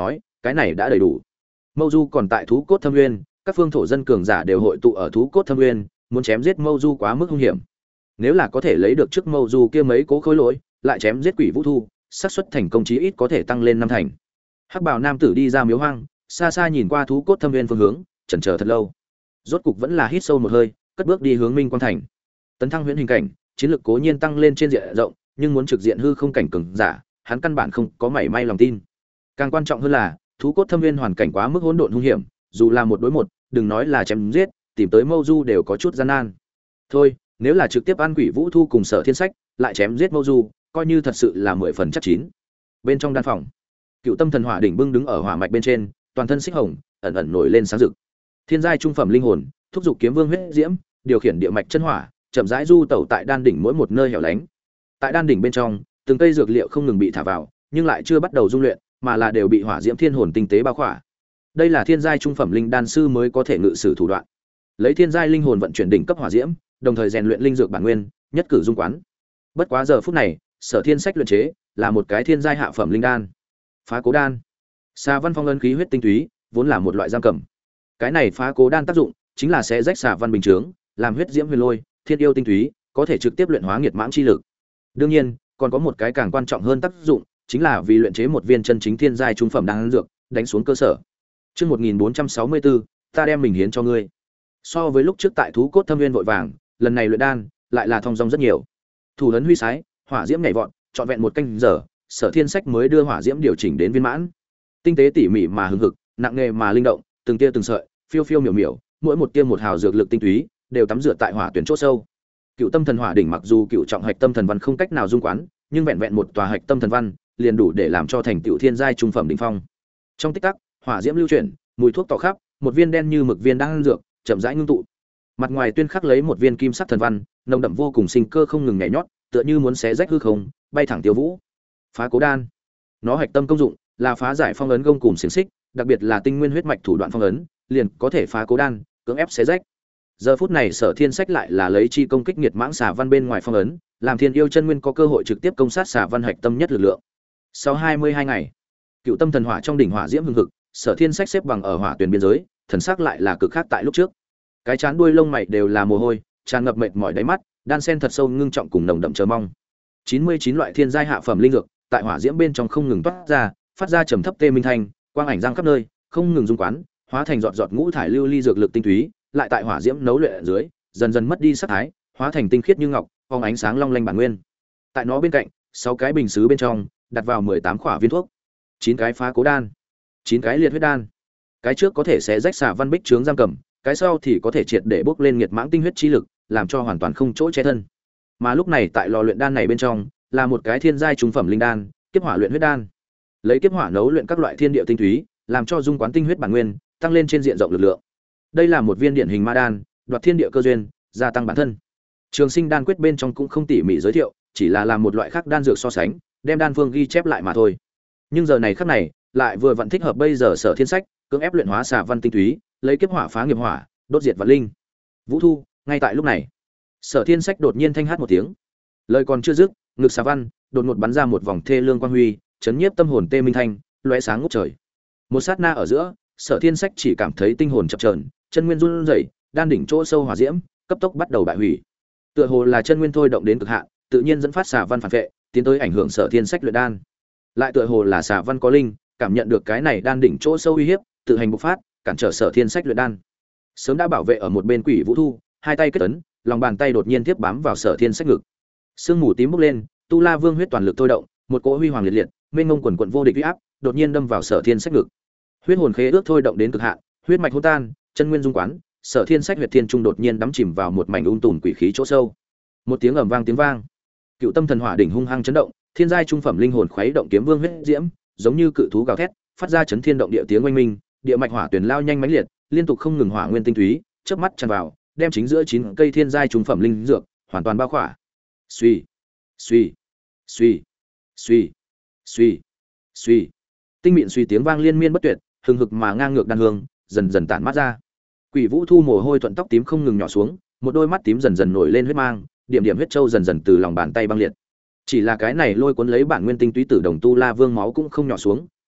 cái này đã đầy đủ. Mâu Du còn tại thú cốt thâm nguyên, các phương thổ dân cường giả đều hội tụ ở thú cốt thâm nguyên, muốn chém giết Mâu Du quá mức hung hiểm. Nếu là có thể lấy được trước Mâu Du kia mấy cố khối lỗi, lại chém giết Quỷ Vũ Thu, xác suất thành công chí ít có thể tăng lên 5 thành. Hắc Bảo nam tử đi ra miếu hoang, xa xa nhìn qua thú cốt thâm nguyên phương hướng, chần chờ thật lâu. Rốt cục vẫn là hít sâu một hơi, cất bước đi hướng Minh Quang thành. Tấn thăng huyễn hình cảnh, chiến lược cố nhiên tăng lên trên diện rộng, nhưng muốn trực diện hư không cảnh cường giả, hắn căn bản không có mảy may lòng tin. Càng quan trọng hơn là, thú cốt thâm nguyên hoàn cảnh quá mức hỗn độn hung hiểm, dù là một đối một, đừng nói là chém giết, tìm tới Mâu Du đều có chút gian nan. Thôi, nếu là trực tiếp ăn Quỷ Vũ Thu cùng Sở Thiên Sách, lại chém giết Mâu Du, coi như thật sự là 10 phần chắc chín. Bên trong đan phòng, Cựu Tâm Thần Hỏa đỉnh bưng đứng ở hỏa mạch bên trên, toàn thân xích hồng, ẩn ẩn nổi lên sáng rực. Thiên giai trung phẩm linh hồn, thúc dục kiếm vương huyết diễm, điều khiển địa mạch chân hỏa, chậm rãi du tẩu tại đan đỉnh mỗi một nơi hẻo lánh. Tại đan đỉnh bên trong, từng cây dược liệu không ngừng bị thả vào, nhưng lại chưa bắt đầu dung luyện, mà là đều bị hỏa diễm thiên hồn tinh tế bao khỏa. Đây là thiên giai trung phẩm linh đan sư mới có thể ngự sử thủ đoạn. Lấy thiên giai linh hồn vận chuyển đỉnh cấp hỏa diễm, đồng thời rèn luyện linh dược bản nguyên, nhất cử dung quán. Bất quá giờ phút này, Sở Thiên Sách luyện chế là một cái thiên giai hạ phẩm linh đan. Phá cố đan. Xà văn phong ấn khí huyết tinh túy, vốn là một loại giam cầm. Cái này phá cố đan tác dụng chính là sẽ rách xà văn bình chướng, làm huyết diễm huyền lôi, thiên yêu tinh túy, có thể trực tiếp luyện hóa nghiệt mãng chi lực. Đương nhiên, còn có một cái càng quan trọng hơn tác dụng, chính là vì luyện chế một viên chân chính thiên giai trung phẩm đan dược, đánh xuống cơ sở. Chương 1464, ta đem mình hiến cho ngươi. So với lúc trước tại thú cốt thâm nguyên vội vàng, lần này luyện đan lại là thong dong rất nhiều. Thủ ấn huy sái, hỏa diễm nhảy vọt, trọn vẹn một canh giờ, Sở Thiên Sách mới đưa hỏa diễm điều chỉnh đến viên mãn. Tinh tế tỉ mỉ mà hứng hực, nặng nghề mà linh động, từng tia từng sợi, phiêu phiêu miểu miểu, mỗi một tia một hào dược lực tinh túy, đều tắm rửa tại hỏa tuyển chỗ sâu. Cựu Tâm Thần Hỏa đỉnh mặc dù cựu trọng hạch tâm thần văn không cách nào dung quán, nhưng vẹn vẹn một tòa hạch tâm thần văn, liền đủ để làm cho thành tựu thiên giai trung phẩm đỉnh phong. Trong tích tắc, hỏa diễm lưu chuyển, mùi thuốc tỏ khắp, một viên đen như mực viên đang dược, chậm rãi ngưng tụ. Mặt ngoài tuyên khắc lấy một viên kim sắc thần văn, nồng đậm vô cùng sinh cơ không ngừng nhảy nhót, tựa như muốn xé rách hư không, bay thẳng tiêu vũ. Phá cố đan, nó hạch tâm công dụng là phá giải phong ấn gông cùm xiềng xích, đặc biệt là tinh nguyên huyết mạch thủ đoạn phong ấn, liền có thể phá cố đan, cưỡng ép xé rách. Giờ phút này Sở Thiên Sách lại là lấy chi công kích nghiệt mãng xà văn bên ngoài phong ấn, làm thiên yêu chân nguyên có cơ hội trực tiếp công sát xà văn hạch tâm nhất lực lượng. Sau 22 ngày, Cựu Tâm Thần Hỏa trong đỉnh hỏa diễm hừng hực, Sở Thiên Sách xếp bằng ở hỏa tuyển biên giới, thần sắc lại là cực khác tại lúc trước. Cái trán đuôi lông mày đều là mồ hôi, tràn ngập mệt mỏi đáy mắt, đan sen thật sâu ngưng trọng cùng nồng đậm chờ mong. 99 loại thiên giai hạ phẩm linh dược, tại hỏa diễm bên trong không ngừng toát ra, phát ra trầm thấp tê minh thanh, quang ảnh giang khắp nơi, không ngừng dung quán, hóa thành giọt giọt ngũ thải lưu ly dược lực tinh túy, lại tại hỏa diễm nấu luyện ở dưới, dần dần mất đi sắc thái, hóa thành tinh khiết như ngọc, phóng ánh sáng long lanh bản nguyên. Tại nó bên cạnh, 6 cái bình sứ bên trong, đặt vào 18 khỏa viên thuốc, 9 cái phá cố đan, 9 cái liệt huyết đan. Cái trước có thể sẽ rách xả văn bích trướng giam cầm, cái sau thì có thể triệt để bốc lên nghiệt mãng tinh huyết chi lực, làm cho hoàn toàn không chỗ che thân. Mà lúc này tại lò luyện đan này bên trong, là một cái thiên giai trung phẩm linh đan, kiếp hỏa luyện huyết đan. Lấy kiếp hỏa nấu luyện các loại thiên địa tinh túy, làm cho dung quán tinh huyết bản nguyên, tăng lên trên diện rộng lực lượng. Đây là một viên điển hình ma đan, đoạt thiên địa cơ duyên, gia tăng bản thân. Trường Sinh đan quyết bên trong cũng không tỉ mỉ giới thiệu, chỉ là làm một loại khác đan dược so sánh, đem đan phương ghi chép lại mà thôi. Nhưng giờ này khắc này, lại vừa vặn thích hợp bây giờ Sở Thiên Sách, cưỡng ép luyện hóa xà văn tinh túy, lấy kiếp hỏa phá nghiệp hỏa, đốt diệt vạn linh. Vũ Thu, ngay tại lúc này, Sở Thiên Sách đột nhiên thanh hát một tiếng. Lời còn chưa dứt, ngực xà văn đột ngột bắn ra một vòng thê lương quang huy, chấn nhiếp tâm hồn tê minh thanh, lóe sáng ngút trời. Một sát na ở giữa, Sở Thiên Sách chỉ cảm thấy tinh hồn chập chờn, chân nguyên run rẩy, đan đỉnh chỗ sâu hỏa diễm, cấp tốc bắt đầu bại hủy. Tựa hồ là chân nguyên thôi động đến cực hạn, tự nhiên dẫn phát xà văn phản vệ, tiến tới ảnh hưởng Sở Thiên Sách luyện đan. Lại tựa hồ là xà văn có linh, cảm nhận được cái này đan đỉnh chỗ sâu uy hiếp, tự hành bộc phát, cản trở Sở Thiên Sách luyện đan. Sớm đã bảo vệ ở một bên Quỷ Vũ Thu, hai tay kết ấn, lòng bàn tay đột nhiên tiếp bám vào Sở Thiên Sách ngực. Sương mù tím bốc lên, Tu La Vương huyết toàn lực thôi động, một cỗ huy hoàng liệt liệt, mênh mông quần quần vô địch uy áp, đột nhiên đâm vào Sở Thiên Sách ngực. Huyết hồn khế ước thôi động đến cực hạn, huyết mạch hỗn tan, chân nguyên dung quán, Sở Thiên Sách huyệt thiên trung đột nhiên đắm chìm vào một mảnh tùm quỷ khí chỗ sâu. Một tiếng ầm vang tiếng vang, Cựu Tâm Thần Hỏa đỉnh hung hăng chấn động, thiên giai trung phẩm linh hồn khuấy động kiếm vương huyết diễm, giống như cự thú gào thét, phát ra chấn thiên động địa tiếng oanh minh, địa mạch hỏa tuyển lao nhanh mãnh liệt, liên tục không ngừng hỏa nguyên tinh túy, chớp mắt tràn vào, đem chính giữa 9 cây thiên giai trung phẩm linh dược hoàn toàn bao khỏa. Suy, suy, suy, suy, suy, suy. Tinh mịn suy tiếng vang liên miên bất tuyệt, hừng hực mà ngang ngược đan hương, dần dần tản mát ra. Quỷ Vũ Thu mồ hôi thuận tóc tím không ngừng nhỏ xuống, một đôi mắt tím dần dần nổi lên huyết mang, điểm điểm huyết châu dần dần từ lòng bàn tay băng liệt. Chỉ là cái này lôi cuốn lấy bản nguyên tinh túy tử đồng Tu La Vương máu cũng không nhỏ xuống,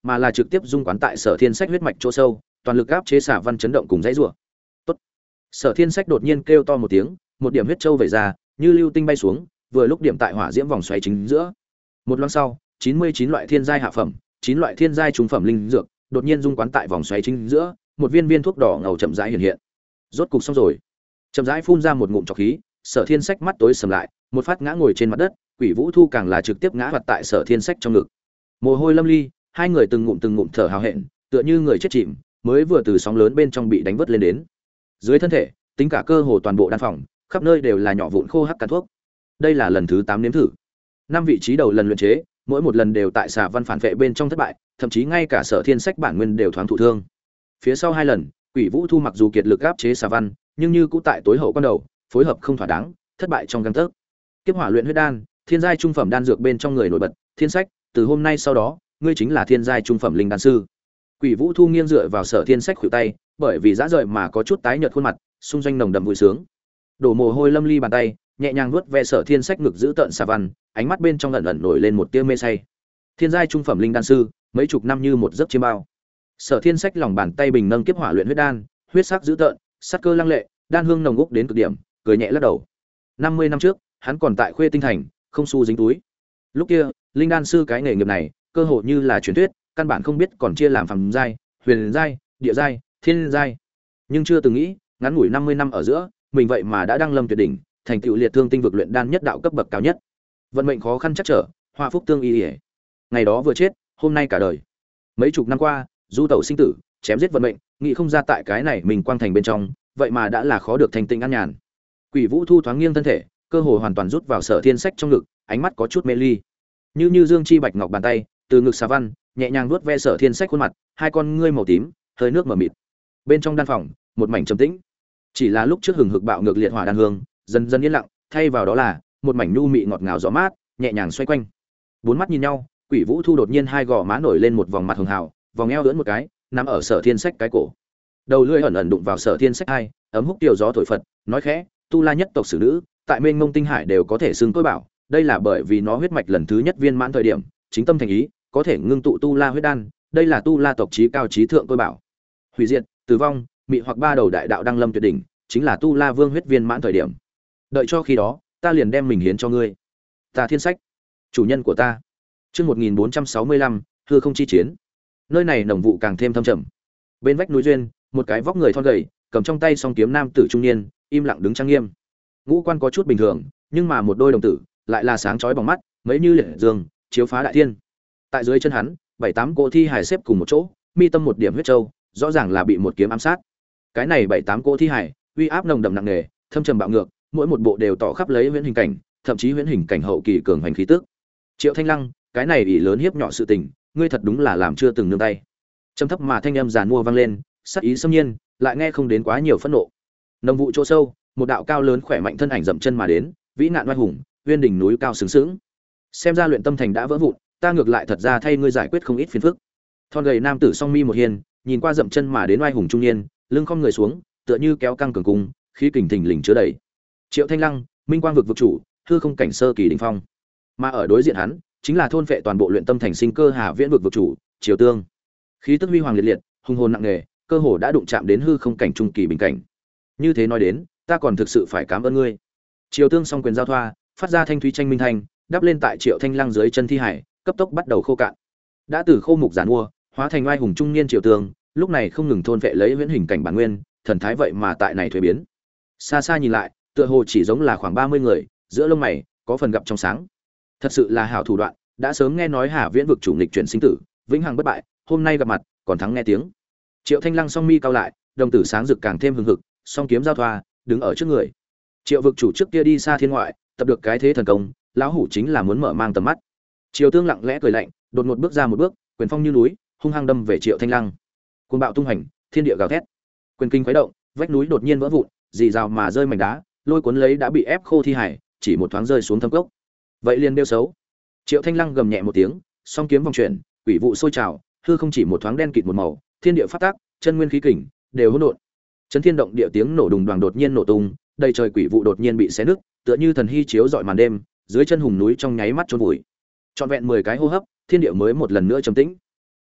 mà là trực tiếp dung quán tại Sở Thiên Sách huyết mạch chỗ sâu, toàn lực áp chế xả văn chấn động cùng dãy rủa. Tốt. Sở Thiên Sách đột nhiên kêu to một tiếng, một điểm huyết châu vẩy ra, như lưu tinh bay xuống, vừa lúc điểm tại hỏa diễm vòng xoáy chính giữa. Một loáng sau, 99 loại thiên giai hạ phẩm, 9 loại thiên giai trung phẩm linh dược, đột nhiên dung quán tại vòng xoáy chính giữa, một viên viên thuốc đỏ ngầu chậm rãi hiện hiện. Rốt cục xong rồi. Chậm rãi phun ra một ngụm trọc khí, Sở Thiên Sách mắt tối sầm lại, một phát ngã ngồi trên mặt đất, Quỷ Vũ Thu càng là trực tiếp ngã vật tại Sở Thiên Sách trong ngực. Mồ hôi lâm ly, hai người từng ngụm thở hào hẹn, tựa như người chết chìm, mới vừa từ sóng lớn bên trong bị đánh vớt lên đến. Dưới thân thể, tính cả cơ hồ toàn bộ đan phòng, khắp nơi đều là nhỏ vụn khô hắc cắn thuốc. Đây là lần thứ 8 nếm thử. 5 vị trí đầu lần luyện chế, mỗi một lần đều tại xà văn phản vệ bên trong thất bại, thậm chí ngay cả Sở Thiên Sách bản nguyên đều thoáng thụ thương. Phía sau 2 lần, Quỷ Vũ Thu mặc dù kiệt lực áp chế xà văn, nhưng như cũ tại tối hậu quan đầu, phối hợp không thỏa đáng, thất bại trong gang tấc. Kiếp hỏa luyện huyết đan, thiên giai trung phẩm đan dược bên trong người nổi bật, Thiên Sách, từ hôm nay sau đó, ngươi chính là thiên giai trung phẩm linh đan sư. Quỷ Vũ Thu nghiêng dựa vào Sở Thiên Sách khuỷu tay, bởi vì dã rời mà có chút tái nhợt khuôn mặt, xung doanh nồng đậm vui sướng. Đổ mồ hôi lâm ly bàn tay, nhẹ nhàng vuốt ve Sở Thiên Sách ngực giữ tợn xà văn, ánh mắt bên trong ẩn ẩn nổi lên một tia mê say. Thiên giai trung phẩm linh đan sư, mấy chục năm như một giấc chiêm bao. Sở Thiên Sách lòng bàn tay bình nâng kiếp hỏa luyện huyết đan, huyết sắc dữ tợn, sắc cơ lăng lệ, đan hương nồng úc đến cực điểm, cười nhẹ lắc đầu. 50 năm trước, hắn còn tại Khuê Tinh Thành, không xu dính túi. Lúc kia, linh đan sư cái nghề nghiệp này, cơ hội như là truyền thuyết, căn bản không biết còn chia làm phàm giai, huyền giai, địa giai, thiên giai. Nhưng chưa từng nghĩ, ngắn ngủi 50 năm ở giữa, mình vậy mà đã đăng lâm tuyệt đỉnh, thành tựu liệt thương tinh vực luyện đan nhất đạo cấp bậc cao nhất. Vận mệnh khó khăn chắc trở, họa phúc tương y. Ngày đó vừa chết, hôm nay cả đời. Mấy chục năm qua, du tẩu sinh tử, chém giết vận mệnh, nghĩ không ra tại cái này mình quang thành bên trong, vậy mà đã là khó được thành tĩnh an nhàn. Quỷ Vũ Thu thoáng nghiêng thân thể, cơ hồ hoàn toàn rút vào Sở Thiên Sách trong ngực, ánh mắt có chút mê ly. Như dương chi bạch ngọc bàn tay, từ ngực xà văn, nhẹ nhàng vuốt ve Sở Thiên Sách khuôn mặt, hai con ngươi màu tím, hơi nước mờ mịt. Bên trong đan phòng, một mảnh trầm tĩnh. Chỉ là lúc trước hừng hực bạo ngược liệt hỏa đan hương, dần dần yên lặng, thay vào đó là một mảnh nhu mị ngọt ngào gió mát, nhẹ nhàng xoay quanh. Bốn mắt nhìn nhau, Quỷ Vũ Thu đột nhiên hai gò má nổi lên một vòng mặt hường hào, vòng eo ưỡn một cái, nằm ở Sở Thiên Sách cái cổ. Đầu lưỡi ẩn ẩn đụng vào Sở Thiên Sách hai, ấm húc tiểu gió thổi phật, nói khẽ, tu la nhất tộc sử nữ, tại mênh mông tinh hải đều có thể xưng tôi bảo, đây là bởi vì nó huyết mạch lần thứ nhất viên mãn thời điểm, chính tâm thành ý, có thể ngưng tụ tu la huyết đan, đây là tu la tộc chí cao chí thượng tôi bảo. Hủy diệt, tử vong, mị hoặc ba đầu đại đạo đăng lâm tuyệt đỉnh, chính là tu la vương huyết viên mãn thời điểm. Đợi cho khi đó, ta liền đem mình hiến cho ngươi. Ta Thiên Sách, chủ nhân của ta. Chương 1465, hư không chi chiến. Nơi này nồng vụ càng thêm thâm trầm. Bên vách núi duyên, một cái vóc người thon gầy, cầm trong tay song kiếm nam tử trung niên, im lặng đứng trang nghiêm. Ngũ quan có chút bình thường, nhưng mà một đôi đồng tử lại là sáng chói bóng mắt, mấy như liệt dương, chiếu phá đại thiên. Tại dưới chân hắn, 7-8 cỗ thi hài xếp cùng một chỗ, mi tâm một điểm huyết châu, rõ ràng là bị một kiếm ám sát. Cái này 7-8 cỗ thi hài, uy áp nồng đậm nặng nề, thâm trầm bạo ngược, mỗi một bộ đều tỏ khắp lấy huyễn hình cảnh, thậm chí huyễn hình cảnh hậu kỳ cường hành khí tức. Triệu Thanh Lăng, cái này ỷ lớn hiếp nhỏ sự tình, ngươi thật đúng là làm chưa từng nương tay. Trầm thấp mà thanh âm giàn mua vang lên, sắc ý xâm nhiên, lại nghe không đến quá nhiều phẫn nộ. Nồng vụ chỗ sâu, một đạo cao lớn khỏe mạnh thân ảnh dậm chân mà đến, vĩ nạn oai hùng, uyên đỉnh núi cao sướng sướng. Xem ra luyện tâm thành đã vỡ vụn, ta ngược lại thật ra thay ngươi giải quyết không ít phiền phức. Thon gầy nam tử song mi một hiền, nhìn qua dậm chân mà đến oai hùng trung niên, lưng khom người xuống, tựa như kéo căng cường cung, khí kình thình lình chứa đầy. Triệu Thanh Lăng, Minh Quang vực vực chủ, hư không cảnh sơ kỳ đỉnh phong. Mà ở đối diện hắn, chính là thôn phệ toàn bộ luyện tâm thành sinh cơ Hà Viễn vực vực chủ, Triều Tương. Khí tức huy hoàng liệt liệt, hùng hồn nặng nề, cơ hồ đã đụng chạm đến hư không cảnh trung kỳ bình cảnh. Như thế nói đến, ta còn thực sự phải cảm ơn ngươi. Triều Tương song quyền giao thoa, phát ra thanh thúy tranh minh thanh, đắp lên tại Triệu Thanh Lăng dưới chân thi hải, cấp tốc bắt đầu khô cạn. Đã từ khô mục giàn mua, hóa thành oai hùng trung niên Triều Tương, lúc này không ngừng thôn phệ lấy huyễn hình cảnh bản nguyên, thần thái vậy mà tại này thuế biến. Xa xa nhìn lại, tựa hồ chỉ giống là khoảng 30 người, giữa lông mày có phần gặp trong sáng. Thật sự là hảo thủ đoạn, đã sớm nghe nói Hà Viễn vực chủ nghịch chuyển sinh tử, vĩnh hằng bất bại, hôm nay gặp mặt, còn thắng nghe tiếng. Triệu Thanh Lăng song mi cao lại, đồng tử sáng rực càng thêm hừng hực, song kiếm giao thoa, đứng ở trước người. Triệu vực chủ trước kia đi xa thiên ngoại, tập được cái thế thần công, lão hủ chính là muốn mở mang tầm mắt. Triều Tương lặng lẽ cười lạnh, đột ngột bước ra một bước, quyền phong như núi, hung hăng đâm về Triệu Thanh Lăng. Cuồng bạo tung hành, thiên địa gào thét. Quyền kinh khuấy động, vách núi đột nhiên vỡ vụn, rì rào mà rơi mảnh đá, lôi cuốn lấy đã bị ép khô thi hải, chỉ một thoáng rơi xuống thâm cốc. Vậy liền đeo xấu. Triệu Thanh Lăng gầm nhẹ một tiếng, song kiếm vòng chuyển, quỷ vụ sôi trào, hư không chỉ một thoáng đen kịt một màu, thiên địa phát tác, chân nguyên khí kình đều hỗn độn. Chấn thiên động địa tiếng nổ đùng đoàng đột nhiên nổ tung, đầy trời quỷ vụ đột nhiên bị xé nứt, tựa như thần hy chiếu rọi màn đêm, dưới chân hùng núi trong nháy mắt chôn vùi. Trọn vẹn 10 cái hô hấp, thiên địa mới một lần nữa trầm tĩnh.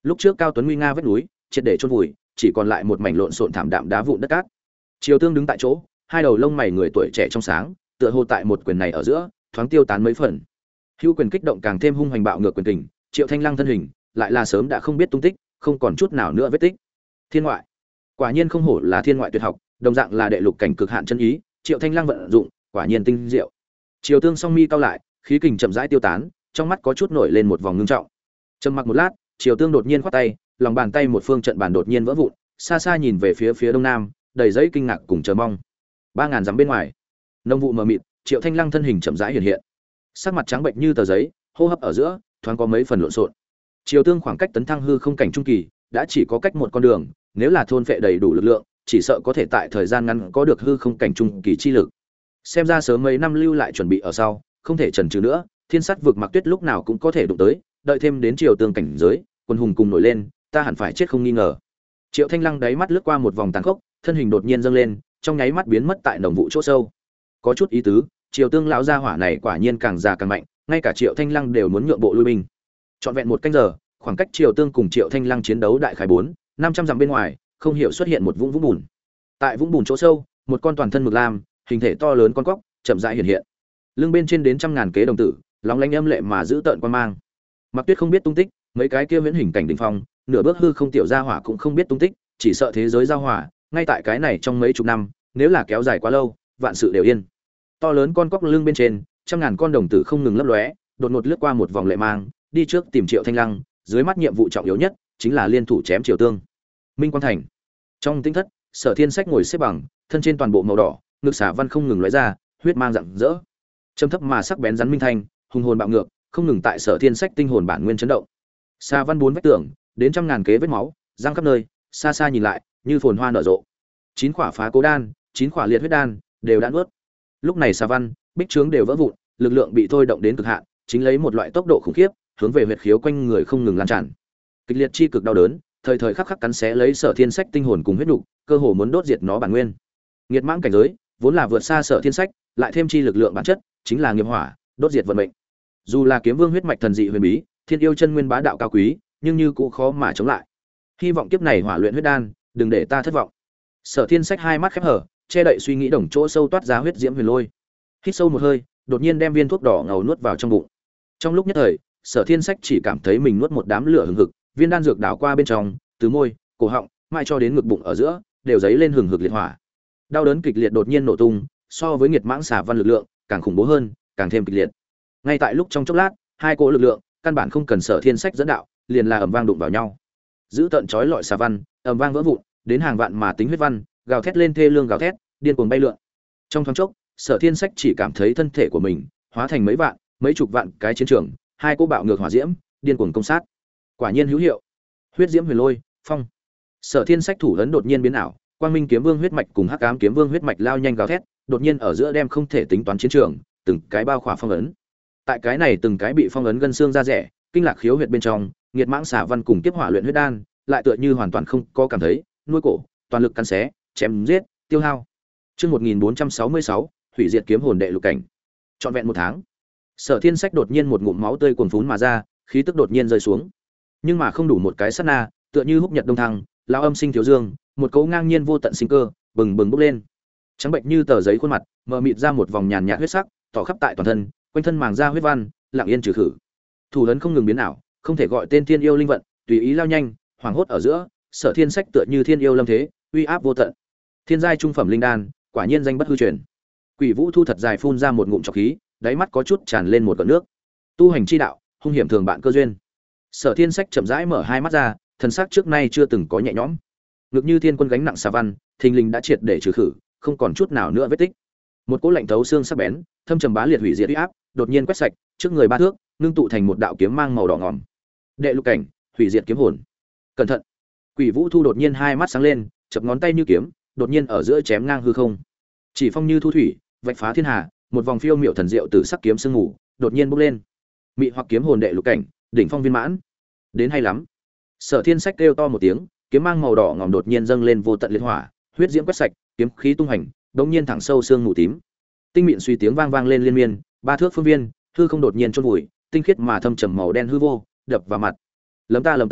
Lúc trước cao tuấn nguy nga vách núi triệt để chôn vùi, chỉ còn lại một mảnh lộn xộn thảm đạm đá vụn đất cát. Triều Tương đứng tại chỗ, hai đầu lông mày người tuổi trẻ trong sáng, tựa hồ tại một quyền này ở giữa, thoáng tiêu tán mấy phần. Hữu quyền kích động càng thêm hung hoành bạo ngược quyền kình, Triệu Thanh Lăng thân hình lại là sớm đã không biết tung tích, không còn chút nào nữa vết tích. Thiên ngoại, quả nhiên không hổ là thiên ngoại tuyệt học, đồng dạng là đệ lục cảnh cực hạn chân ý, Triệu Thanh Lăng vận dụng, quả nhiên tinh diệu. Triều Tương song mi cao lại, khí kình chậm rãi tiêu tán, trong mắt có chút nổi lên một vòng ngưng trọng. Trầm mặc một lát, Triều Tương đột nhiên khoát tay, lòng bàn tay một phương trận bàn đột nhiên vỡ vụn, xa xa nhìn về phía đông nam, đầy giấy kinh ngạc cùng chờ mong. 3000 dặm bên ngoài, nông vụ mờ mịt, Triệu Thanh Lăng thân hình chậm rãi hiện hiện. Sắc mặt trắng bệnh như tờ giấy, hô hấp ở giữa, thoáng có mấy phần lộn xộn. Triều Tương khoảng cách tấn thăng hư không cảnh trung kỳ, đã chỉ có cách một con đường, nếu là thôn phệ đầy đủ lực lượng, chỉ sợ có thể tại thời gian ngắn có được hư không cảnh trung kỳ chi lực. Xem ra sớm mấy năm lưu lại chuẩn bị ở sau, không thể chần chừ nữa, thiên sát vực Mặc Tuyết lúc nào cũng có thể đụng tới, đợi thêm đến Triều Tương cảnh giới, quân hùng cùng nổi lên, ta hẳn phải chết không nghi ngờ. Triệu Thanh Lăng đáy mắt lướt qua một vòng tàn khốc, thân hình đột nhiên dâng lên, trong nháy mắt biến mất tại nồng vụ chỗ sâu. Có chút ý tứ, Triều Tương lão gia hỏa này quả nhiên càng già càng mạnh, ngay cả Triệu Thanh Lăng đều muốn nhượng bộ lui binh. Trọn vẹn một canh giờ, khoảng cách Triều Tương cùng Triệu Thanh Lăng chiến đấu đại khái 400-500 dặm bên ngoài, không hiểu xuất hiện một vũng bùn. Tại vũng bùn chỗ sâu, một con toàn thân mực lam, hình thể to lớn con cóc, chậm rãi hiện hiện. Lưng bên trên đến trăm ngàn kế đồng tử, lóng lánh âm lệ mà giữ tợn quan mang. Mặc Tuyết không biết tung tích, mấy cái kia huyễn hình cảnh đỉnh phong, nửa bước hư không tiểu gia hỏa cũng không biết tung tích, chỉ sợ thế giới giao hỏa, ngay tại cái này trong mấy chục năm, nếu là kéo dài quá lâu, vạn sự đều yên. To lớn con cóc lưng bên trên, trăm ngàn con đồng tử không ngừng lấp lóe, đột ngột lướt qua một vòng lệ mang, đi trước tìm Triệu Thanh Lăng, dưới mắt nhiệm vụ trọng yếu nhất chính là liên thủ chém Triều Tương. Minh Quang Thành. Trong tinh thất, Sở Thiên Sách ngồi xếp bằng, thân trên toàn bộ màu đỏ, ngực xả văn không ngừng lóe ra, huyết mang rạng rỡ. Trầm thấp mà sắc bén rắn minh thanh, hùng hồn bạo ngược, không ngừng tại Sở Thiên Sách tinh hồn bản nguyên chấn động. Xà văn bốn vách tường, đến trăm ngàn kế vết máu, răng khắp nơi, xa xa nhìn lại, như phồn hoa nở rộ. 9 quả phá cố đan, 9 quả liệt huyết đan, đều đã nuốt. Lúc này xà văn, bích trướng đều vỡ vụn, lực lượng bị thôi động đến cực hạn, chính lấy một loại tốc độ khủng khiếp, hướng về huyệt khiếu quanh người không ngừng lan tràn. Kịch liệt chi cực đau đớn, thời thời khắc khắc cắn xé lấy Sở Thiên Sách tinh hồn cùng huyết nục, cơ hồ muốn đốt diệt nó bản nguyên. Nghiệt mãng cảnh giới, vốn là vượt xa Sở Thiên Sách, lại thêm chi lực lượng bản chất, chính là nghiệp hỏa, đốt diệt vận mệnh. Dù là kiếm vương huyết mạch thần dị huyền bí, thiên yêu chân nguyên bá đạo cao quý, nhưng như cũng khó mà chống lại. Hy vọng kiếp này hỏa luyện huyết đan, đừng để ta thất vọng. Sở Thiên Sách hai mắt khép hở, che đậy suy nghĩ đồng chỗ sâu toát ra huyết diễm huyền lôi. Hít sâu một hơi, đột nhiên đem viên thuốc đỏ ngầu nuốt vào trong bụng. Trong lúc nhất thời, Sở Thiên Sách chỉ cảm thấy mình nuốt một đám lửa hừng hực, viên đan dược đảo qua bên trong, từ môi, cổ họng, mai cho đến ngực bụng ở giữa, đều dấy lên hừng hực liệt hỏa. Đau đớn kịch liệt đột nhiên nổ tung, so với nghiệt mãng xà văn lực lượng, càng khủng bố hơn, càng thêm kịch liệt. Ngay tại lúc trong chốc lát, hai cỗ lực lượng, căn bản không cần Sở Thiên Sách dẫn đạo, liền là ầm vang đụng vào nhau. Giữ tận chói lọi xà văn, ầm vang vỡ vụn, đến hàng vạn mà tính huyết văn, gào thét lên thê lương gào thét, điên cuồng bay lượn. Trong thoáng chốc, Sở Thiên Sách chỉ cảm thấy thân thể của mình hóa thành mấy vạn, mấy chục vạn cái chiến trường, hai cỗ bạo ngược hỏa diễm, điên cuồng công sát. Quả nhiên hữu hiệu. Huyết diễm huyền lôi, phong. Sở Thiên Sách thủ ấn đột nhiên biến ảo, Quang Minh kiếm vương huyết mạch cùng Hắc Ám kiếm vương huyết mạch lao nhanh gào thét, đột nhiên ở giữa đem không thể tính toán chiến trường, từng cái bao khỏa phong ấn. Tại cái này từng cái bị phong ấn gân xương ra rẻ, kinh lạc khiếu huyệt bên trong, nghiệt mãng xả văn cùng kiếp hỏa luyện huyết đan, lại tựa như hoàn toàn không có cảm thấy, nuôi cổ, toàn lực cắn xé, chém giết, tiêu hao. Chương 1466, hủy diệt kiếm hồn đệ lục cảnh. Trọn vẹn 1 tháng. Sở Thiên Sách đột nhiên một ngụm máu tươi cuồn phún mà ra, khí tức đột nhiên rơi xuống. Nhưng mà không đủ một cái sát na, tựa như húc nhật đông thăng, lão âm sinh thiếu dương, một cấu ngang nhiên vô tận sinh cơ, bừng bừng bốc lên. Trắng bệnh như tờ giấy khuôn mặt, mờ mịt ra một vòng nhàn nhạt huyết sắc, tỏ khắp tại toàn thân, quanh thân màng da huyết văn, lặng yên trừ khử. Thủ ấn không ngừng biến ảo, không thể gọi tên thiên yêu linh vận, tùy ý lao nhanh, hoàng hốt ở giữa, Sở Thiên Sách tựa như thiên yêu lâm thế, uy áp vô tận. Thiên giai trung phẩm linh đan, quả nhiên danh bất hư truyền. Quỷ Vũ Thu thật dài phun ra một ngụm trọc khí, đáy mắt có chút tràn lên một gợn nước. Tu hành chi đạo, hung hiểm thường bạn cơ duyên. Sở Thiên Sách chậm rãi mở hai mắt ra, thần sắc trước nay chưa từng có nhẹ nhõm. Ngực như thiên quân gánh nặng xà văn, thình lình đã triệt để trừ khử, không còn chút nào nữa vết tích. Một cỗ lạnh thấu xương sắc bén, thâm trầm bá liệt hủy diệt uy áp, đột nhiên quét sạch, trước người 3 thước, ngưng tụ thành một đạo kiếm mang màu đỏ ngòm. Đệ lục cảnh, hủy diệt kiếm hồn. Cẩn thận. Quỷ Vũ Thu đột nhiên hai mắt sáng lên, chập ngón tay như kiếm, đột nhiên ở giữa chém ngang hư không. Chỉ phong như thu thủy, vạch phá thiên hà, một vòng phiêu miểu thần diệu từ sắc kiếm sương ngủ, đột nhiên bốc lên. Mị hoặc kiếm hồn đệ lục cảnh, đỉnh phong viên mãn. Đến hay lắm. Sở Thiên Sách kêu to một tiếng, kiếm mang màu đỏ ngòm đột nhiên dâng lên vô tận liệt hỏa, huyết diễm quét sạch, kiếm khí tung hành, đột nhiên thẳng sâu xương mù tím. Tinh mịn suy tiếng vang vang lên liên miên, 3 thước phương viên, hư không đột nhiên chôn vùi, tinh khiết mà thâm trầm màu đen hư vô, đập vào mặt. Lấm ta lấm tấm,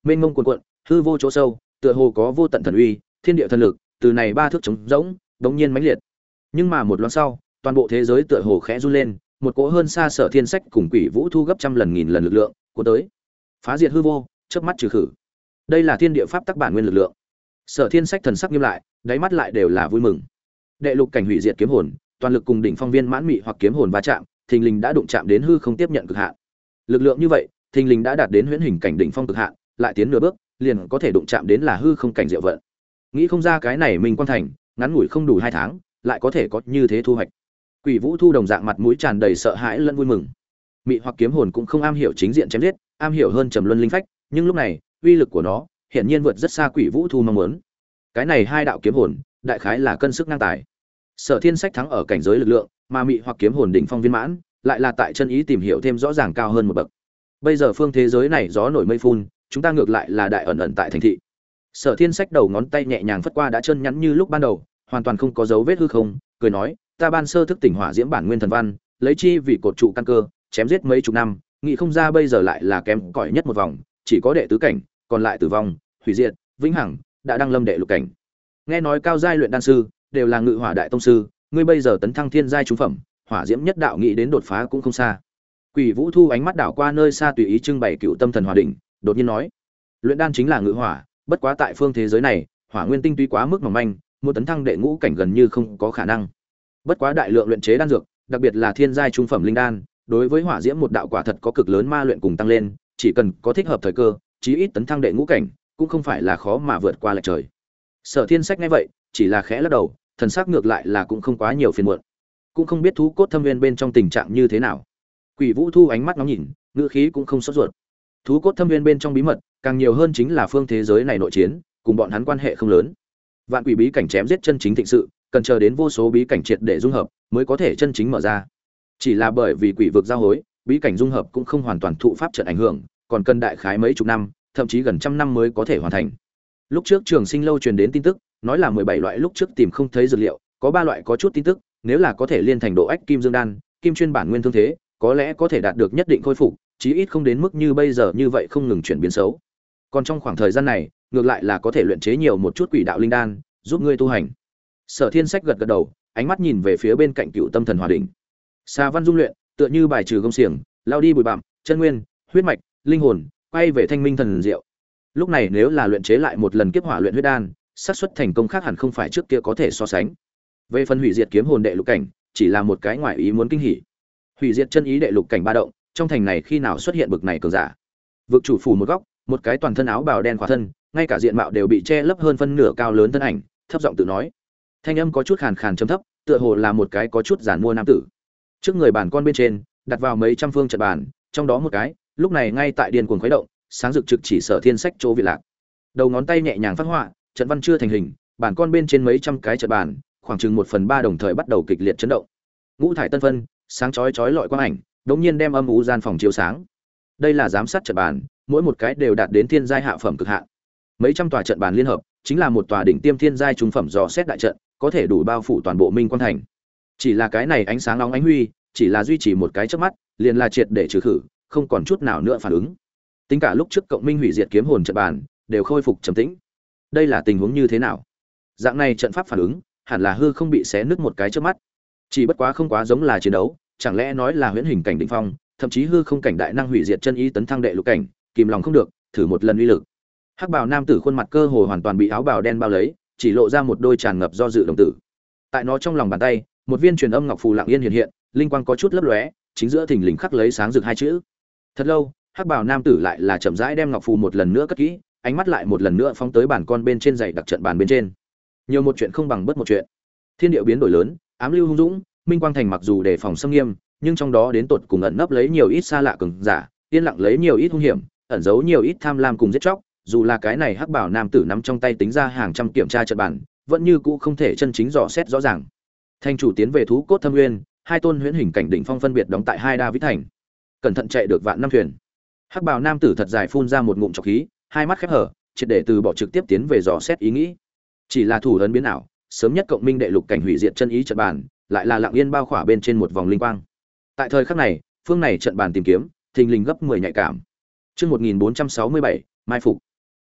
mênh mông cuồn cuộn, hư vô chỗ sâu, tựa hồ có vô tận thần uy, thiên địa thần lực, từ này ba thước trống rỗng, đống nhiên mãnh liệt. Nhưng mà một loáng sau, toàn bộ thế giới tựa hồ khẽ run lên, một cỗ hơn xa Sở Thiên Sách cùng Quỷ Vũ Thu gấp trăm lần nghìn lần lực lượng của tới, phá diệt hư vô, chớp mắt trừ khử. Đây là thiên địa pháp tắc bản nguyên lực lượng. Sở Thiên Sách thần sắc nghiêm lại, đáy mắt lại đều là vui mừng. Đệ lục cảnh hủy diệt kiếm hồn, toàn lực cùng đỉnh phong viên mãn mị hoặc kiếm hồn va chạm, thình lình đã đụng chạm đến hư không tiếp nhận cực hạn. Lực lượng như vậy, thình lình đã đạt đến huyễn hình cảnh đỉnh phong cực hạn, lại tiến nửa bước, liền có thể đụng chạm đến là hư không cảnh diệu vận. Nghĩ không ra cái này mình quan thành, ngắn ngủi không đủ 2 tháng, lại có thể có như thế thu hoạch. Quỷ Vũ Thu đồng dạng mặt mũi tràn đầy sợ hãi lẫn vui mừng. Mị hoặc kiếm hồn cũng không am hiểu chính diện chém giết, am hiểu hơn trầm luân linh phách, nhưng lúc này, uy lực của nó hiển nhiên vượt rất xa Quỷ Vũ Thu mong muốn. Cái này hai đạo kiếm hồn, đại khái là cân sức ngang tài. Sở Thiên Sách thắng ở cảnh giới lực lượng, mà mị hoặc kiếm hồn đỉnh phong viên mãn, lại là tại chân ý tìm hiểu thêm rõ ràng cao hơn một bậc. Bây giờ phương thế giới này gió nổi mây phun, chúng ta ngược lại là đại ẩn ẩn tại thành thị. Sở Thiên Sách đầu ngón tay nhẹ nhàng phất qua đã chân nhắn như lúc ban đầu, hoàn toàn không có dấu vết hư không, cười nói, ta ban sơ thức tỉnh hỏa diễm bản nguyên thần văn, lấy chi vì cột trụ căn cơ, chém giết mấy chục năm, nghĩ không ra bây giờ lại là kém cỏi nhất một vòng, chỉ có đệ tứ cảnh, còn lại tử vong, hủy diệt, vĩnh hằng, đã đăng lâm đệ lục cảnh. Nghe nói cao giai luyện đan sư đều là ngự hỏa đại tông sư, ngươi bây giờ tấn thăng thiên giai trung phẩm, hỏa diễm nhất đạo nghĩ đến đột phá cũng không xa. Quỷ Vũ Thu ánh mắt đảo qua nơi xa tùy ý trưng bày cựu tâm thần hỏa đỉnh, đột nhiên nói, luyện đan chính là ngự hỏa, bất quá tại phương thế giới này, hỏa nguyên tinh túy quá mức mỏng manh, muốn tấn thăng đệ ngũ cảnh gần như không có khả năng. Bất quá đại lượng luyện chế đan dược, đặc biệt là thiên giai trung phẩm linh đan, đối với hỏa diễm một đạo quả thật có cực lớn ma luyện cùng tăng lên, chỉ cần có thích hợp thời cơ, chí ít tấn thăng đệ ngũ cảnh, cũng không phải là khó mà vượt qua lệch trời. Sở Thiên Sách nghe vậy, chỉ là khẽ lắc đầu, thần sắc ngược lại là cũng không quá nhiều phiền muộn. Cũng không biết thú cốt thâm nguyên bên trong tình trạng như thế nào. Quỷ Vũ Thu ánh mắt nóng nhìn, ngữ khí cũng không sốt ruột. Thú cốt thâm nguyên bên trong bí mật, càng nhiều hơn chính là phương thế giới này nội chiến, cùng bọn hắn quan hệ không lớn. Vạn quỷ bí cảnh chém giết chân chính thịnh sự, cần chờ đến vô số bí cảnh triệt để dung hợp, mới có thể chân chính mở ra. Chỉ là bởi vì quỷ vực giao hối, bí cảnh dung hợp cũng không hoàn toàn thụ pháp trận ảnh hưởng, còn cần đại khái mấy chục năm, thậm chí gần trăm năm mới có thể hoàn thành. Lúc trước Trường Sinh lâu truyền đến tin tức, nói là 17 loại lúc trước tìm không thấy dược liệu, có 3 loại có chút tin tức, nếu là có thể liên thành độ ách kim dương đan, kim chuyên bản nguyên thương thế, có lẽ có thể đạt được nhất định khôi phục, chí ít không đến mức như bây giờ như vậy không ngừng chuyển biến xấu. Còn trong khoảng thời gian này, ngược lại là có thể luyện chế nhiều một chút quỷ đạo linh đan, giúp ngươi tu hành. Sở Thiên Sách gật gật đầu, ánh mắt nhìn về phía bên cạnh Cựu Tâm Thần Hỏa đỉnh. Xà văn dung luyện, tựa như bài trừ gông xiềng, lao đi bụi bặm, chân nguyên, huyết mạch, linh hồn, quay về thanh minh thần diệu. Lúc này nếu là luyện chế lại một lần kiếp hỏa luyện huyết đan, xác suất thành công khác hẳn không phải trước kia có thể so sánh. Về phần hủy diệt kiếm hồn đệ lục cảnh, chỉ là một cái ngoại ý muốn kinh hỉ. Hủy diệt chân ý đệ lục cảnh ba động, trong thành này khi nào xuất hiện bực này cường giả. Vực chủ phủ một góc, một cái toàn thân áo bào đen khỏa thân, ngay cả diện mạo đều bị che lấp hơn phân nửa cao lớn thân ảnh, thấp giọng tự nói. Thanh âm có chút khàn khàn trầm thấp, tựa hồ là một cái có chút giản mua nam tử. Trước người bàn con bên trên, đặt vào mấy trăm phương trận bàn, trong đó một cái, lúc này ngay tại điên cuồng khuấy động, sáng rực trực chỉ Sở Thiên Sách chỗ vị lạc. Đầu ngón tay nhẹ nhàng phát họa, trận văn chưa thành hình, bàn con bên trên mấy trăm cái trận bàn, khoảng chừng 1/3 đồng thời bắt đầu kịch liệt chấn động. Ngũ thải tân phân, sáng chói chói lọi quang ảnh, đột nhiên đem âm u gian phòng chiếu sáng. Đây là giám sát trận bàn, mỗi một cái đều đạt đến thiên giai hạ phẩm cực hạn. Mấy trăm tòa trận bàn liên hợp, chính là một tòa đỉnh tiêm thiên giai trung phẩm dò xét đại trận, có thể đủ bao phủ toàn bộ Minh Quang thành. Chỉ là cái này ánh sáng nóng ánh huy, chỉ là duy trì một cái chớp mắt, liền là triệt để trừ khử, không còn chút nào nữa phản ứng. Tính cả lúc trước cộng minh hủy diệt kiếm hồn trận bàn, đều khôi phục trầm tĩnh. Đây là tình huống như thế nào? Dạng này trận pháp phản ứng, hẳn là hư không bị xé nứt một cái chớp mắt. Chỉ bất quá không quá giống là chiến đấu, chẳng lẽ nói là huyễn hình cảnh đỉnh phong, thậm chí hư không cảnh đại năng hủy diệt chân ý tấn thăng đệ lục cảnh, kìm lòng không được, thử một lần uy lực. Hắc bào nam tử khuôn mặt cơ hồ hoàn toàn bị áo bào đen bao lấy, chỉ lộ ra một đôi tràn ngập do dự đồng tử. Tại nó trong lòng bàn tay, một viên truyền âm ngọc phù lặng yên hiện hiện, linh quang có chút lấp lóe, chính giữa thình lình khắc lấy sáng rực hai chữ. Thật lâu, hắc bào nam tử lại là chậm rãi đem ngọc phù một lần nữa cất kỹ, ánh mắt lại một lần nữa phóng tới bàn con bên trên dãy đặc trận bàn bên trên. Nhiều một chuyện không bằng bất một chuyện. Thiên địa biến đổi lớn, ám lưu hung dũng, Minh Quang thành mặc dù đề phòng xâm nghiêm, nhưng trong đó đến tột cùng ẩn nấp lấy nhiều ít xa lạ cường giả, yên lặng lấy nhiều ít hung hiểm, ẩn giấu nhiều ít tham lam cùng giết chóc, dù là cái này hắc bảo nam tử nắm trong tay tính ra hàng trăm kiểm tra trận bản, vẫn như cũ không thể chân chính dò xét rõ ràng. Thanh chủ tiến về thú cốt thâm nguyên, hai tôn huyễn hình cảnh đỉnh phong phân biệt đóng tại hai đa vĩ thành. Cẩn thận chạy được vạn năm thuyền. Hắc bảo nam tử thật dài phun ra một ngụm trọc khí, hai mắt khép hở, triệt để từ bỏ trực tiếp tiến về dò xét ý nghĩ. Chỉ là thủ ấn biến ảo, sớm nhất cộng minh đệ lục cảnh hủy diệt chân ý trận bản, lại là lặng yên bao khỏa bên trên một vòng linh quang. Tại thời khắc này, phương này trận bàn tìm kiếm, thình lình gấp 10 nhạy cảm. Chương 1467, mai phục.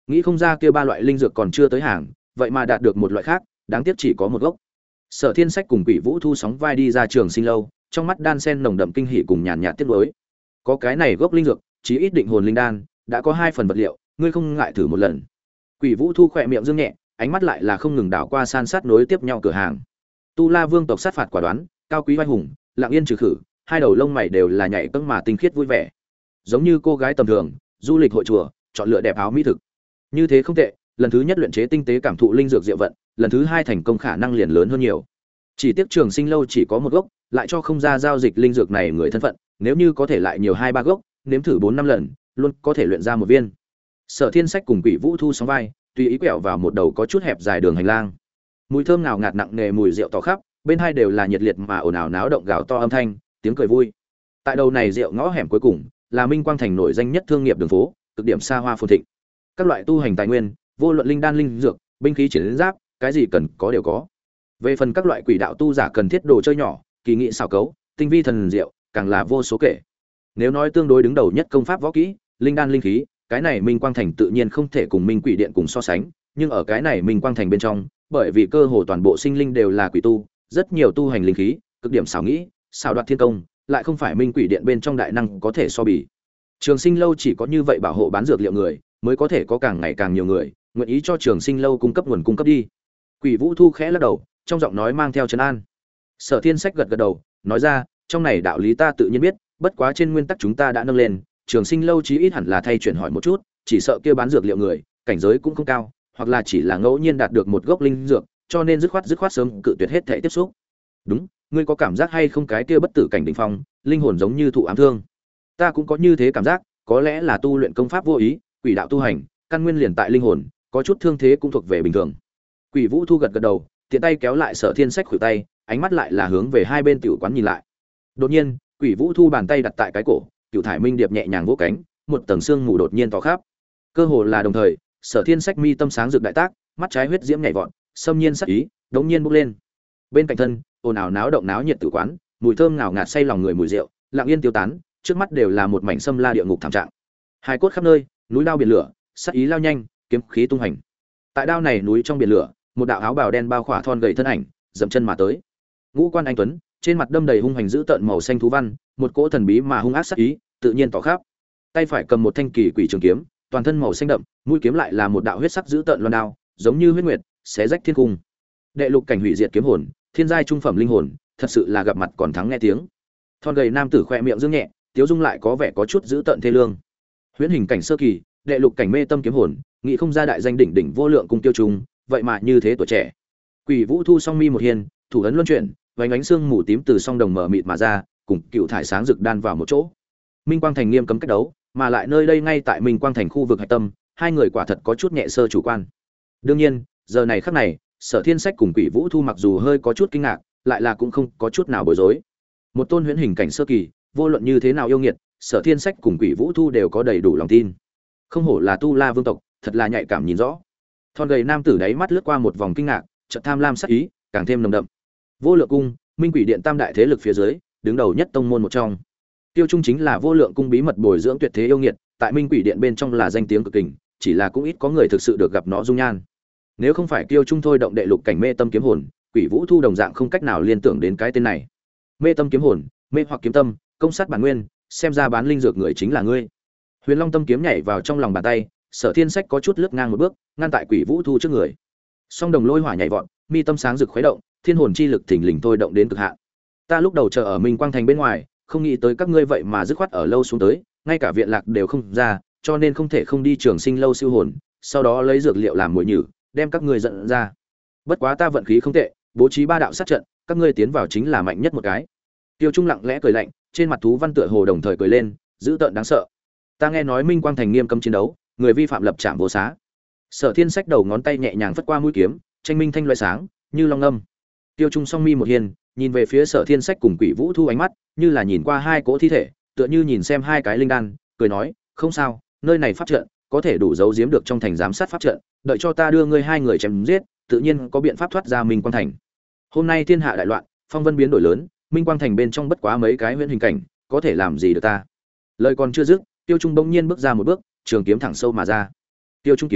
nghĩ không ra kia ba loại linh dược còn chưa tới hàng, vậy mà đạt được một loại khác, đáng tiếc chỉ có một gốc. Sở Thiên Sách cùng Quỷ Vũ Thu sóng vai đi ra Trường Sinh lâu, trong mắt đan sen nồng đậm kinh hỉ cùng nhàn nhạt tiếc nuối. Có cái này gốc linh dược, chí ít định hồn linh đan, đã có 2 phần vật liệu, ngươi không ngại thử một lần. Quỷ Vũ Thu khỏe miệng dương nhẹ, ánh mắt lại là không ngừng đảo qua san sát nối tiếp nhau cửa hàng. Tu La Vương tộc sát phạt quả đoán, cao quý vai hùng, lặng yên trừ khử, hai đầu lông mày đều là nhảy cẫng mà tinh khiết vui vẻ. Giống như cô gái tầm thường, du lịch hội chùa, chọn lựa đẹp áo mỹ thực. Như thế không tệ, lần thứ nhất luyện chế tinh tế cảm thụ linh dược diệu vận, lần thứ hai thành công khả năng liền lớn hơn nhiều. Chỉ tiếc Trường Sinh lâu chỉ có một gốc, lại cho không ra giao dịch linh dược này người thân phận, nếu như có thể lại nhiều 2-3 gốc, nếm thử 4-5 lần, luôn có thể luyện ra một viên. Sở Thiên Sách cùng Quỷ Vũ Thu sóng vai, tùy ý quẹo vào một đầu có chút hẹp dài đường hành lang. Mùi thơm nào ngạt nặng nề mùi rượu tỏ khắp, bên hai đều là nhiệt liệt mà ồn ào náo động gào to âm thanh, tiếng cười vui. Tại đầu này rượu ngõ hẻm cuối cùng, là Minh Quang thành nổi danh nhất thương nghiệp đường phố, cực điểm xa hoa phồn thịnh. Các loại tu hành tài nguyên, vô luận linh đan linh dược, binh khí chiến giáp, cái gì cần có đều có. Về phần các loại quỷ đạo tu giả cần thiết đồ chơi nhỏ, kỳ nghị xảo cấu, tinh vi thần diệu, càng là vô số kể. Nếu nói tương đối đứng đầu nhất công pháp võ kỹ, linh đan linh khí, cái này Minh Quang thành tự nhiên không thể cùng Minh Quỷ điện cùng so sánh, nhưng ở cái này Minh Quang thành bên trong, bởi vì cơ hồ toàn bộ sinh linh đều là quỷ tu, rất nhiều tu hành linh khí, cực điểm xảo nghĩ, xảo đoạt thiên công, lại không phải Minh Quỷ điện bên trong đại năng có thể so bì. Trường Sinh lâu chỉ có như vậy bảo hộ bán dược liệu người, mới có thể có càng ngày càng nhiều người nguyện ý cho Trường Sinh lâu cung cấp nguồn cung cấp đi. Quỷ Vũ Thu khẽ lắc đầu, trong giọng nói mang theo trấn an. Sở Thiên Sách gật gật đầu, nói ra, trong này đạo lý ta tự nhiên biết, bất quá trên nguyên tắc chúng ta đã nâng lên, Trường Sinh lâu chí ít hẳn là thay chuyển hỏi một chút, chỉ sợ kia bán dược liệu người, cảnh giới cũng không cao, hoặc là chỉ là ngẫu nhiên đạt được một gốc linh dược, cho nên dứt khoát sớm cự tuyệt hết thể tiếp xúc. Đúng, ngươi có cảm giác hay không cái kia bất tử cảnh đỉnh phong, linh hồn giống như thụ ám thương. Ta cũng có như thế cảm giác, có lẽ là tu luyện công pháp vô ý, quỷ đạo tu hành, căn nguyên liền tại linh hồn, có chút thương thế cũng thuộc về bình thường. Quỷ Vũ Thu gật gật đầu, tiện tay kéo lại Sở Thiên Sách khuỷu tay, ánh mắt lại là hướng về hai bên tiểu quán nhìn lại. Đột nhiên, Quỷ Vũ Thu bàn tay đặt tại cái cổ, Cửu Thải Minh Điệp nhẹ nhàng vỗ cánh, một tầng xương mù đột nhiên tỏ khắp. Cơ hồ là đồng thời, Sở Thiên Sách mi tâm sáng rực đại tác, mắt trái huyết diễm nhảy vọt, xâm nhiên sắc ý, đống nhiên bốc lên. Bên cạnh thân, ồn ào náo động náo nhiệt tử quán, mùi thơm ngào ngạt say lòng người mùi rượu, lặng yên tiêu tán, trước mắt đều là một mảnh xâm la địa ngục thảm trạng. Hai cốt khắp nơi, núi đao biển lửa, sắc ý lao nhanh, kiếm khí tung hành. Tại đao này núi trong biển lửa, một đạo áo bào đen bao khỏa thon gầy thân ảnh, dậm chân mà tới. Ngũ quan anh tuấn, trên mặt đâm đầy hung hành dữ tợn màu xanh thú văn, một cỗ thần bí mà hung ác sắc ý, tự nhiên tỏ khắp. Tay phải cầm một thanh kỳ quỷ trường kiếm, toàn thân màu xanh đậm, mũi kiếm lại là một đạo huyết sắc dữ tợn loan đao, giống như huyết nguyệt, xé rách thiên cung. Đệ lục cảnh hủy diệt kiếm hồn, thiên giai trung phẩm linh hồn, thật sự là gặp mặt còn thắng nghe tiếng. Thon gầy nam tử khẽ miệng dương nhẹ, tiếu dung lại có vẻ có chút dữ tợn thê lương. Huyễn hình cảnh sơ kỳ, đệ lục cảnh mê tâm kiếm hồn, nghĩ không ra đại danh đỉnh đỉnh vô lượng cung tiêu trung, vậy mà như thế tuổi trẻ. Quỷ Vũ Thu song mi một hiền, thủ ấn luân chuyển, vành ánh xương mù tím từ song đồng mở mịt mà ra, cùng cựu thải sáng rực đan vào một chỗ. Minh Quang Thành nghiêm cấm cách đấu, mà lại nơi đây ngay tại Minh Quang Thành khu vực hạch tâm, hai người quả thật có chút nhẹ sơ chủ quan. Đương nhiên, giờ này khắc này, Sở Thiên Sách cùng Quỷ Vũ Thu mặc dù hơi có chút kinh ngạc, lại là cũng không có chút nào bối rối. Một tôn huyễn hình cảnh sơ kỳ, vô luận như thế nào yêu nghiệt, Sở Thiên Sách cùng Quỷ Vũ Thu đều có đầy đủ lòng tin. Không hổ là Tu La vương tộc, thật là nhạy cảm nhìn rõ. Thon gầy nam tử đáy mắt lướt qua một vòng kinh ngạc, chợt tham lam sắc ý, càng thêm nồng đậm. Vô Lượng cung, Minh Quỷ điện tam đại thế lực phía dưới, đứng đầu nhất tông môn một trong. Tiêu Trung chính là Vô Lượng cung bí mật bồi dưỡng tuyệt thế yêu nghiệt, tại Minh Quỷ điện bên trong là danh tiếng cực kình, chỉ là cũng ít có người thực sự được gặp nó dung nhan. Nếu không phải Tiêu Trung thôi động đệ lục cảnh mê tâm kiếm hồn, Quỷ Vũ Thu đồng dạng không cách nào liên tưởng đến cái tên này. Mê tâm kiếm hồn, mê hoặc kiếm tâm, công sát bản nguyên, xem ra bán linh dược người chính là ngươi. Huyền Long tâm kiếm nhảy vào trong lòng bàn tay, Sở Thiên Sách có chút lướt ngang một bước, ngăn tại Quỷ Vũ Thu trước người. Song đồng lôi hỏa nhảy vọt, mi tâm sáng rực khuấy động, thiên hồn chi lực thình lình thôi động đến cực hạn. Ta lúc đầu chờ ở Minh Quang Thành bên ngoài, không nghĩ tới các ngươi vậy mà dứt khoát ở lâu xuống tới, ngay cả viện lạc đều không ra, cho nên không thể không đi Trường Sinh lâu siêu hồn, sau đó lấy dược liệu làm mồi nhử, đem các ngươi dẫn ra. Bất quá ta vận khí không tệ, bố trí ba đạo sát trận, các ngươi tiến vào chính là mạnh nhất một cái. Tiêu Trung lặng lẽ cười lạnh, trên mặt thú văn tựa hồ đồng thời cười lên, dữ tợn đáng sợ. Ta nghe nói Minh Quang Thành nghiêm cấm chiến đấu, người vi phạm lập trảm vô xá. Sở Thiên Sách đầu ngón tay nhẹ nhàng phất qua mũi kiếm, tranh minh thanh loại sáng, như long âm. Tiêu Trung song mi một hiền, nhìn về phía Sở Thiên Sách cùng Quỷ Vũ Thu ánh mắt, như là nhìn qua hai cỗ thi thể, tựa như nhìn xem hai cái linh đan, cười nói, không sao, nơi này pháp trận có thể đủ giấu giếm được trong thành giám sát pháp trận, đợi cho ta đưa ngươi hai người chém giết, tự nhiên có biện pháp thoát ra Minh Quang Thành. Hôm nay thiên hạ đại loạn, phong vân biến đổi lớn, Minh Quang Thành bên trong bất quá mấy cái huyễn hình cảnh, có thể làm gì được ta? Lời còn chưa dứt, Tiêu Trung bỗng nhiên bước ra một bước, trường kiếm thẳng sâu mà ra. Tiêu Trung kiếm,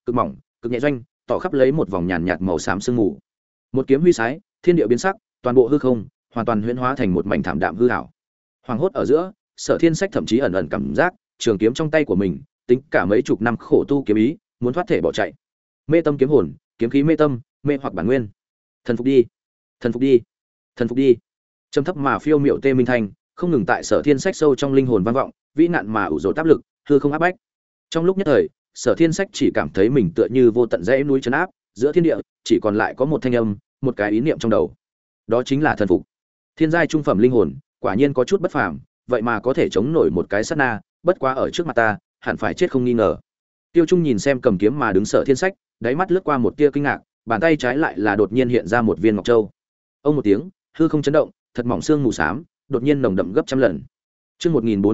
cực mỏng, cực nhẹ doanh, tỏ khắp lấy một vòng nhàn nhạt màu xám sương mù. Một kiếm huy sái, thiên địa biến sắc, toàn bộ hư không hoàn toàn huyễn hóa thành một mảnh thảm đạm hư ảo. Hoàng hốt ở giữa, Sở Thiên Sách thậm chí ẩn ẩn cảm giác, trường kiếm trong tay của mình, tính cả mấy chục năm khổ tu kiếm ý, muốn thoát thể bỏ chạy. Mê tâm kiếm hồn, kiếm khí mê tâm, mê hoặc bản nguyên. Thần phục đi, thần phục đi, thần phục đi. Trầm thấp mà phiêu miệu tê minh thanh, không ngừng tại Sở Thiên Sách sâu trong linh hồn vang vọng, vĩ nạn mà ủ rột áp lực, hư không áp bách. Trong lúc nhất thời, Sở Thiên Sách chỉ cảm thấy mình tựa như vô tận dãy núi trấn áp, giữa thiên địa chỉ còn lại có một thanh âm, một cái ý niệm trong đầu. Đó chính là thần phục. Thiên giai trung phẩm linh hồn, quả nhiên có chút bất phàm, vậy mà có thể chống nổi một cái sát na, bất quá ở trước mặt ta, hẳn phải chết không nghi ngờ. Tiêu Trung nhìn xem cầm kiếm mà đứng Sở Thiên Sách, đáy mắt lướt qua một tia kinh ngạc, bàn tay trái lại là đột nhiên hiện ra một viên ngọc châu. Ông một tiếng, hư không chấn động, thật mỏng xương mù xám, đột nhiên nồng đậm gấp trăm lần. Chương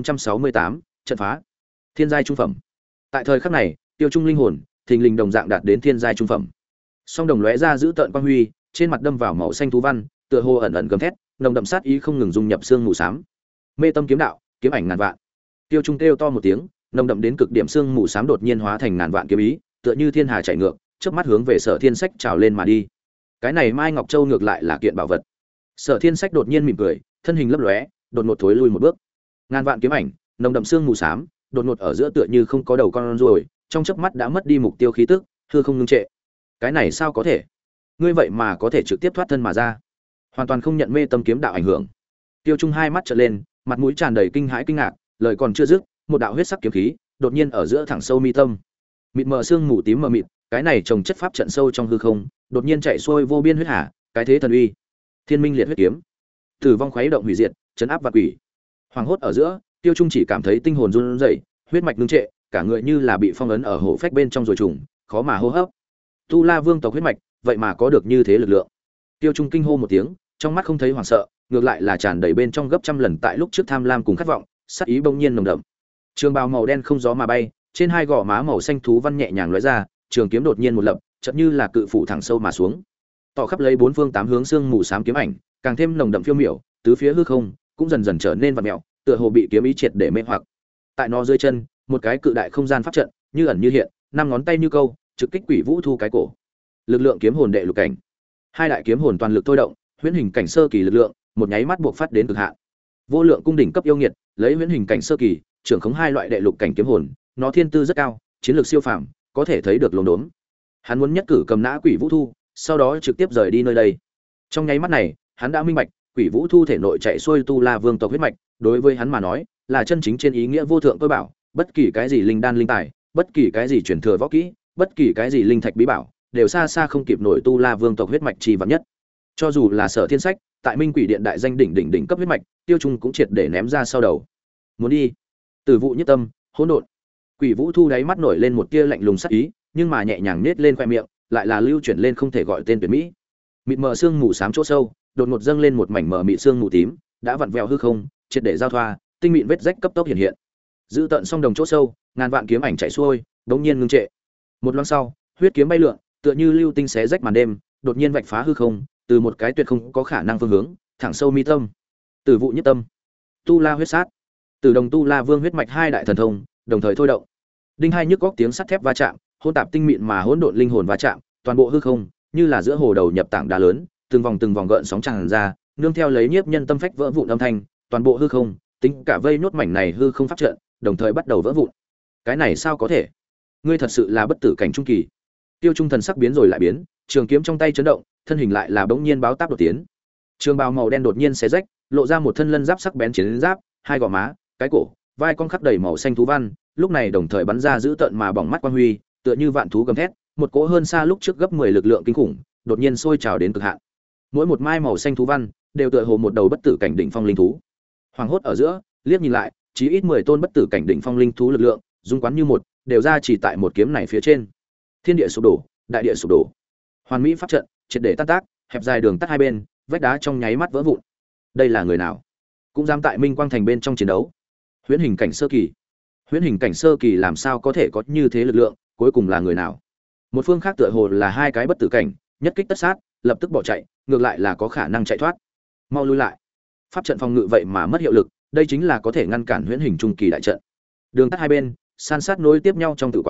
1468, trận phá. Thiên giai trung phẩm. Tại thời khắc này, Tiêu Trung linh hồn, thình lình đồng dạng đạt đến thiên giai trung phẩm. Song đồng lóe ra giữ tợn quang huy, trên mặt đâm vào màu xanh thú văn, tựa hồ ẩn ẩn gầm thét, nồng đậm sát ý không ngừng dung nhập xương mù xám. Mê tâm kiếm đạo, kiếm ảnh ngàn vạn. Tiêu Trung kêu to một tiếng, nồng đậm đến cực điểm xương mù xám đột nhiên hóa thành ngàn vạn kiếm ý, tựa như thiên hà chạy ngược, chớp mắt hướng về Sở Thiên Sách trào lên mà đi. Cái này Mai Ngọc Châu ngược lại là kiện bảo vật. Sở Thiên Sách đột nhiên mỉm cười, thân hình lấp lóe, đột ngột thối lui một bước. Ngàn vạn kiếm ảnh, nồng đậm xương mù xám, đột ngột ở giữa tựa như không có đầu con ruồi, trong chớp mắt đã mất đi mục tiêu khí tức, hư không ngưng trệ. Cái này sao có thể? Ngươi vậy mà có thể trực tiếp thoát thân mà ra, hoàn toàn không nhận mê tâm kiếm đạo ảnh hưởng. Tiêu Trung hai mắt trợn lên, mặt mũi tràn đầy kinh hãi kinh ngạc, lời còn chưa dứt, một đạo huyết sắc kiếm khí đột nhiên ở giữa thẳng sâu mi tâm. Mịt mờ xương mù tím mờ mịt, cái này trồng chất pháp trận sâu trong hư không, đột nhiên chạy xuôi vô biên huyết hà, cái thế thần uy. Thiên minh liệt huyết kiếm, tử vong khuấy động hủy diệt, chấn áp vạn quỷ. Hoàng hốt ở giữa, Tiêu Trung chỉ cảm thấy tinh hồn run rẩy, huyết mạch ngưng trệ, cả người như là bị phong ấn ở hổ phách bên trong rồi trùng, khó mà hô hấp. Tu La Vương tộc huyết mạch, vậy mà có được như thế lực lượng. Tiêu Trung kinh hô một tiếng, trong mắt không thấy hoảng sợ, ngược lại là tràn đầy bên trong gấp trăm lần tại lúc trước tham lam cùng khát vọng, sát ý bỗng nhiên nồng đậm. Trường bào màu đen không gió mà bay, trên hai gò má màu xanh thú văn nhẹ nhàng lóe ra, trường kiếm đột nhiên một lập, chợt như là cự phủ thẳng sâu mà xuống. Tỏ khắp lấy bốn phương tám hướng xương mù xám kiếm ảnh, càng thêm nồng đậm phiêu miểu, tứ phía hư không cũng dần dần trở nên vặn mèo, tựa hồ bị kiếm ý triệt để mê hoặc. Tại nó dưới chân, một cái cự đại không gian pháp trận, như ẩn như hiện, năm ngón tay như câu, trực kích Quỷ Vũ Thu cái cổ. Lực lượng kiếm hồn đệ lục cảnh. Hai đại kiếm hồn toàn lực thôi động, huyễn hình cảnh sơ kỳ lực lượng, một nháy mắt buộc phát đến cực hạn. Vô lượng cung đỉnh cấp yêu nghiệt, lấy huyễn hình cảnh sơ kỳ, trưởng khống hai loại đệ lục cảnh kiếm hồn, nó thiên tư rất cao, chiến lược siêu phàm, có thể thấy được lồn đốn. Hắn muốn nhất cử cầm nã Quỷ Vũ Thu, sau đó trực tiếp rời đi nơi đây. Trong nháy mắt này, hắn đã minh bạch, Quỷ Vũ Thu thể nội chạy xuôi Tu La Vương tộc huyết mạch, đối với hắn mà nói, là chân chính trên ý nghĩa vô thượng tôi bảo, bất kỳ cái gì linh đan linh tài, bất kỳ cái gì truyền thừa võ kỹ, bất kỳ cái gì linh thạch bí bảo, đều xa xa không kịp nổi Tu La Vương tộc huyết mạch chi vạn nhất. Cho dù là Sở Thiên Sách, tại Minh Quỷ Điện đại danh đỉnh cấp huyết mạch, Tiêu Trung cũng triệt để ném ra sau đầu. Muốn đi? Tử vụ nhất tâm, hỗn độn. Quỷ Vũ Thu đáy mắt nổi lên một tia lạnh lùng sắc ý, nhưng mà nhẹ nhàng nhếch lên khoe miệng, lại là lưu chuyển lên không thể gọi tên tuyệt mỹ. Mịt mờ xương mù xám chỗ sâu, đột ngột dâng lên một mảnh mờ mịt xương mù tím, đã vặn vẹo hư không, triệt để giao thoa, tinh mịn vết rách cấp tốc hiện hiện. Giữ tận song đồng chỗ sâu, ngàn vạn kiếm ảnh chạy xuôi, đống nhiên ngưng trệ. Một loáng sau, huyết kiếm bay lượn, tựa như lưu tinh xé rách màn đêm, đột nhiên vạch phá hư không, từ một cái tuyệt không có khả năng phương hướng, thẳng sâu mi tâm. Tử vụ nhất tâm, Tu La huyết sát, Tử đồng Tu La Vương huyết mạch hai đại thần thông, đồng thời thôi động. Đinh hai nhức góc tiếng sắt thép va chạm, hỗn tạp tinh mịn mà hỗn độn linh hồn va chạm, toàn bộ hư không như là giữa hồ đầu nhập tảng đá lớn, từng vòng gợn sóng tràn ra, nương theo lấy nhiếp nhân tâm phách vỡ vụn âm thanh, toàn bộ hư không, tính cả vây nốt mảnh này hư không pháp trận, đồng thời bắt đầu vỡ vụn. Cái này sao có thể? Ngươi thật sự là bất tử cảnh trung kỳ. Tiêu Trung thần sắc biến rồi lại biến, trường kiếm trong tay chấn động, thân hình lại là bỗng nhiên báo táp đột tiến. Trường bào màu đen đột nhiên xé rách, lộ ra một thân lân giáp sắc bén chiến giáp, hai gò má, cái cổ, vai con khắc đầy màu xanh thú văn, lúc này đồng thời bắn ra giữ tợn mà bỏng mắt quang huy, tựa như vạn thú gầm thét, một cỗ hơn xa lúc trước gấp 10 lực lượng kinh khủng, đột nhiên sôi trào đến cực hạn. Mỗi một mai màu xanh thú văn đều tựa hồ một đầu bất tử cảnh đỉnh phong linh thú. Hoàng hốt ở giữa, liếc nhìn lại, chí ít 10 tôn bất tử cảnh đỉnh phong linh thú lực lượng, dung quán như một, đều ra chỉ tại một kiếm này phía trên. Thiên địa sụp đổ, đại địa sụp đổ. Hoàn mỹ pháp trận, triệt để tan tác, hẹp dài đường tắt hai bên, vách đá trong nháy mắt vỡ vụn. Đây là người nào? Cũng dám tại Minh Quang Thành bên trong chiến đấu? Huyễn hình cảnh sơ kỳ. Huyễn hình cảnh sơ kỳ làm sao có thể có như thế lực lượng, cuối cùng là người nào? Một phương khác tựa hồ là hai cái bất tử cảnh, nhất kích tất sát, lập tức bỏ chạy, ngược lại là có khả năng chạy thoát. Mau lui lại. Pháp trận phòng ngự vậy mà mất hiệu lực, đây chính là có thể ngăn cản huyễn hình trung kỳ đại trận. Đường tắt hai bên, san sát nối tiếp nhau trong tử quán,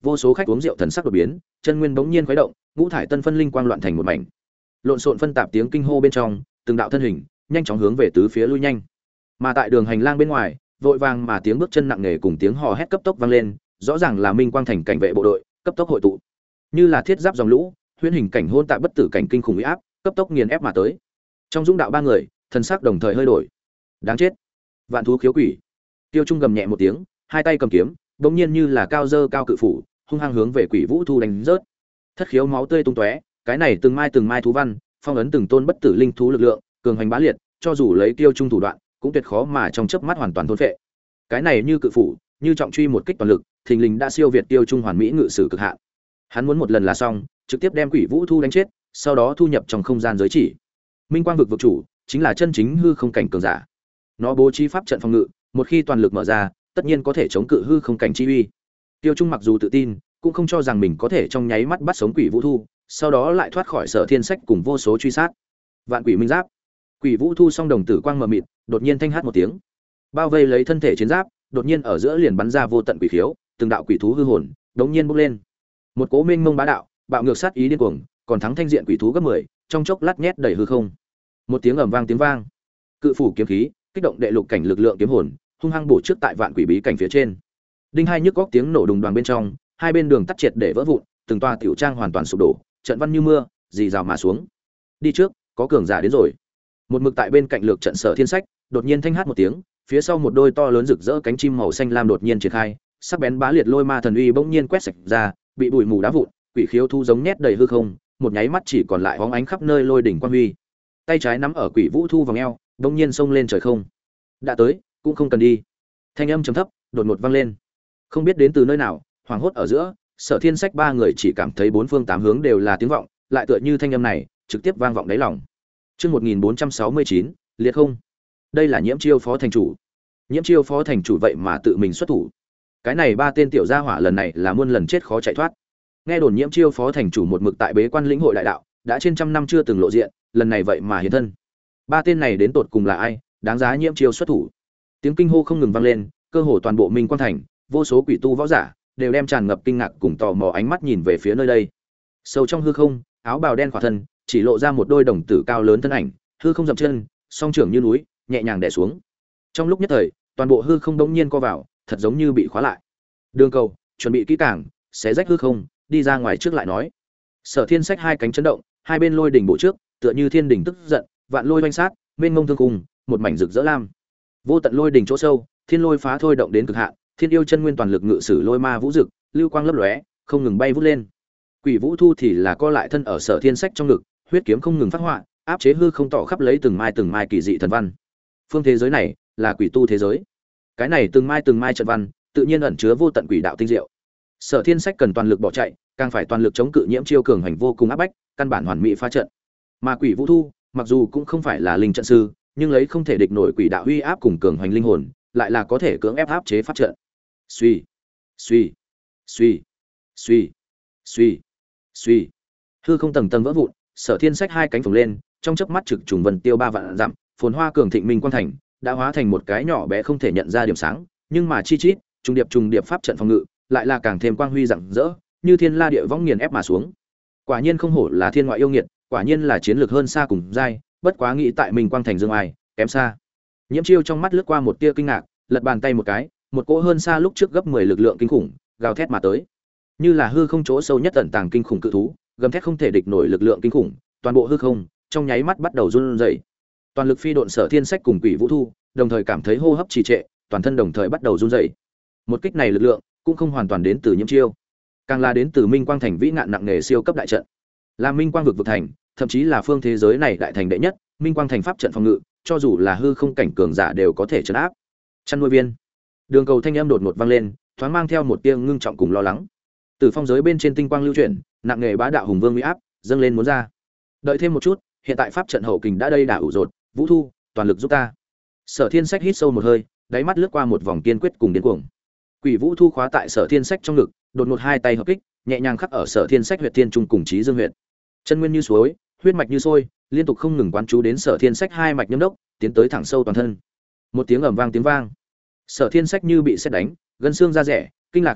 vô số khách uống rượu thần sắc đột biến, chân nguyên bỗng nhiên khuấy động, ngũ thải tân phân linh quang loạn thành một mảnh. Lộn xộn phân tạp tiếng kinh hô bên trong, từng đạo thân hình nhanh chóng hướng về tứ phía lui nhanh. Mà tại đường hành lang bên ngoài, vội vàng mà tiếng bước chân nặng nề cùng tiếng hò hét cấp tốc vang lên, rõ ràng là Minh Quang Thành cảnh vệ bộ đội, cấp tốc hội tụ. Như là thiết giáp dòng lũ, huyễn hình cảnh hôn tại bất tử cảnh kinh khủng uy áp, cấp tốc nghiền ép mà tới. Trong dũng đạo ba người, thần sắc đồng thời hơi đổi. Đáng chết. Vạn thú khiếu quỷ. Tiêu Trung gầm nhẹ một tiếng, hai tay cầm kiếm, bỗng nhiên như là cao dơ cao cự phủ, hung hăng hướng về Quỷ Vũ Thu đánh rớt. Thất khiếu máu tươi tung tóe, cái này từng mai thú văn, phong ấn từng tôn bất tử linh thú lực lượng, cường hành bá liệt, cho dù lấy Tiêu Trung thủ đoạn, cũng tuyệt khó mà trong chớp mắt hoàn toàn thôn phệ. Cái này như cự phủ, như trọng truy một kích toàn lực, thình lình đã siêu việt Tiêu Trung hoàn mỹ ngự sử cực hạn. Hắn muốn một lần là xong, trực tiếp đem Quỷ Vũ Thu đánh chết, sau đó thu nhập trong không gian giới chỉ. Minh Quang vực vực chủ, chính là chân chính hư không cảnh cường giả. Nó bố trí pháp trận phòng ngự, một khi toàn lực mở ra, tất nhiên có thể chống cự hư không cảnh chi uy. Tiêu Trung mặc dù tự tin, cũng không cho rằng mình có thể trong nháy mắt bắt sống Quỷ Vũ Thu, sau đó lại thoát khỏi Sở Thiên Sách cùng vô số truy sát. Vạn Quỷ Minh Giáp. Quỷ Vũ Thu song đồng tử quang mờ mịt, đột nhiên thanh hát một tiếng. Bao vây lấy thân thể chiến giáp, đột nhiên ở giữa liền bắn ra vô tận quỷ khiếu, từng đạo quỷ thú hư hồn, đống nhiên bốc lên. Một cỗ mênh mông bá đạo, bạo ngược sát ý điên cuồng, còn thắng thanh diện quỷ thú gấp 10, trong chốc lát nhét đầy hư không. Một tiếng ầm vang tiếng vang. Cự phủ kiếm khí, kích động đệ lục cảnh lực lượng kiếm hồn, hung hăng bổ trước tại vạn quỷ bí cảnh phía trên. Đinh hai nhức góc tiếng nổ đùng đoàng bên trong, hai bên đường tắt triệt để vỡ vụn, từng tòa tiểu trang hoàn toàn sụp đổ, trận văn như mưa, rì rào mà xuống. Đi trước, có cường giả đến rồi. Một mực tại bên cạnh lược trận Sở Thiên Sách, đột nhiên thanh hát một tiếng, phía sau một đôi to lớn rực rỡ cánh chim màu xanh lam đột nhiên triển khai, sắc bén bá liệt lôi ma thần uy bỗng nhiên quét sạch ra, bị bụi mù đá vụn, quỷ khiếu thu giống nhét đầy hư không, một nháy mắt chỉ còn lại bóng ánh khắp nơi lôi đỉnh quang huy. Tay trái nắm ở Quỷ Vũ Thu vòng eo, bỗng nhiên xông lên trời không. Đã tới, cũng không cần đi. Thanh âm trầm thấp, đột ngột vang lên. Không biết đến từ nơi nào, hoảng hốt ở giữa, Sở Thiên Sách ba người chỉ cảm thấy bốn phương tám hướng đều là tiếng vọng, lại tựa như thanh âm này trực tiếp vang vọng đáy lòng. Chương 1469, liệt không. Đây là Nhiễm Chiêu phó thành chủ. Nhiễm Chiêu phó thành chủ vậy mà tự mình xuất thủ. Cái này ba tên tiểu gia hỏa lần này là muôn lần chết khó chạy thoát. Nghe đồn Nhiễm Chiêu phó thành chủ một mực tại bế quan lĩnh hội đại đạo, đã trên trăm năm chưa từng lộ diện, lần này vậy mà hiện thân. Ba tên này đến tột cùng là ai, đáng giá Nhiễm Chiêu xuất thủ. Tiếng kinh hô không ngừng vang lên, cơ hồ toàn bộ Minh Quang thành, vô số quỷ tu võ giả đều đem tràn ngập kinh ngạc cùng tò mò ánh mắt nhìn về phía nơi đây. Sâu trong hư không, áo bào đen khỏa thân, chỉ lộ ra một đôi đồng tử cao lớn thân ảnh, hư không dậm chân, song trưởng như núi, nhẹ nhàng đè xuống. Trong lúc nhất thời, toàn bộ hư không đống nhiên co vào, thật giống như bị khóa lại. Đường cầu, chuẩn bị kỹ càng, xé rách hư không, đi ra ngoài trước lại nói. Sở Thiên Sách hai cánh chấn động, hai bên lôi đỉnh bộ trước, tựa như thiên đỉnh tức giận, vạn lôi oanh sát, mênh mông thương cùng, một mảnh rực rỡ lam. Vô tận lôi đỉnh chỗ sâu, thiên lôi phá thôi động đến cực hạn, thiên yêu chân nguyên toàn lực ngự sử lôi ma vũ dực, lưu quang lấp lóe, không ngừng bay vút lên. Quỷ Vũ Thu thì là co lại thân ở Sở Thiên Sách trong ngực, huyết kiếm không ngừng phát họa, áp chế hư không tỏ khắp lấy từng mai kỳ dị thần văn. Phương thế giới này là quỷ tu thế giới. Cái này từng mai trận văn, tự nhiên ẩn chứa vô tận quỷ đạo tinh diệu. Sở Thiên Sách cần toàn lực bỏ chạy, càng phải toàn lực chống cự Nhiễm Chiêu cường hành vô cùng áp bách, căn bản hoàn mỹ phá trận. Mà Quỷ Vũ Thu, mặc dù cũng không phải là linh trận sư, nhưng lấy không thể địch nổi quỷ đạo uy áp cùng cường hành linh hồn, lại là có thể cưỡng ép áp chế pháp trận. Suy, suy, suy, suy, suy, suy. Hư không tầng tầng vỡ vụn, Sở Thiên Sách hai cánh phồng lên, trong chớp mắt trực trùng vân tiêu 3 vạn dặm, phồn hoa cường thịnh Minh Quang thành, đã hóa thành một cái nhỏ bé không thể nhận ra điểm sáng, nhưng mà chi chít, trùng điệp pháp trận phòng ngự, lại là càng thêm quang huy rạng rỡ, như thiên la địa võng nghiền ép mà xuống. Quả nhiên không hổ là thiên ngoại yêu nghiệt, quả nhiên là chiến lược hơn xa cùng giai, bất quá nghĩ tại Minh Quang thành dương ai, kém xa. Nhiễm Chiêu trong mắt lướt qua một tia kinh ngạc, lật bàn tay một cái, một cỗ hơn xa lúc trước gấp 10 lực lượng kinh khủng, gào thét mà tới. Như là hư không chỗ sâu nhất tận tàng kinh khủng cự thú, gầm thét không thể địch nổi lực lượng kinh khủng, toàn bộ hư không trong nháy mắt bắt đầu run rẩy. Toàn lực phi độn Sở Thiên Sách cùng Quỷ Vũ Thu, đồng thời cảm thấy hô hấp trì trệ, toàn thân đồng thời bắt đầu run rẩy. Một kích này lực lượng cũng không hoàn toàn đến từ Nhiễm Chiêu, càng là đến từ Minh Quang thành vĩ ngạn nặng nề siêu cấp đại trận. Là Minh Quang vực vực thành, thậm chí là phương thế giới này đại thành đệ nhất, Minh Quang thành pháp trận phòng ngự, cho dù là hư không cảnh cường giả đều có thể trấn áp. Chăn nuôi viên. Đường cầu thanh âm đột ngột vang lên, thoáng mang theo một tia ngưng trọng cùng lo lắng. Từ phong giới bên trên tinh quang lưu chuyển, nặng nề bá đạo hùng vương uy áp, dâng lên muốn ra. Đợi thêm một chút, hiện tại pháp trận hậu kình đã đây đã ủ rột, Vũ Thu, toàn lực giúp ta. Sở Thiên Sách hít sâu một hơi, đáy mắt lướt qua một vòng kiên quyết cùng điên cuồng. Quỷ Vũ Thu khóa tại Sở Thiên Sách trong ngực, đột ngột hai tay hợp kích, nhẹ nhàng khắc ở Sở Thiên Sách huyệt thiên trung cùng trí dương huyệt. Chân nguyên như suối, huyết mạch như sôi, liên tục không ngừng quán chú đến Sở Thiên Sách hai mạch nhâm đốc, tiến tới thẳng sâu toàn thân. Một tiếng ầm vang tiếng vang. Sở Thiên Sách như bị sét đánh, gân xương da rẻ, kinh lạc huyết nục,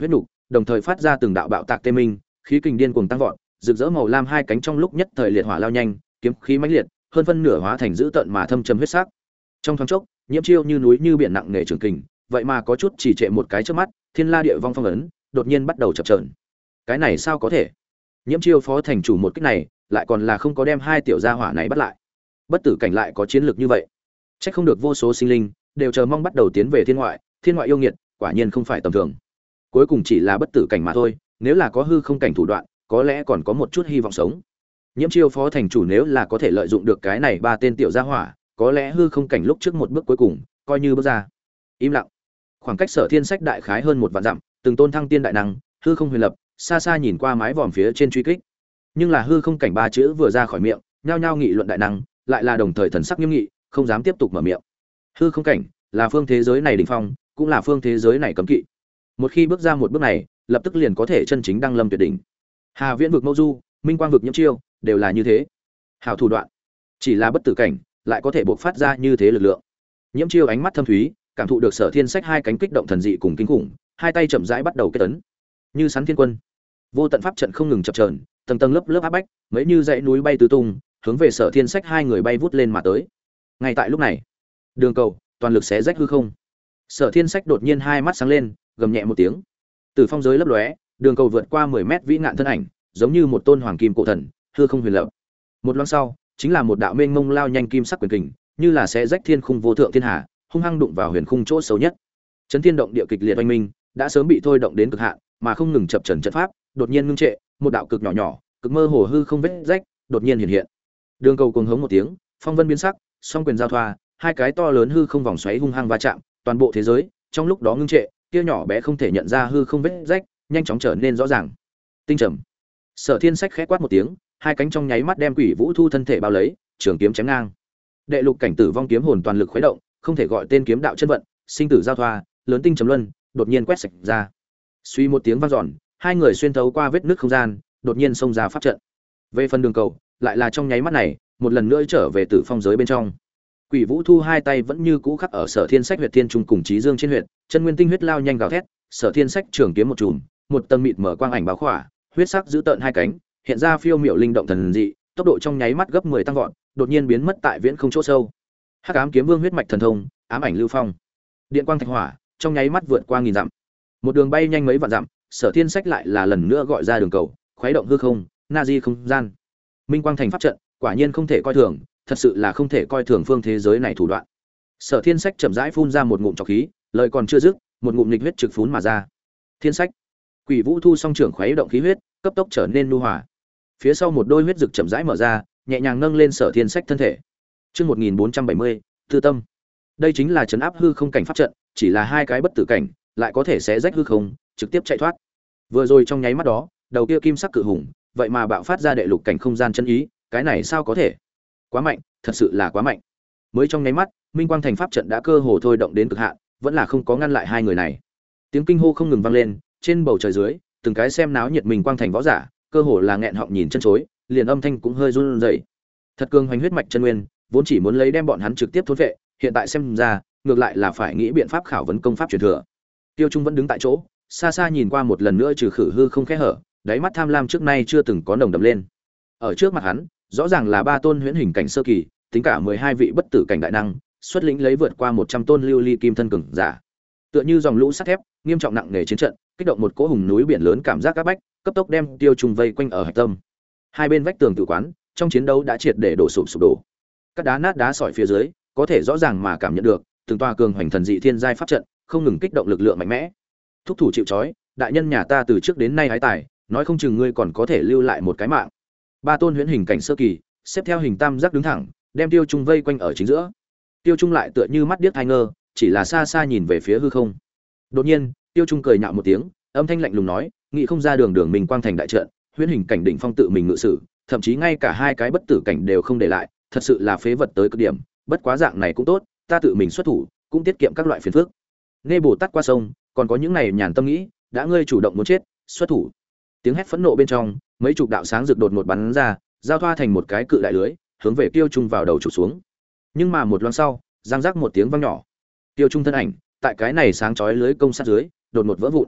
đồng thời phát ra từng đạo bạo tạc tê minh, khí kình điên cuồng tăng vọt, rực rỡ màu lam hai cánh trong lúc nhất thời liệt hỏa lao nhanh, kiếm khí mãnh liệt, hơn phân nửa hóa thành dữ tợn mà thâm trầm huyết sắc. Trong thoáng chốc, Nhiễm Chiêu như núi như biển nặng nề trường kình, vậy mà có chút chỉ trệ một cái trước mắt, thiên la địa vong phong ấn, đột nhiên bắt đầu chập chờn. Cái này sao có thể? Nhiễm Chiêu phó thành chủ một kích này, lại còn là không có đem hai tiểu gia hỏa này bắt lại. Bất tử cảnh lại có chiến lược như vậy, chắc không được vô số sinh linh đều chờ mong bắt đầu tiến về thiên ngoại yêu nghiệt, quả nhiên không phải tầm thường. Cuối cùng chỉ là bất tử cảnh mà thôi, nếu là có hư không cảnh thủ đoạn, có lẽ còn có một chút hy vọng sống. Nhiễm Chiêu phó thành chủ nếu là có thể lợi dụng được cái này ba tên tiểu gia hỏa, có lẽ hư không cảnh lúc trước một bước cuối cùng, coi như bước ra. Im lặng. Khoảng cách Sở Thiên Sách đại khái hơn một vạn dặm, từng tôn thăng tiên đại năng, hư không huyền lập, xa xa nhìn qua mái vòm phía trên truy kích. Nhưng là hư không cảnh ba chữ vừa ra khỏi miệng, nhao nhao nghị luận đại năng, lại là đồng thời thần sắc nghiêm nghị, không dám tiếp tục mở miệng. Hư không cảnh là phương thế giới này đỉnh phong, cũng là phương thế giới này cấm kỵ. Một khi bước ra một bước này, lập tức liền có thể chân chính đăng lâm tuyệt đỉnh. Hà Viễn vực Mâu Du, Minh Quang vực Nhiễm Chiêu, đều là như thế. Hảo thủ đoạn, chỉ là bất tử cảnh, lại có thể bộc phát ra như thế lực lượng. Nhiễm Chiêu ánh mắt thâm thúy, cảm thụ được Sở Thiên Sách hai cánh kích động thần dị cùng kinh khủng, hai tay chậm rãi bắt đầu kết ấn. Như sắn thiên quân, vô tận pháp trận không ngừng chập chờn, tầng tầng lớp lớp áp bách, mấy như dãy núi bay tứ tung, hướng về Sở Thiên Sách hai người bay vút lên mà tới. Ngay tại lúc này, đường cầu toàn lực xé rách hư không. Sở Thiên Sách đột nhiên hai mắt sáng lên, gầm nhẹ một tiếng. Từ phong giới lấp lóe, đường cầu vượt qua 10 mét vĩ ngạn thân ảnh, giống như một tôn hoàng kim cổ thần, hư không huyền lập. Một loáng sau, chính là một đạo mênh mông lao nhanh kim sắc quyền kình, như là xé rách thiên khung vô thượng thiên hà, hung hăng đụng vào huyền khung chỗ xấu nhất. Chấn thiên động địa kịch liệt oanh minh, đã sớm bị thôi động đến cực hạn, mà không ngừng chập chờn trận pháp, đột nhiên ngưng trệ, một đạo cực nhỏ nhỏ, cực mơ hồ hư không vết rách, đột nhiên hiện hiện. Đường cầu cuồng hống một tiếng, phong vân biến sắc, song quyền giao thoa, hai cái to lớn hư không vòng xoáy hung hăng va chạm, toàn bộ thế giới trong lúc đó ngưng trệ, kia nhỏ bé không thể nhận ra hư không vết rách, nhanh chóng trở nên rõ ràng. Tinh trầm. Sở Thiên Sách khẽ quát một tiếng, hai cánh trong nháy mắt đem Quỷ Vũ Thu thân thể bao lấy, trường kiếm chém ngang. Đệ lục cảnh tử vong kiếm hồn toàn lực khuấy động, không thể gọi tên kiếm đạo chân vận, sinh tử giao thoa, lớn tinh trầm luân, đột nhiên quét sạch ra. Suy một tiếng vang dọn, hai người xuyên thấu qua vết nứt không gian, đột nhiên xông ra pháp trận. Về phần đường cầu, lại là trong nháy mắt này, một lần nữa trở về tử phong giới bên trong. Quỷ Vũ Thu hai tay vẫn như cũ khắc ở Sở Thiên Sách huyệt thiên trung cùng Chí Dương trên huyệt, chân nguyên tinh huyết lao nhanh gào thét, Sở Thiên Sách trường kiếm một chùm, một tầng mịt mở quang ảnh báo khỏa, huyết sắc giữ tợn hai cánh, hiện ra phiêu miểu linh động thần dị, tốc độ trong nháy mắt gấp 10 tăng vọt, đột nhiên biến mất tại viễn không chỗ sâu. Hắc ám kiếm vương huyết mạch thần thông, ám ảnh lưu phong, điện quang thạch hỏa, trong nháy mắt vượt qua nghìn dặm. Một đường bay nhanh mấy vạn dặm, Sở Thiên Sách lại là lần nữa gọi ra đường cầu, khuấy động hư không, na di không gian. Minh quang thành pháp trận, quả nhiên không thể coi thường, thật sự là không thể coi thường phương thế giới này thủ đoạn. Sở Thiên Sách chậm rãi phun ra một ngụm trọc khí, lời còn chưa dứt, một ngụm nghịch huyết trực phún mà ra. Thiên Sách, Quỷ Vũ Thu song trưởng khuấy động khí huyết, cấp tốc trở nên nhu hòa. Phía sau một đôi huyết rực chậm rãi mở ra, nhẹ nhàng nâng lên Sở Thiên Sách thân thể. Chương 1470, Tư Tâm. Đây chính là trấn áp hư không cảnh pháp trận, chỉ là hai cái bất tử cảnh, lại có thể xé rách hư không, trực tiếp chạy thoát. Vừa rồi trong nháy mắt đó, đầu kia kim sắc cự hùng, vậy mà bạo phát ra đệ lục cảnh không gian chân ý, cái này sao có thể? Quá mạnh, thật sự là quá mạnh. Mới trong nháy mắt, Minh Quang thành pháp trận đã cơ hồ thôi động đến cực hạn, vẫn là không có ngăn lại hai người này. Tiếng kinh hô không ngừng vang lên, trên bầu trời dưới, từng cái xem náo nhiệt Minh Quang thành võ giả, cơ hồ là nghẹn họng nhìn chân chối, liền âm thanh cũng hơi run rẩy. Thật cường hoành huyết mạch chân nguyên, vốn chỉ muốn lấy đem bọn hắn trực tiếp thôn vệ, hiện tại xem ra, ngược lại là phải nghĩ biện pháp khảo vấn công pháp truyền thừa. Tiêu Trung vẫn đứng tại chỗ, xa xa nhìn qua một lần nữa trừ khử hư không khẽ hở, đáy mắt tham lam trước nay chưa từng có nồng đậm lên. Ở trước mặt hắn, rõ ràng là ba tôn huyễn hình cảnh sơ kỳ, tính cả 12 vị bất tử cảnh đại năng, xuất lĩnh lấy vượt qua 100 tôn lưu ly kim thân cường giả. Tựa như dòng lũ sắt thép, nghiêm trọng nặng nề chiến trận, kích động một cỗ hùng núi biển lớn cảm giác áp bách, cấp tốc đem Tiêu Trung vây quanh ở hạch tâm. Hai bên vách tường tự quán, trong chiến đấu đã triệt để đổ sụp đổ. Các đá nát đá sỏi phía dưới, có thể rõ ràng mà cảm nhận được, từng tòa cường hoành thần dị thiên giai pháp trận, không ngừng kích động lực lượng mạnh mẽ. Thúc thủ chịu trói, đại nhân nhà ta từ trước đến nay hái tài, nói không chừng ngươi còn có thể lưu lại một cái mạng. Ba tôn huyễn hình cảnh sơ kỳ, xếp theo hình tam giác đứng thẳng, đem Tiêu Trung vây quanh ở chính giữa. Tiêu Trung lại tựa như mắt điếc hai ngơ, chỉ là xa xa nhìn về phía hư không. Đột nhiên, Tiêu Trung cười nhạo một tiếng, âm thanh lạnh lùng nói, nghĩ không ra đường Minh Quang thành đại trận, huyễn hình cảnh đỉnh phong tự mình ngự sử, thậm chí ngay cả hai cái bất tử cảnh đều không để lại, thật sự là phế vật tới cực điểm, bất quá dạng này cũng tốt, ta tự mình xuất thủ, cũng tiết kiệm các loại phiền phức. Nghe Bồ Tát qua sông, còn có những này nhàn tâm nghĩ, đã ngươi chủ động muốn chết, xuất thủ. Tiếng hét phẫn nộ bên trong, mấy chục đạo sáng rực đột ngột bắn ra, giao thoa thành một cái cự đại lưới, hướng về Tiêu Trung vào đầu chụp xuống. Nhưng mà một loáng sau, giang rắc một tiếng vang nhỏ. Tiêu Trung thân ảnh, tại cái này sáng chói lưới công sát dưới, đột ngột vỡ vụn.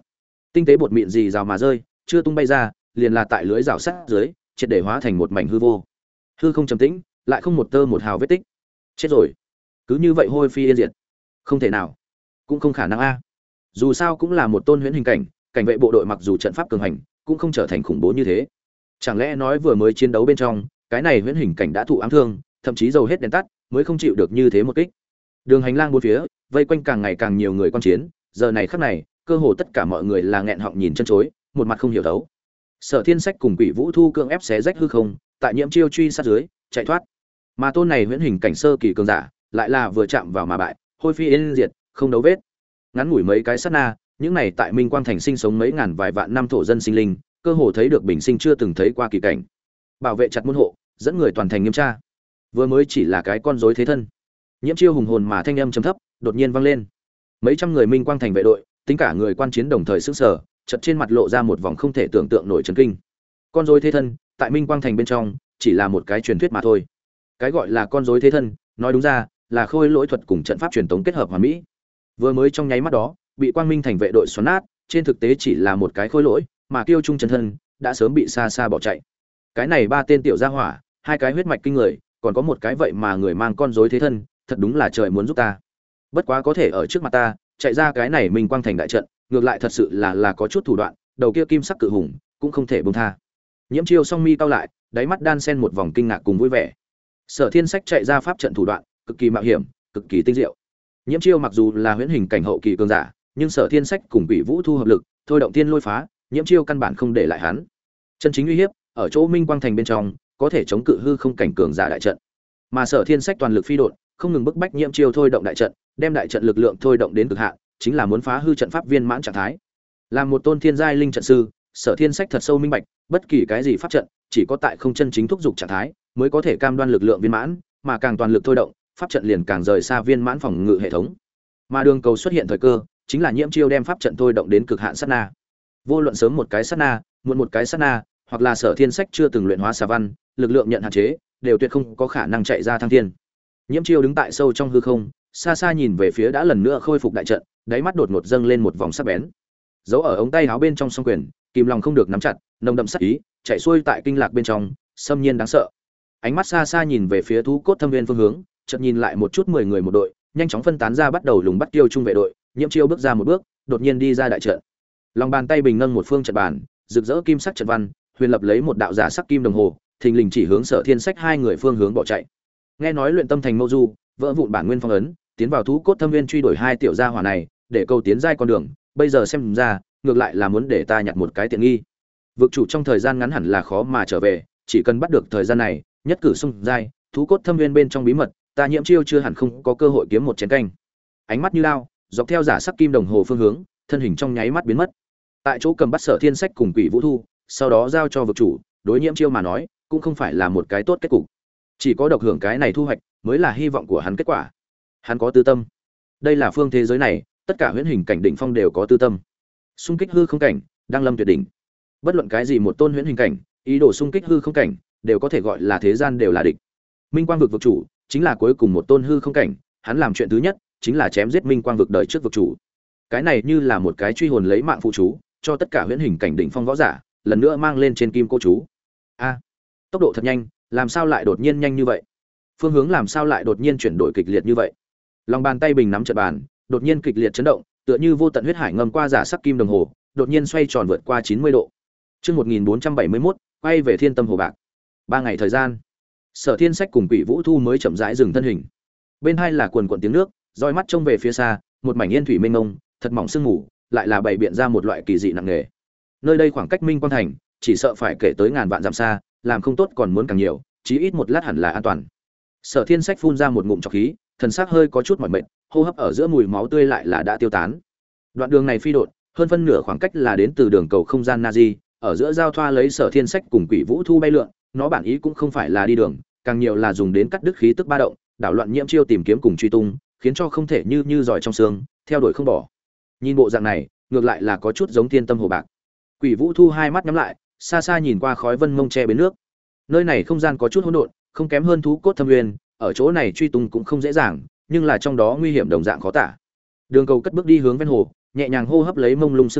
Tinh tế bột mịn gì rào mà rơi, chưa tung bay ra, liền là tại lưới rào sắt dưới, triệt để hóa thành một mảnh hư vô. Hư không trầm tĩnh, lại không một tơ một hào vết tích. Chết rồi. Cứ như vậy hôi phi yên diệt. Không thể nào, cũng không khả năng a. Dù sao cũng là một tôn huyễn hình cảnh, cảnh vệ bộ đội mặc dù trận pháp cường hành, cũng không trở thành khủng bố như thế. Chẳng lẽ nói vừa mới chiến đấu bên trong, cái này huyễn hình cảnh đã thụ ám thương, thậm chí dầu hết đèn tắt, mới không chịu được như thế một kích. Đường hành lang bốn phía, vây quanh càng ngày càng nhiều người quan chiến, giờ này khắc này, cơ hồ tất cả mọi người là nghẹn họng nhìn chân chối, một mặt không hiểu thấu. Sở Thiên Sách cùng Quỷ Vũ Thu cưỡng ép xé rách hư không, tại Nhiễm Chiêu truy sát dưới, chạy thoát. Mà tôn này huyễn hình cảnh sơ kỳ cường giả, lại là vừa chạm vào mà bại, hôi phi yên diệt, không đấu vết. Ngắn ngủi mấy cái sát na, những này tại Minh Quang Thành sinh sống mấy ngàn vài vạn năm thổ dân sinh linh, cơ hồ thấy được bình sinh chưa từng thấy qua kỳ cảnh. Bảo vệ chặt môn hộ, dẫn người toàn thành nghiêm tra. Vừa mới chỉ là cái con rối thế thân. Nhiễm Chiêu hùng hồn mà thanh âm trầm thấp, đột nhiên vang lên. Mấy trăm người Minh Quang Thành vệ đội, tính cả người quan chiến đồng thời sững sờ, chợt trên mặt lộ ra một vòng không thể tưởng tượng nổi chấn kinh. Con rối thế thân, tại Minh Quang Thành bên trong, chỉ là một cái truyền thuyết mà thôi. Cái gọi là con rối thế thân, nói đúng ra, là khôi lỗi thuật cùng trận pháp truyền tống kết hợp hoàn mỹ. Vừa mới trong nháy mắt đó, bị Quang Minh Thành vệ đội xoắn nát, trên thực tế chỉ là một cái khôi lỗi, mà Kiêu Trung chân thân đã sớm bị xa xa bỏ chạy. Cái này ba tên tiểu gia hỏa, hai cái huyết mạch kinh người, còn có một cái vậy mà người mang con rối thế thân, thật đúng là trời muốn giúp ta. Bất quá có thể ở trước mặt ta, chạy ra cái này Minh Quang Thành đại trận, ngược lại thật sự là có chút thủ đoạn, đầu kia kim sắc cự hùng cũng không thể buông tha. Nhiễm Chiêu song mi cau lại, đáy mắt đan xen một vòng kinh ngạc cùng vui vẻ. Sở Thiên Sách chạy ra pháp trận thủ đoạn, cực kỳ mạo hiểm, cực kỳ tinh diệu. Nhiễm Chiêu mặc dù là huyễn hình cảnh hậu kỳ cường giả, nhưng Sở Thiên Sách cùng Quỷ Vũ Thu hợp lực, thôi động tiên lôi phá, Nhiễm Chiêu căn bản không để lại hắn. Chân chính uy hiếp ở chỗ Minh Quang Thành bên trong, có thể chống cự hư không cảnh cường giả đại trận. Mà Sở Thiên Sách toàn lực phi độn, không ngừng bức bách Nhiễm Chiêu thôi động đại trận, đem đại trận lực lượng thôi động đến cực hạn, chính là muốn phá hư trận pháp viên mãn trạng thái. Làm một tôn thiên giai linh trận sư, Sở Thiên Sách thật sâu minh bạch, bất kỳ cái gì pháp trận, chỉ có tại không chân chính thúc dục trạng thái, mới có thể cam đoan lực lượng viên mãn, mà càng toàn lực thôi động, pháp trận liền càng rời xa viên mãn phòng ngự hệ thống. Mà đường cầu xuất hiện thời cơ, chính là Nhiễm Chiêu đem pháp trận thôi động đến cực hạn sát na. Vô luận sớm một cái sát na, muộn một cái sát na, hoặc là Sở Thiên Sách chưa từng luyện hóa xà văn, lực lượng nhận hạn chế, đều tuyệt không có khả năng chạy ra thăng thiên. Nhiễm Chiêu đứng tại sâu trong hư không, xa xa nhìn về phía đã lần nữa khôi phục đại trận, đáy mắt đột ngột dâng lên một vòng sắc bén. Giấu ở ống tay áo bên trong song quyền, kìm lòng không được nắm chặt, nồng đậm sát ý, chạy xuôi tại kinh lạc bên trong, xâm nhiên đáng sợ. Ánh mắt xa xa nhìn về phía thú cốt thâm viên phương hướng, chợt nhìn lại một chút 10 người một đội, nhanh chóng phân tán ra bắt đầu lùng bắt Tiêu Trung vệ đội, Nhiễm Chiêu bước ra một bước, đột nhiên đi ra đại trận. Lòng bàn tay bình nâng một phương trận bàn, rực rỡ kim sắc trận văn, huyền lập lấy một đạo giả sắc kim đồng hồ, thình lình chỉ hướng Sở Thiên Sách hai người phương hướng bỏ chạy. Nghe nói luyện tâm thành mâu du, vỡ vụn bản nguyên phong ấn, tiến vào thú cốt thâm viên truy đuổi hai tiểu gia hỏa này, để câu tiến giai con đường, bây giờ xem ra, ngược lại là muốn để ta nhặt một cái tiện nghi. Vực chủ trong thời gian ngắn hẳn là khó mà trở về, chỉ cần bắt được thời gian này, nhất cử xung giai, thú cốt thâm viên bên trong bí mật, ta Nhiễm Chiêu chưa hẳn không có cơ hội kiếm một chén canh. Ánh mắt như lao, dọc theo giả sắc kim đồng hồ phương hướng, thân hình trong nháy mắt biến mất. Tại chỗ cầm bắt Sở Thiên Sách cùng Quỷ Vũ Thu, sau đó giao cho vực chủ, đối Nhiễm Chiêu mà nói, cũng không phải là một cái tốt kết cục. Chỉ có độc hưởng cái này thu hoạch, mới là hy vọng của hắn kết quả. Hắn có tư tâm. Đây là phương thế giới này, tất cả huyễn hình cảnh đỉnh phong đều có tư tâm. Xung kích hư không cảnh, đang lâm tuyệt đỉnh. Bất luận cái gì một tôn huyễn hình cảnh, ý đồ xung kích hư không cảnh, đều có thể gọi là thế gian đều là địch. Minh Quang vực vực chủ, chính là cuối cùng một tôn hư không cảnh, hắn làm chuyện thứ nhất, chính là chém giết Minh Quang vực đời trước vực chủ. Cái này như là một cái truy hồn lấy mạng phụ chú, cho tất cả huyễn hình cảnh đỉnh phong võ giả, lần nữa mang lên trên kim cô chú. A, tốc độ thật nhanh, làm sao lại đột nhiên nhanh như vậy? Phương hướng làm sao lại đột nhiên chuyển đổi kịch liệt như vậy? Lòng bàn tay bình nắm trận bàn, đột nhiên kịch liệt chấn động, tựa như vô tận huyết hải ngầm qua giả sắc kim đồng hồ, đột nhiên xoay tròn vượt qua 90 độ. Chương 1471, quay về Thiên Tâm Hồ Bạc. 3 ngày thời gian, Sở Thiên Sách cùng Quỷ Vũ Thu mới chậm rãi dừng thân hình. Bên hai là quần quần tiếng nước, dõi mắt trông về phía xa, một mảnh yên thủy mênh mông, thật mỏng sương mù, lại là bày biện ra một loại kỳ dị nặng nề. Nơi đây khoảng cách Minh Quang Thành, chỉ sợ phải kể tới ngàn vạn dặm xa, làm không tốt còn muốn càng nhiều, chí ít một lát hẳn là an toàn. Sở Thiên Sách phun ra một ngụm trọc khí, thần sắc hơi có chút mỏi mệt, hô hấp ở giữa mùi máu tươi lại là đã tiêu tán. Đoạn đường này phi độn, hơn phân nửa khoảng cách là đến từ đường cầu không gian Nazi, ở giữa giao thoa lấy Sở Thiên Sách cùng Quỷ Vũ Thu bay lượn, nó bản ý cũng không phải là đi đường, càng nhiều là dùng đến cắt đứt khí tức ba động, đảo loạn Nhiễm Chiêu tìm kiếm cùng truy tung, khiến cho không thể như giỏi trong xương, theo đuổi không bỏ. Nhìn bộ dạng này, ngược lại là có chút giống Thiên Tâm Hồ Bạc. Quỷ Vũ Thu hai mắt nhắm lại, xa xa nhìn qua khói vân mông che bến nước. Nơi này không gian có chút hỗn độn, không kém hơn thú cốt thâm nguyên, ở chỗ này truy tung cũng không dễ dàng, nhưng là trong đó nguy hiểm đồng dạng khó tả. Đường cầu cất bước đi hướng ven hồ, nhẹ nhàng hô hấp lấy mông lung sương ngủ,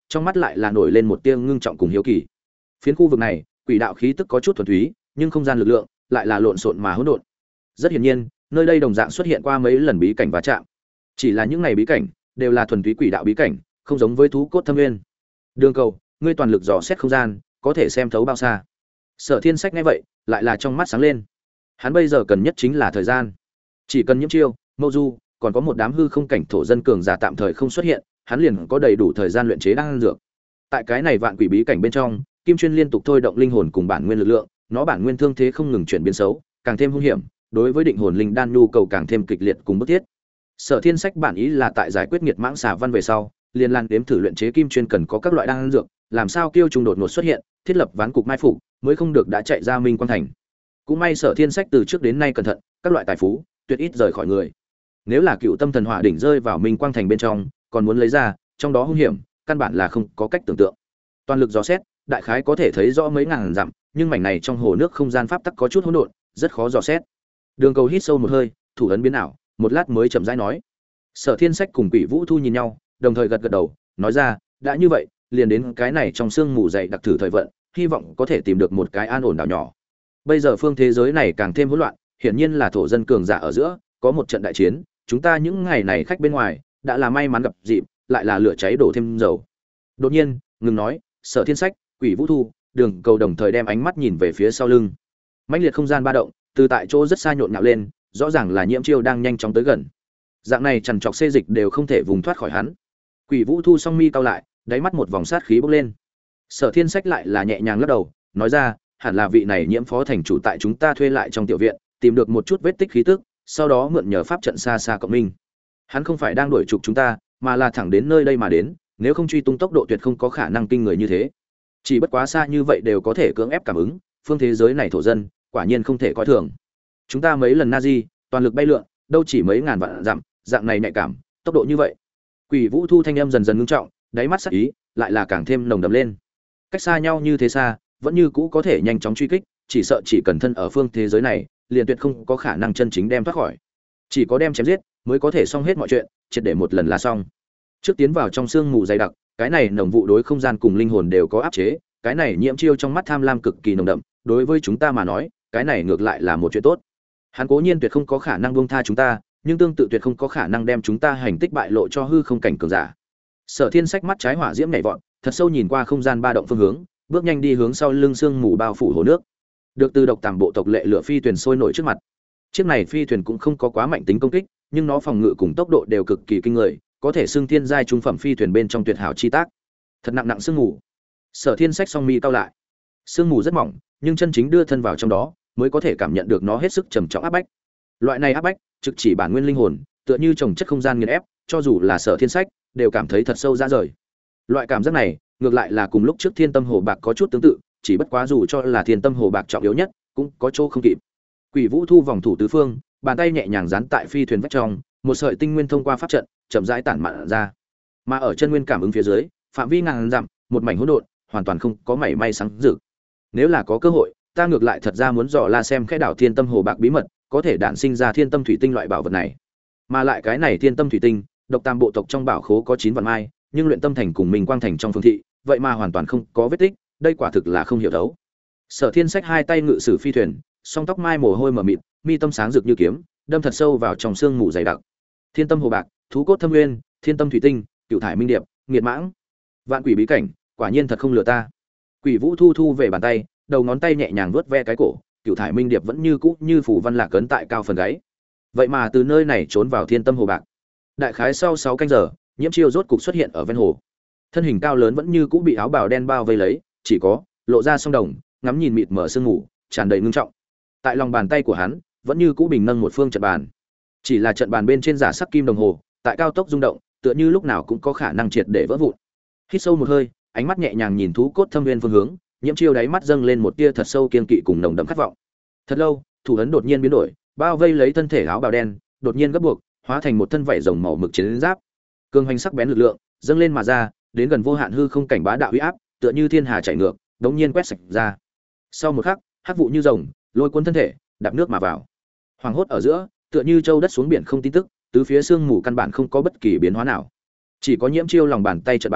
trong mắt lại là nổi lên một tia ngưng trọng cùng hiếu kỳ. Phiến khu vực này, quỷ đạo khí tức có chút thuần túy, nhưng không gian lực lượng lại là lộn xộn mà hỗn độn. Rất hiển nhiên, nơi đây đồng dạng xuất hiện qua mấy lần bí cảnh va chạm. Chỉ là những này bí cảnh đều là thuần túy quỷ đạo bí cảnh, không giống với thú cốt thâm nguyên. Đường Cầu, ngươi toàn lực dò xét không gian, có thể xem thấu bao xa. Sở Thiên Sách nghe vậy, lại là trong mắt sáng lên. Hắn bây giờ cần nhất chính là thời gian. Chỉ cần Nhiễm Chiêu, Mâu Du, còn có một đám hư không cảnh thổ dân cường giả tạm thời không xuất hiện, hắn liền có đầy đủ thời gian luyện chế đan dược. Tại cái này vạn quỷ bí cảnh bên trong, Kim Chuyên liên tục thôi động linh hồn cùng bản nguyên lực lượng, nó bản nguyên thương thế không ngừng chuyển biến xấu, càng thêm hung hiểm, đối với định hồn linh đan nhu cầu càng thêm kịch liệt cùng bức thiết. Sở Thiên Sách bản ý là tại giải quyết nghiệt mãng xà văn về sau, liền lan đếm thử luyện chế Kim Chuyên cần có các loại đan dược, làm sao Kiêu Trùng đột ngột xuất hiện, thiết lập ván cục mai phục, mới không được đã chạy ra Minh Quang Thành. Cũng may Sở Thiên Sách từ trước đến nay cẩn thận, các loại tài phú tuyệt ít rời khỏi người. Nếu là Cựu Tâm Thần Hỏa đỉnh rơi vào Minh Quang Thành bên trong, còn muốn lấy ra, trong đó hung hiểm, căn bản là không có cách tưởng tượng. Toàn lực dò xét, đại khái có thể thấy rõ mấy ngàn dặm, nhưng mảnh này trong hồ nước không gian pháp tắc có chút hỗn độn, rất khó dò xét. Đường Cầu hít sâu một hơi, thủ ấn biến ảo, một lát mới chậm rãi nói. Sở Thiên Sách cùng Quỷ Vũ Thu nhìn nhau, đồng thời gật gật đầu, nói ra, đã như vậy, liền đến cái này trong sương mù dày đặc thử thời vận, hy vọng có thể tìm được một cái an ổn đảo nhỏ. Bây giờ phương thế giới này càng thêm hỗn loạn, hiển nhiên là thổ dân cường giả ở giữa, có một trận đại chiến, chúng ta những ngày này khách bên ngoài, đã là may mắn gặp dịp, lại là lửa cháy đổ thêm dầu. Đột nhiên, ngừng nói, Sở Thiên Sách, Quỷ Vũ Thu, Đường Cầu đồng thời đem ánh mắt nhìn về phía sau lưng. Mãnh liệt không gian ba động, từ tại chỗ rất xa nhộn nhạo lên, rõ ràng là Nhiễm Chiêu đang nhanh chóng tới gần. Dạng này chằn trọc xê dịch đều không thể vùng thoát khỏi hắn. Quỷ Vũ Thu song mi cau lại, đáy mắt một vòng sát khí bốc lên. Sở Thiên Sách lại là nhẹ nhàng lắc đầu, nói ra, hẳn là vị này Nhiễm phó thành chủ tại chúng ta thuê lại trong tiểu viện, tìm được một chút vết tích khí tức, sau đó mượn nhờ pháp trận xa xa cộng minh. Hắn không phải đang đuổi trục chúng ta, mà là thẳng đến nơi đây mà đến, nếu không truy tung tốc độ tuyệt không có khả năng kinh người như thế. Chỉ bất quá xa như vậy đều có thể cưỡng ép cảm ứng, phương thế giới này thổ dân, quả nhiên không thể coi thường. Chúng ta mấy lần Nazi, toàn lực bay lượn, đâu chỉ mấy ngàn vạn dặm, dạng này nhạy cảm, tốc độ như vậy. Quỷ Vũ Thu thanh âm dần dần ngưng trọng, đáy mắt sắc ý lại là càng thêm nồng đậm lên. Cách xa nhau như thế xa, vẫn như cũ có thể nhanh chóng truy kích, chỉ sợ chỉ cần thân ở phương thế giới này, liền tuyệt không có khả năng chân chính đem thoát khỏi. Chỉ có đem chém giết mới có thể xong hết mọi chuyện, triệt để một lần là xong. Trước tiến vào trong sương mù dày đặc, cái này nồng vụ đối không gian cùng linh hồn đều có áp chế, cái này Nhiễm Chiêu trong mắt tham lam cực kỳ nồng đậm, đối với chúng ta mà nói, cái này ngược lại là một chuyện tốt. Hắn cố nhiên tuyệt không có khả năng buông tha chúng ta, nhưng tương tự tuyệt không có khả năng đem chúng ta hành tích bại lộ cho hư không cảnh cường giả. Sở Thiên Sách mắt trái hỏa diễm nhảy vọt, thật sâu nhìn qua không gian ba động phương hướng, bước nhanh đi hướng sau lưng sương mù bao phủ hồ nước. Được từ độc tàng bộ tộc lệ lửa phi thuyền sôi nổi trước mặt. Chiếc này phi thuyền cũng không có quá mạnh tính công kích, nhưng nó phòng ngự cùng tốc độ đều cực kỳ kinh người, có thể xưng thiên giai trung phẩm phi thuyền bên trong tuyệt hảo chi tác. Thật nặng nặng sương mù. Sở Thiên Sách song mi cau lại. Sương mù rất mỏng, nhưng chân chính đưa thân vào trong đó, mới có thể cảm nhận được nó hết sức trầm trọng áp bách. Loại này áp bách, trực chỉ bản nguyên linh hồn, tựa như trồng chất không gian nghiền ép, cho dù là Sở Thiên Sách, đều cảm thấy thật sâu ra rời. Loại cảm giác này, ngược lại là cùng lúc trước Thiên Tâm Hồ Bạc có chút tương tự, chỉ bất quá dù cho là Thiên Tâm Hồ Bạc trọng yếu nhất, cũng có chỗ không kịp. Quỷ Vũ Thu vòng thủ tứ phương, bàn tay nhẹ nhàng dán tại phi thuyền vách trong, một sợi tinh nguyên thông qua pháp trận, chậm rãi tản mạn ra. Mà ở chân nguyên cảm ứng phía dưới, phạm vi ngàn dặm, một mảnh hỗn độn, hoàn toàn không có mảy may sáng rực. Nếu là có cơ hội, ta ngược lại thật ra muốn dò la xem khẽ đảo Thiên Tâm Hồ Bạc bí mật, có thể đản sinh ra Thiên Tâm Thủy Tinh loại bảo vật này. Mà lại cái này Thiên Tâm Thủy Tinh, độc tam bộ tộc trong bảo khố có 9 vạn mai, nhưng luyện tâm thành cùng Minh Quang thành trong phương thị, vậy mà hoàn toàn không có vết tích, đây quả thực là không hiểu đấu. Sở Thiên Sách hai tay ngự sử phi thuyền, song tóc mai mồ hôi mờ mịt, mi tâm sáng rực như kiếm, đâm thật sâu vào trong xương mù dày đặc. Thiên Tâm Hồ Bạc, Thú Cốt Thâm Nguyên, Thiên Tâm Thủy Tinh, Cửu Thải Minh Điệp, Nghiệt Mãng, Vạn Quỷ bí cảnh, quả nhiên thật không lừa ta. Quỷ Vũ thu về bàn tay, đầu ngón tay nhẹ nhàng vuốt ve cái cổ, Cửu Thải Minh Điệp vẫn như cũ như phủ văn lạc cấn tại cao phần gáy. Vậy mà từ nơi này trốn vào Thiên Tâm Hồ Bạc. Đại khái sau 6 canh giờ, Nhiễm Chiêu rốt cục xuất hiện ở ven hồ. Thân hình cao lớn vẫn như cũ bị áo bào đen bao vây lấy, chỉ có lộ ra song đồng, ngắm nhìn mịt mở sương mù, tràn đầy ngưng trọng. Tại lòng bàn tay của hắn, vẫn như cũ bình nâng một phương trận bàn. Chỉ là trận bàn bên trên giả sắc kim đồng hồ, tại cao tốc rung động, tựa như lúc nào cũng có khả năng triệt để vỡ vụn. Hít sâu một hơi, ánh mắt nhẹ nhàng nhìn Thú Cốt Thâm Nguyên phương hướng, Nhiễm Chiêu đáy mắt dâng lên một tia thật sâu kiên kỵ cùng nồng đậm khát vọng. Thật lâu, thủ ấn đột nhiên biến đổi, bao vây lấy thân thể áo bào đen, đột nhiên gấp buộc, hóa thành một thân vảy rồng màu mực chiến giáp. Cương hoành sắc bén lực lượng, dâng lên mà ra, đến gần vô hạn hư không cảnh bá đạo uy áp, tựa như thiên hà chảy ngược, đống nhiên quét sạch ra. Sau một khắc, hắc vụ như rồng, lôi cuốn thân thể, đạp nước mà vào. Hoàng hốt ở giữa, tựa như châu đất xuống biển không tin tức, tứ phía sương mù căn bản không có bất kỳ biến hóa nào. Chỉ có Nhiễm Chiêu lòng bàn tay trận bàn,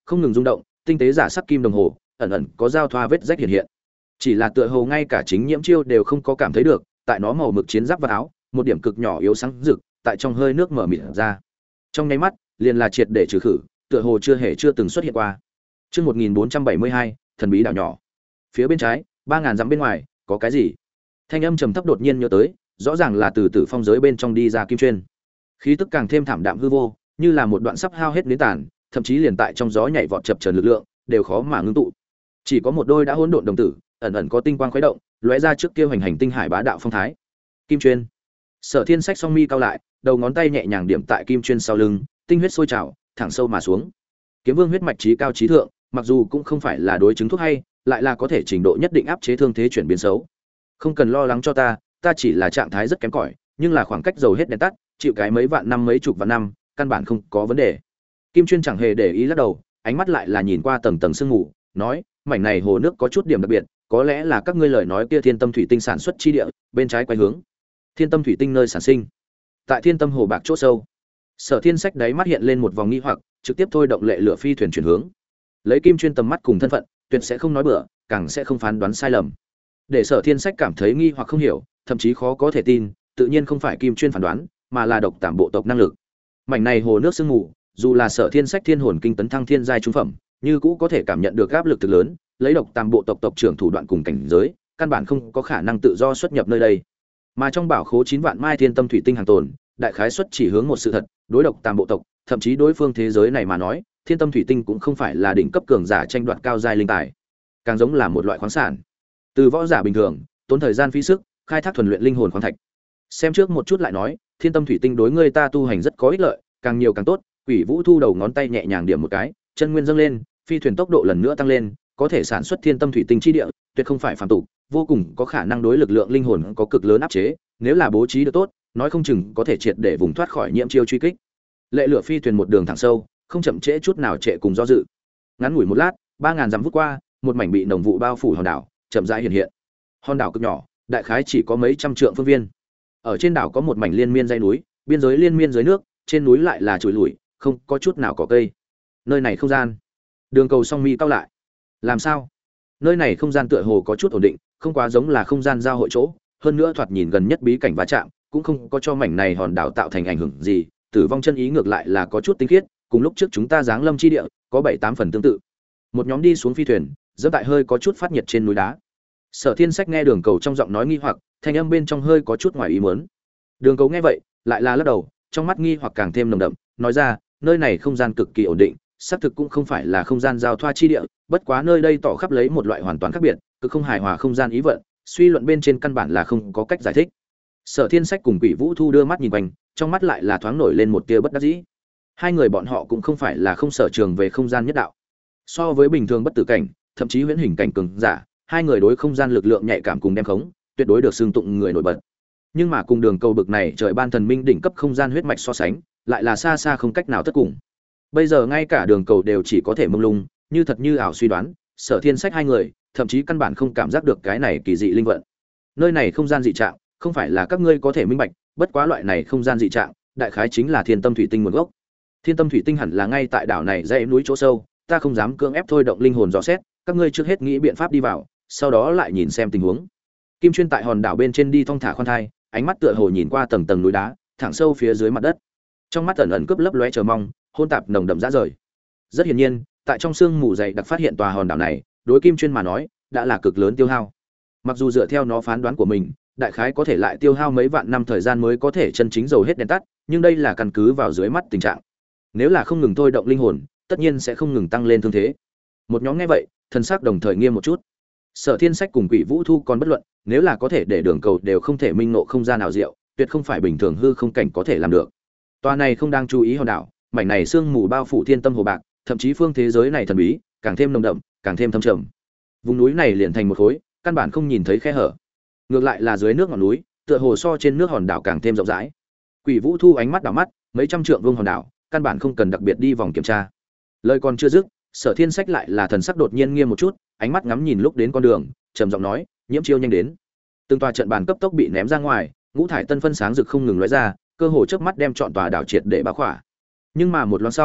không ngừng rung động, tinh tế giả sắc kim đồng hồ ẩn ẩn có giao thoa vết rách hiện hiện. Chỉ là tựa hồ ngay cả chính Nhiễm Chiêu đều không có cảm thấy được, tại nó màu mực chiến giáp và áo, một điểm cực nhỏ yếu sáng rực, tại trong hơi nước mở mịt ra. Trong nháy mắt, liền là triệt để trừ khử, tựa hồ chưa từng xuất hiện qua. Chương 1472, thần bí đảo nhỏ. Phía bên trái, 3000 dặm bên ngoài, có cái gì? Thanh âm trầm thấp đột nhiên nhớ tới, rõ ràng là từ tử phong giới bên trong đi ra Kim Chuyên. Khí tức càng thêm thảm đạm hư vô, như là một đoạn sắp hao hết nến tàn, thậm chí liền tại trong gió nhảy vọt chập chờn lực lượng, đều khó mà ngưng tụ. Chỉ có một đôi đã hỗn độn đồng tử, ẩn ẩn có tinh quang khuấy động, lóe ra trước kia hoành hành tinh hải bá đạo phong thái. Kim Chuyên. Sở Thiên Sách song mi cao lại, đầu ngón tay nhẹ nhàng điểm tại Kim Chuyên sau lưng, tinh huyết sôi trào, thẳng sâu mà xuống. Kiếm Vương huyết mạch trí cao trí thượng, mặc dù cũng không phải là đối chứng thuốc hay, lại là có thể trình độ nhất định áp chế thương thế chuyển biến xấu. Không cần lo lắng cho ta, ta chỉ là trạng thái rất kém cỏi, nhưng là khoảng cách dầu hết đèn tắt, chịu cái mấy vạn năm mấy chục vạn năm, căn bản không có vấn đề. Kim Chuyên chẳng hề để ý lắc đầu, ánh mắt lại là nhìn qua tầng tầng sương mù, nói, mảnh này hồ nước có chút điểm đặc biệt, có lẽ là các ngươi lời nói kia Thiên Tâm thủy tinh sản xuất chi địa, bên trái quay hướng. Thiên Tâm thủy tinh nơi sản sinh. Tại Thiên Tâm hồ bạc chỗ sâu. Sở Thiên Sách đáy mắt hiện lên một vòng nghi hoặc, trực tiếp thôi động lệ lửa phi thuyền chuyển hướng. Lấy Kim Chuyên tầm mắt cùng thân phận, tuyệt sẽ không nói bừa, càng sẽ không phán đoán sai lầm. Để Sở Thiên Sách cảm thấy nghi hoặc không hiểu, thậm chí khó có thể tin, tự nhiên không phải Kim Chuyên phán đoán, mà là độc tạm bộ tộc năng lực. Mảnh này hồ nước sương mù, dù là Sở Thiên Sách thiên hồn kinh tấn thăng thiên giai trung phẩm, như cũ có thể cảm nhận được áp lực thực lớn, lấy độc tạm bộ tộc tộc trưởng thủ đoạn cùng cảnh giới, căn bản không có khả năng tự do xuất nhập nơi đây. Mà trong bảo khố 9 vạn mai Thiên Tâm thủy tinh hàng tồn, đại khái xuất chỉ hướng một sự thật, đối độc tạm bộ tộc, thậm chí đối phương thế giới này mà nói, Thiên Tâm thủy tinh cũng không phải là đỉnh cấp cường giả tranh đoạt cao giai linh tài, càng giống là một loại khoáng sản. Từ võ giả bình thường, tốn thời gian phí sức, khai thác thuần luyện linh hồn khoáng thạch. Xem trước một chút lại nói, Thiên Tâm thủy tinh đối ngươi ta tu hành rất có ích lợi, càng nhiều càng tốt. Quỷ Vũ Thu đầu ngón tay nhẹ nhàng điểm một cái, chân nguyên dâng lên, phi thuyền tốc độ lần nữa tăng lên, có thể sản xuất Thiên Tâm thủy tinh chi địa, tuyệt không phải phàm tục, vô cùng có khả năng đối lực lượng linh hồn có cực lớn áp chế, nếu là bố trí được tốt, nói không chừng có thể triệt để vùng thoát khỏi Nhiễm Chiêu truy kích. Lệ lửa phi thuyền một đường thẳng sâu, không chậm trễ chút nào trệ cùng do dự. Ngắn ngủi một lát, 3000 dặm vút qua, một mảnh bị nồng vụ bao phủ hòn đảo, chậm rãi hiện hiện. Hòn đảo cực nhỏ, đại khái chỉ có mấy trăm trượng phương viên. Ở trên đảo có một mảnh liên miên dãy núi, biên giới liên miên dưới nước, trên núi lại là trụi lủi, không có chút nào cỏ cây. Nơi này không gian. Đường Cầu song mi cao lại. Làm sao? Nơi này không gian tựa hồ có chút ổn định, không quá giống là không gian giao hội chỗ, hơn nữa thoạt nhìn gần nhất bí cảnh va chạm, cũng không có cho mảnh này hòn đảo tạo thành ảnh hưởng gì, tử vong chân ý ngược lại là có chút tinh khiết, cùng lúc trước chúng ta giáng lâm chi địa, có 7-8 phần tương tự. Một nhóm đi xuống phi thuyền, dẫm tại hơi có chút phát nhiệt trên núi đá. Sở Thiên Sách nghe Đường Cầu trong giọng nói nghi hoặc, thanh âm bên trong hơi có chút ngoài ý muốn. Đường Cầu nghe vậy, lại là lắc đầu, trong mắt nghi hoặc càng thêm nồng đậm, nói ra, nơi này không gian cực kỳ ổn định, xác thực cũng không phải là không gian giao thoa chi địa, bất quá nơi đây tỏ khắp lấy một loại hoàn toàn khác biệt, cực không hài hòa không gian ý vận, suy luận bên trên căn bản là không có cách giải thích. Sở Thiên Sách cùng Quỷ Vũ Thu đưa mắt nhìn quanh, trong mắt lại là thoáng nổi lên một tia bất đắc dĩ. Hai người bọn họ cũng không phải là không sở trường về không gian nhất đạo. So với bình thường bất tử cảnh, thậm chí huyễn hình cảnh cường giả, hai người đối không gian lực lượng nhạy cảm cùng đem khống, tuyệt đối được xưng tụng người nổi bật. Nhưng mà cùng Đường Cầu bực này trời ban thần minh đỉnh cấp không gian huyết mạch so sánh, lại là xa xa không cách nào tất cùng. Bây giờ ngay cả Đường Cầu đều chỉ có thể mông lung, như thật như ảo suy đoán, Sở Thiên Sách hai người, thậm chí căn bản không cảm giác được cái này kỳ dị linh vận. Nơi này không gian dị trạng, không phải là các ngươi có thể minh bạch, bất quá loại này không gian dị trạng, đại khái chính là Thiên Tâm thủy tinh nguồn gốc. Thiên Tâm thủy tinh hẳn là ngay tại đảo này dãy núi chỗ sâu, ta không dám cưỡng ép thôi động linh hồn dò xét, các ngươi trước hết nghĩ biện pháp đi vào, sau đó lại nhìn xem tình huống. Kim Chuyên tại hòn đảo bên trên đi thong thả khoan thai, ánh mắt tựa hồ nhìn qua tầng tầng núi đá, thẳng sâu phía dưới mặt đất. Trong mắt ẩn ẩn cướp lấp lóe chờ mong, hôn tạp nồng đậm dã rời. Rất hiển nhiên, tại trong sương mù dày đặc phát hiện tòa hòn đảo này, đối Kim Chuyên mà nói, đã là cực lớn tiêu hao. Mặc dù dựa theo nó phán đoán của mình, đại khái có thể lại tiêu hao mấy vạn năm thời gian mới có thể chân chính dầu hết đèn tắt, nhưng đây là căn cứ vào dưới mắt tình trạng. Nếu là không ngừng thôi động linh hồn, tất nhiên sẽ không ngừng tăng lên thương thế. Một nhóm nghe vậy, thần sắc đồng thời nghiêm một chút. Sở Thiên Sách cùng Quỷ Vũ Thu còn bất luận, nếu là có thể để Đường Cầu đều không thể minh ngộ không gian nào diệu, tuyệt không phải bình thường hư không cảnh có thể làm được. Tòa này không đang chú ý hòn đảo, mảnh này sương mù bao phủ thiên tâm hồ bạc, thậm chí phương thế giới này thần bí, càng thêm nồng đậm, càng thêm thâm trầm. Vùng núi này liền thành một khối, căn bản không nhìn thấy khe hở. Ngược lại là dưới nước ngọn núi, tựa hồ so trên nước hòn đảo càng thêm rộng rãi. Quỷ Vũ Thu ánh mắt đảo mắt, mấy trăm trượng vuông hòn đảo, căn bản không cần đặc biệt đi vòng kiểm tra. Lời còn chưa dứt, Sở Thiên Sách lại là thần sắc đột nhiên nghiêm một chút, ánh mắt ngắm nhìn lúc đến con đường, trầm giọng nói, Nhiễm Chiêu nhanh đến. Từng tòa trận bàn cấp tốc bị ném ra ngoài, ngũ thải tân phân sáng rực không ngừng lóe ra, cơ hồ chớp mắt đem trọn tòa đảo triệt để bao khỏa. Nhưng mà một loáng sau,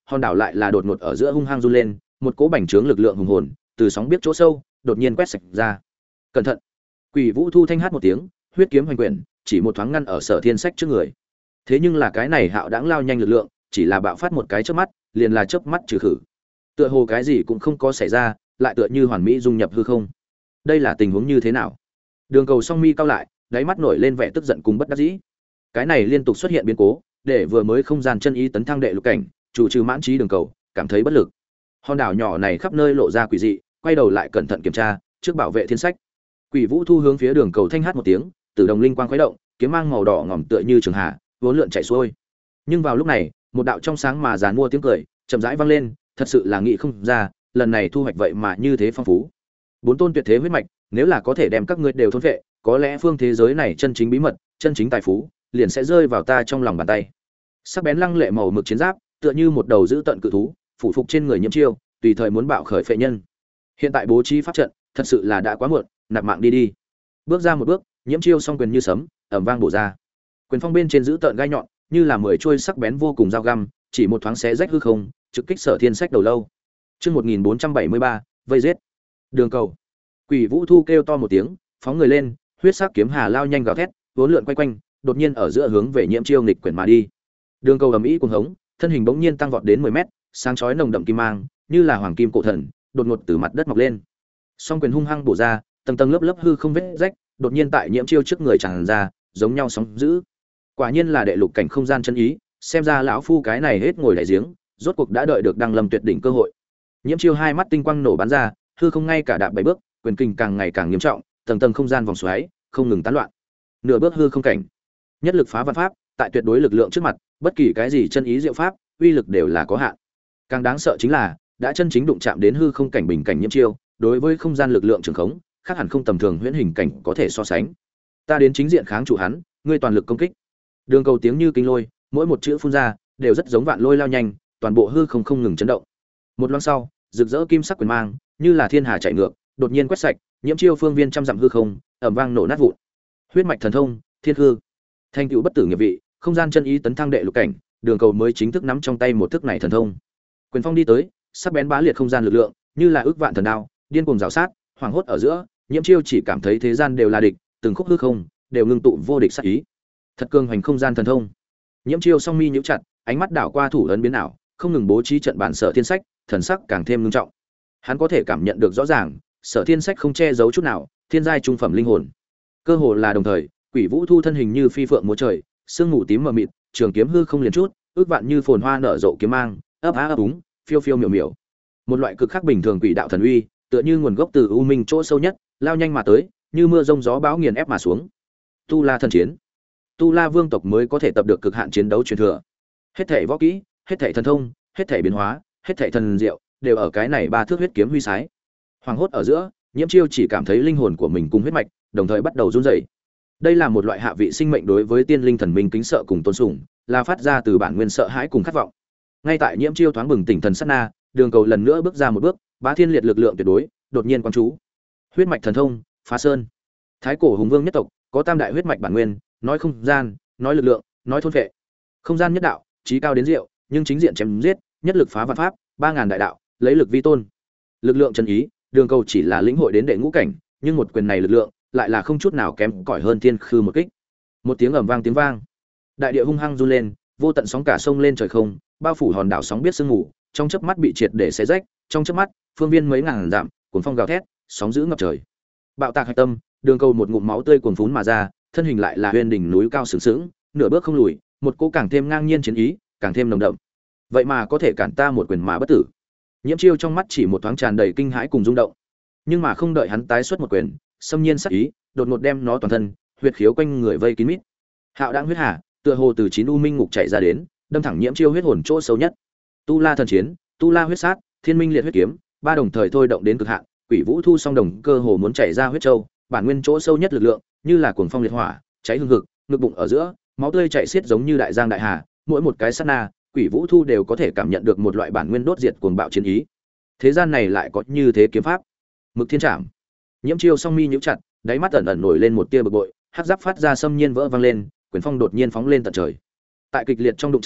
hòn đảo lại là đột ngột ở giữa hung hăng run lên, một cỗ bành trướng lực lượng hùng hồn từ sóng biết chỗ sâu đột nhiên quét sạch ra. Cẩn thận! Quỷ Vũ Thu thanh hát một tiếng, huyết kiếm hoành quyển, chỉ một thoáng ngăn ở Sở Thiên Sách trước người. Thế nhưng là cái này hạo đãng lao nhanh lực lượng, chỉ là bạo phát một cái chớp mắt, liền là chớp mắt trừ khử. Tựa hồ cái gì cũng không có xảy ra, lại tựa như hoàn mỹ dung nhập hư không. Đây là tình huống như thế nào? Đường Cầu song mi cao lại, đáy mắt nổi lên vẻ tức giận cùng bất đắc dĩ. Cái này liên tục xuất hiện biến cố, để vừa mới không gian chân ý tấn thăng đệ lục cảnh, chủ trừ mãn trí Đường Cầu, cảm thấy bất lực. Hòn đảo nhỏ này khắp nơi lộ ra quỷ dị, quay đầu lại cẩn thận kiểm tra, trước bảo vệ thiên sách. Quỷ Vũ Thu hướng phía Đường Cầu thanh hát một tiếng, tự động linh quang khuấy động, kiếm mang màu đỏ ngòm tựa như trường hạ, vốn lượn chạy xuôi. Nhưng vào lúc này, một đạo trong sáng mà giàn mua tiếng cười, chậm rãi vang lên, thật sự là nghĩ không ra, lần này thu hoạch vậy mà như thế phong phú. Bốn tôn tuyệt thế huyết mạch, nếu là có thể đem các ngươi đều thôn vệ, có lẽ phương thế giới này chân chính bí mật, chân chính tài phú, liền sẽ rơi vào ta trong lòng bàn tay. Sắc bén lăng lệ màu mực chiến giáp, tựa như một đầu dữ tận cự thú, phủ phục trên người Nhiễm Chiêu, tùy thời muốn bạo khởi phệ nhân. Hiện tại bố trí pháp trận, thật sự là đã quá muộn, nạp mạng đi đi. Bước ra một bước, Nhiễm Chiêu song quyền như sấm, ầm vang bổ ra. Quyền phong bên trên dữ tợn gai nhọn, như là 10 chuôi sắc bén vô cùng dao găm, chỉ một thoáng xé rách hư không, trực kích Sở Thiên Sách đầu lâu. Chương 1473, vây giết. Đường Cầu. Quỷ Vũ Thu kêu to một tiếng, phóng người lên, huyết sắc kiếm hà lao nhanh gào thét, vốn lượn quay quanh, đột nhiên ở giữa hướng về Nhiễm Chiêu nghịch quyển mà đi. Đường Cầu ầm ĩ cuồng hống, thân hình bỗng nhiên tăng vọt đến 10 mét, sáng chói nồng đậm kim mang, như là hoàng kim cổ thần, đột ngột từ mặt đất mọc lên. Song quyền hung hăng bổ ra, tầng tầng lớp lớp hư không vết rách, đột nhiên tại Nhiễm Chiêu trước người tràn ra, giống nhau sóng dữ. Quả nhiên là đệ lục cảnh không gian chân ý, xem ra lão phu cái này hết ngồi đại giếng, rốt cuộc đã đợi được đăng lâm tuyệt đỉnh cơ hội. Nhiễm Chiêu hai mắt tinh quang nổ bắn ra, hư không ngay cả đạp 7 bước, quyền kinh càng ngày càng nghiêm trọng, tầng tầng không gian vòng xoáy, không ngừng tán loạn. Nửa bước hư không cảnh, nhất lực phá vạn pháp, tại tuyệt đối lực lượng trước mặt, bất kỳ cái gì chân ý diệu pháp, uy lực đều là có hạn. Càng đáng sợ chính là, đã chân chính đụng chạm đến hư không cảnh bình cảnh Nhiễm Chiêu, đối với không gian lực lượng trường khống, khác hẳn không tầm thường huyễn hình cảnh có thể so sánh. Ta đến chính diện kháng chủ hắn, ngươi toàn lực công kích. Đường Cầu tiếng như kinh lôi, mỗi một chữ phun ra đều rất giống vạn lôi lao nhanh, toàn bộ hư không không ngừng chấn động. Một loáng sau, rực rỡ kim sắc quyền mang, như là thiên hà chạy ngược, đột nhiên quét sạch, Nhiễm Chiêu phương viên trăm dặm hư không, ầm vang nổ nát vụn. Huyết mạch thần thông, thiên hư, thành tựu bất tử nghiệp vị, không gian chân ý tấn thăng đệ lục cảnh, Đường Cầu mới chính thức nắm trong tay một thức này thần thông. Quyền phong đi tới, sắc bén bá liệt không gian lực lượng, như là ước vạn thần đao, điên cuồng rào sát, hoảng hốt ở giữa, Nhiễm Chiêu chỉ cảm thấy thế gian đều là địch, từng khúc hư không đều ngưng tụ vô địch sát ý. Thật cường hành không gian thần thông. Nhiễm Chiêu song mi nhíu chặt, ánh mắt đảo qua thủ ấn biến ảo, không ngừng bố trí trận bản Sở Thiên Sách, thần sắc càng thêm nghiêm trọng. Hắn có thể cảm nhận được rõ ràng, Sở Thiên Sách không che giấu chút nào, thiên giai trung phẩm linh hồn. Cơ hồ là đồng thời, Quỷ Vũ Thu thân hình như phi phượng múa trời, sương mù tím mờ mịt, trường kiếm hư không liền chút, ước vạn như phồn hoa nở rộ kiếm mang, ấp á ấp úng, phiêu phiêu miểu miểu. Một loại cực khác bình thường quỷ đạo thần uy, tựa như nguồn gốc từ u minh chỗ sâu nhất, lao nhanh mà tới, như mưa rông gió bão nghiền ép mà xuống. Tu La thần chiến. Tu La vương tộc mới có thể tập được cực hạn chiến đấu truyền thừa. Hết thảy võ kỹ, hết thảy thần thông, hết thảy biến hóa, hết thảy thần diệu, đều ở cái này ba thước huyết kiếm huy sái. Hoàng hốt ở giữa, Nhiễm Chiêu chỉ cảm thấy linh hồn của mình cùng huyết mạch, đồng thời bắt đầu run rẩy. Đây là một loại hạ vị sinh mệnh đối với tiên linh thần minh kính sợ cùng tôn sùng, là phát ra từ bản nguyên sợ hãi cùng khát vọng. Ngay tại Nhiễm Chiêu thoáng bừng tỉnh thần sát na, Đường Cầu lần nữa bước ra một bước, bá thiên liệt lực lượng tuyệt đối, đột nhiên quang chú. Huyết mạch thần thông, phá sơn. Thái cổ hùng vương nhất tộc, có tam đại huyết mạch bản nguyên, nói không gian, nói lực lượng, nói thôn vệ. Không gian nhất đạo, chí cao đến diệu, nhưng chính diện chém giết, nhất lực phá vạn pháp, 3000 đại đạo, lấy lực vi tôn. Lực lượng chân ý, Đường Cầu chỉ là lĩnh hội đến đệ ngũ cảnh, nhưng một quyền này lực lượng, lại là không chút nào kém cỏi hơn thiên khư một kích. Một tiếng ầm vang tiếng vang, đại địa hung hăng run lên, vô tận sóng cả sông lên trời không, bao phủ hòn đảo sóng biết sương mù, trong chớp mắt bị triệt để xé rách, trong chớp mắt, phương viên mấy ngàn dặm, cuồng phong gào thét, sóng dữ ngập trời. Bạo tạc hạch tâm, Đường Cầu một ngụm máu tươi cuồn phún mà ra, thân hình lại là huyền đỉnh núi cao sướng sướng, nửa bước không lùi, một cỗ càng thêm ngang nhiên chiến ý, càng thêm nồng đậm. Vậy mà có thể cản ta một quyền mà bất tử. Nhiễm Chiêu trong mắt chỉ một thoáng tràn đầy kinh hãi cùng rung động. Nhưng mà không đợi hắn tái xuất một quyền, xâm nhiên sắc ý, đột ngột đem nó toàn thân, huyết khiếu quanh người vây kín mít. Hạo đãng huyết hà, tựa hồ từ chín u minh ngục chạy ra đến, đâm thẳng Nhiễm Chiêu huyết hồn chỗ sâu nhất. Tu La thần chiến, Tu La huyết sát, Thiên Minh liệt huyết kiếm, ba đồng thời thôi động đến cực hạn, Quỷ Vũ Thu song đồng cơ hồ muốn chảy ra huyết châu, bản nguyên chỗ sâu nhất lực lượng, như là cuồng phong liệt hỏa, cháy hừng hực, ngực bụng ở giữa, máu tươi chảy xiết giống như đại giang đại hà, mỗi một cái sát na, Quỷ Vũ Thu đều có thể cảm nhận được một loại bản nguyên đốt diệt cuồng bạo chiến ý. Thế gian này lại có như thế kiếm pháp. Mực Thiên Trảm. Nhiễm Chiêu song mi nhíu chặt, đáy mắt ẩn ẩn nổi lên một tia bực bội, hắc giáp phát ra xâm nhiên vỡ vang lên, quyền phong đột nhiên phóng lên tận trời. Tại kịch liệt trong đụng chạm,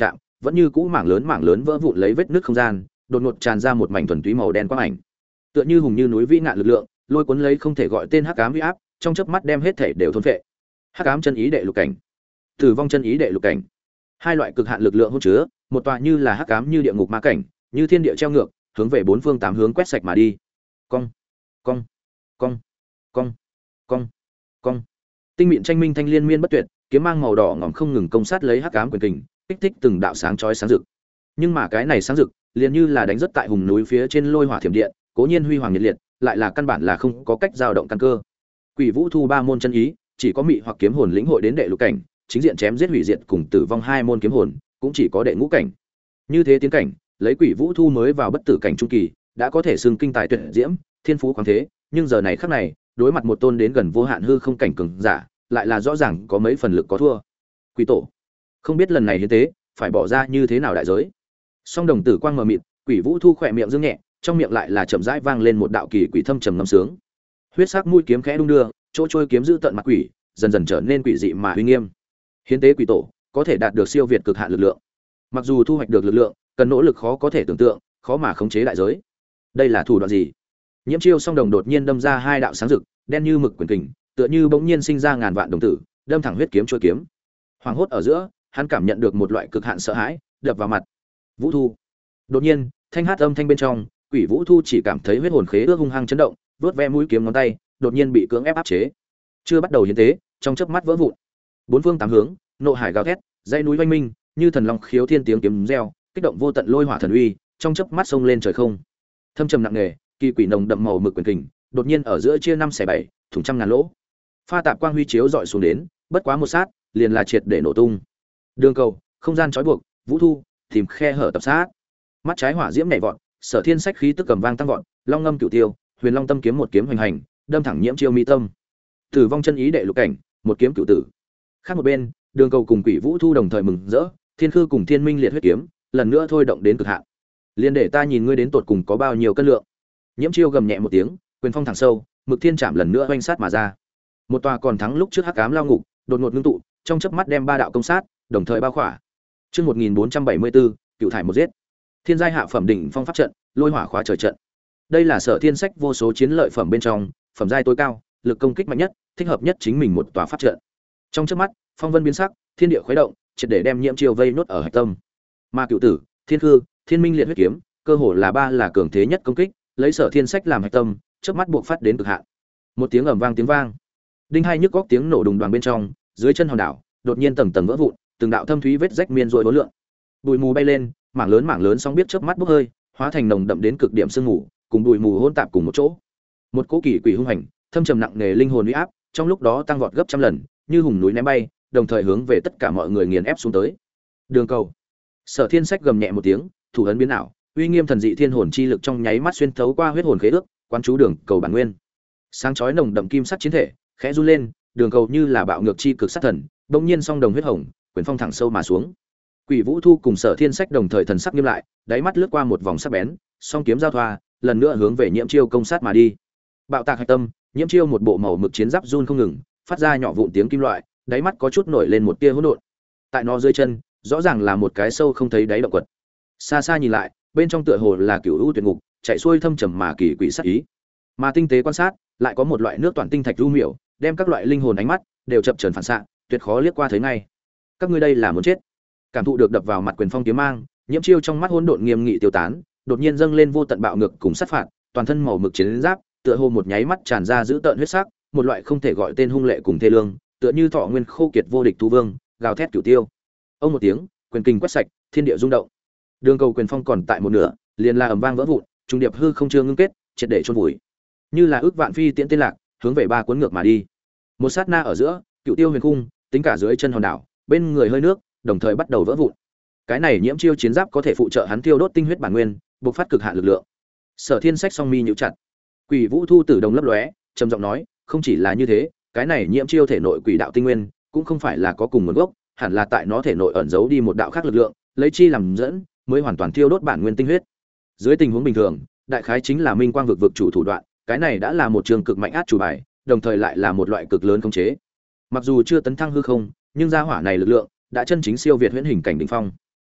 vẫn như cũ mảng lớn vỡ vụn lấy vết nứt không gian, đột ngột tràn ra một mảnh thuần túy màu đen quang ảnh. Tựa như hùng như núi vĩ ngạn lực lượng, lôi cuốn lấy không thể gọi tên hắc ám uy áp, trong chớp mắt đem hết thể đều thôn phệ. Hắc ám chân ý đệ lục cảnh, tử vong chân ý đệ lục cảnh. Hai loại cực hạn lực lượng hỗn chứa, một tòa như là hắc ám như địa ngục ma cảnh, như thiên địa treo ngược, hướng về bốn phương tám hướng quét sạch mà đi. Cong, cong, cong, cong, cong, cong. Tinh mịn tranh minh thanh liên miên bất tuyệt, kiếm mang màu đỏ ngòm không ngừng công sát lấy hắc ám quyền kình, kích thích từng đạo sáng chói sáng rực. Nhưng mà cái này sáng rực, liền như là đánh rất tại hùng núi phía trên lôi hỏa thiểm điện, cố nhiên huy hoàng nhiệt liệt, lại là căn bản là không có cách dao động căn cơ. Quỷ Vũ Thu ba môn chân ý, chỉ có mị hoặc kiếm hồn lĩnh hội đến đệ lục cảnh, chính diện chém giết hủy diệt cùng tử vong hai môn kiếm hồn, cũng chỉ có đệ ngũ cảnh. Như thế tiến cảnh, lấy Quỷ Vũ Thu mới vào bất tử cảnh trung kỳ, đã có thể xưng kinh tài tuyệt diễm, thiên phú khoáng thế, nhưng giờ này khắc này, đối mặt một tôn đến gần vô hạn hư không cảnh cường giả, lại là rõ ràng có mấy phần lực có thua. Quỷ tổ, không biết lần này hiến tế phải bỏ ra như thế nào đại giới. Song đồng tử quang mờ mịt, Quỷ Vũ Thu khỏe miệng dương nhẹ, trong miệng lại là chậm rãi vang lên một đạo kỳ quỷ thâm trầm ngâm sướng. Huyết sắc mũi kiếm khẽ đung đưa, chỗ trôi kiếm giữ tận mặt quỷ, dần dần trở nên quỷ dị mà uy nghiêm. Hiến tế quỷ tổ, có thể đạt được siêu việt cực hạn lực lượng. Mặc dù thu hoạch được lực lượng, cần nỗ lực khó có thể tưởng tượng, khó mà khống chế đại giới. Đây là thủ đoạn gì? Nhiễm Chiêu song đồng đột nhiên đâm ra hai đạo sáng rực, đen như mực quyền kình, tựa như bỗng nhiên sinh ra ngàn vạn đồng tử, đâm thẳng huyết kiếm trôi kiếm. Hoàng hốt ở giữa, hắn cảm nhận được một loại cực hạn sợ hãi đập vào mặt. Vũ Thu. Đột nhiên, thanh hát âm thanh bên trong, Quỷ Vũ Thu chỉ cảm thấy huyết hồn khế ước hung hăng chấn động, vớt ve mũi kiếm ngón tay, đột nhiên bị cưỡng ép áp chế. Chưa bắt đầu hiến tế, trong chớp mắt vỡ vụn. Bốn phương tám hướng, nộ hải gào thét, dãy núi oanh minh, như thần long khiếu thiên tiếng kiếm reo, kích động vô tận lôi hỏa thần uy, trong chớp mắt xông lên trời không. Thâm trầm nặng nề, kỳ quỷ nồng đậm màu mực quyền kình, đột nhiên ở giữa chia năm xẻ bảy, thủng trăm ngàn lỗ. Pha tạp quang huy chiếu dọi xuống đến, bất quá một sát, liền là triệt để nổ tung. Đường cầu, không gian trói buộc, Vũ Thu tìm khe hở tập sát. Mắt trái hỏa diễm nhảy vọt, Sở Thiên sách khí tức cầm vang tăng vọt, long ngâm cửu tiêu, Huyền Long tâm kiếm một kiếm hoành hành, đâm thẳng Nhiễm Chiêu mi tâm. Tử vong chân ý đệ lục cảnh, một kiếm cửu tử. Khác một bên, Đường cầu cùng Quỷ Vũ Thu đồng thời mừng rỡ, Thiên Khư cùng Thiên Minh liệt huyết kiếm, lần nữa thôi động đến cực hạn. Liên để ta nhìn ngươi đến tột cùng có bao nhiêu cân lượng. Nhiễm Chiêu gầm nhẹ một tiếng, quyền phong thẳng sâu, Mực Thiên Trảm lần nữa oanh sát mà ra. Một tòa còn thắng lúc trước hắc ám lao ngục, đột ngột ngưng tụ, trong chớp mắt đem ba đạo công sát, đồng thời bao khỏa. Chương 1474, Cựu thải một giết. Thiên giai hạ phẩm đỉnh phong pháp trận, lôi hỏa khóa trời trận. Đây là Sở Thiên sách vô số chiến lợi phẩm bên trong, phẩm giai tối cao, lực công kích mạnh nhất, thích hợp nhất chính mình một tòa pháp trận. Trong chớp mắt, phong vân biến sắc, thiên địa khuấy động, triệt để đem Nhiễm Chiêu vây nốt ở hạch tâm. Ma Cựu Tử, Thiên Khư, Thiên Minh liệt huyết kiếm, cơ hồ là ba là cường thế nhất công kích, lấy Sở Thiên sách làm hạch tâm, chớp mắt buộc phát đến cực hạn. Một tiếng ầm vang tiếng vang, đinh hai nhức góc tiếng nổ đùng đoàng bên trong, dưới chân hòn đảo đột nhiên tầng tầng vỡ vụn, từng đạo thâm thúy vết rách miên rối bốn lượng. Bụi mù bay lên, mảng lớn sóng biết chớp mắt bốc hơi, hóa thành nồng đậm đến cực điểm sương mù, cùng bụi mù hỗn tạp cùng một chỗ. Một cỗ kỳ quỷ hung hành, thâm trầm nặng nề linh hồn uy áp, trong lúc đó tăng vọt gấp trăm lần, như hùng núi ném bay, đồng thời hướng về tất cả mọi người nghiền ép xuống tới. Đường cầu. Sở Thiên sách gầm nhẹ một tiếng, thủ ấn biến ảo, uy nghiêm thần dị thiên hồn chi lực trong nháy mắt xuyên thấu qua huyết hồn khế ước, quán chú đường cầu bản nguyên. Sáng chói nồng đậm kim sắc chiến thể, khẽ run lên, đường cầu như là bạo ngược chi cực sát thần, bỗng nhiên song đồng huyết hồng, quyền phong thẳng sâu mà xuống. Quỷ Vũ Thu cùng Sở Thiên sách đồng thời thần sắc nghiêm lại, đáy mắt lướt qua một vòng sắc bén, song kiếm giao thoa, lần nữa hướng về Nhiễm Chiêu công sát mà đi. Bạo tạc hạch tâm, Nhiễm Chiêu một bộ màu mực chiến giáp run không ngừng, phát ra nhỏ vụn tiếng kim loại, đáy mắt có chút nổi lên một tia hỗn độn. Tại nó dưới chân, rõ ràng là một cái sâu không thấy đáy động quật. Xa xa nhìn lại, bên trong tựa hồ là cửu u tuyệt ngục, chạy xuôi thâm trầm mà kỳ quỷ sát ý. Mà tinh tế quan sát, lại có một loại nước toàn tinh thạch du miểu, đem các loại linh hồn ánh mắt đều chập chờn phản xạ, tuyệt khó liếc qua thấy ngay. Các ngươi đây là muốn chết. Cảm thụ được đập vào mặt quyền phong kiếm mang, Nhiễm Chiêu trong mắt hỗn độn nghiêm nghị tiêu tán, đột nhiên dâng lên vô tận bạo ngược cùng sát phạt, toàn thân màu mực chiến giáp, tựa hồ một nháy mắt tràn ra dữ tợn huyết sắc, một loại không thể gọi tên hung lệ cùng thê lương, tựa như thọ nguyên khô kiệt vô địch thú vương, gào thét cửu tiêu. Ông một tiếng, quyền kình quét sạch, thiên địa rung động. Đường cầu quyền phong còn tại một nửa, liền là ầm vang vỡ vụn, trung điệp hư không chưa ngưng kết, triệt để chôn vùi. Như là ước vạn phi tiễn tên lạc, hướng về ba cuốn ngược mà đi. Một sát na ở giữa, cựu tiêu huyền cung, tính cả dưới chân hòn đảo, bên người hơi nước, đồng thời bắt đầu vỡ vụn. Cái này Nhiễm Chiêu chiến giáp có thể phụ trợ hắn thiêu đốt tinh huyết bản nguyên, bộc phát cực hạn lực lượng. Sở Thiên sách song mi nhíu chặt. Quỷ Vũ Thu tử đồng lấp lóe, trầm giọng nói, không chỉ là như thế, cái này Nhiễm Chiêu thể nội quỷ đạo tinh nguyên, cũng không phải là có cùng nguồn gốc, hẳn là tại nó thể nội ẩn giấu đi một đạo khác lực lượng, lấy chi làm dẫn, mới hoàn toàn thiêu đốt bản nguyên tinh huyết. Dưới tình huống bình thường, đại khái chính là minh quang vực vực chủ thủ đoạn, cái này đã là một trường cực mạnh át chủ bài, đồng thời lại là một loại cực lớn khống chế. Mặc dù chưa tấn thăng hư không, nhưng gia hỏa này lực lượng đã chân chính siêu việt huyễn hình cảnh đỉnh phong.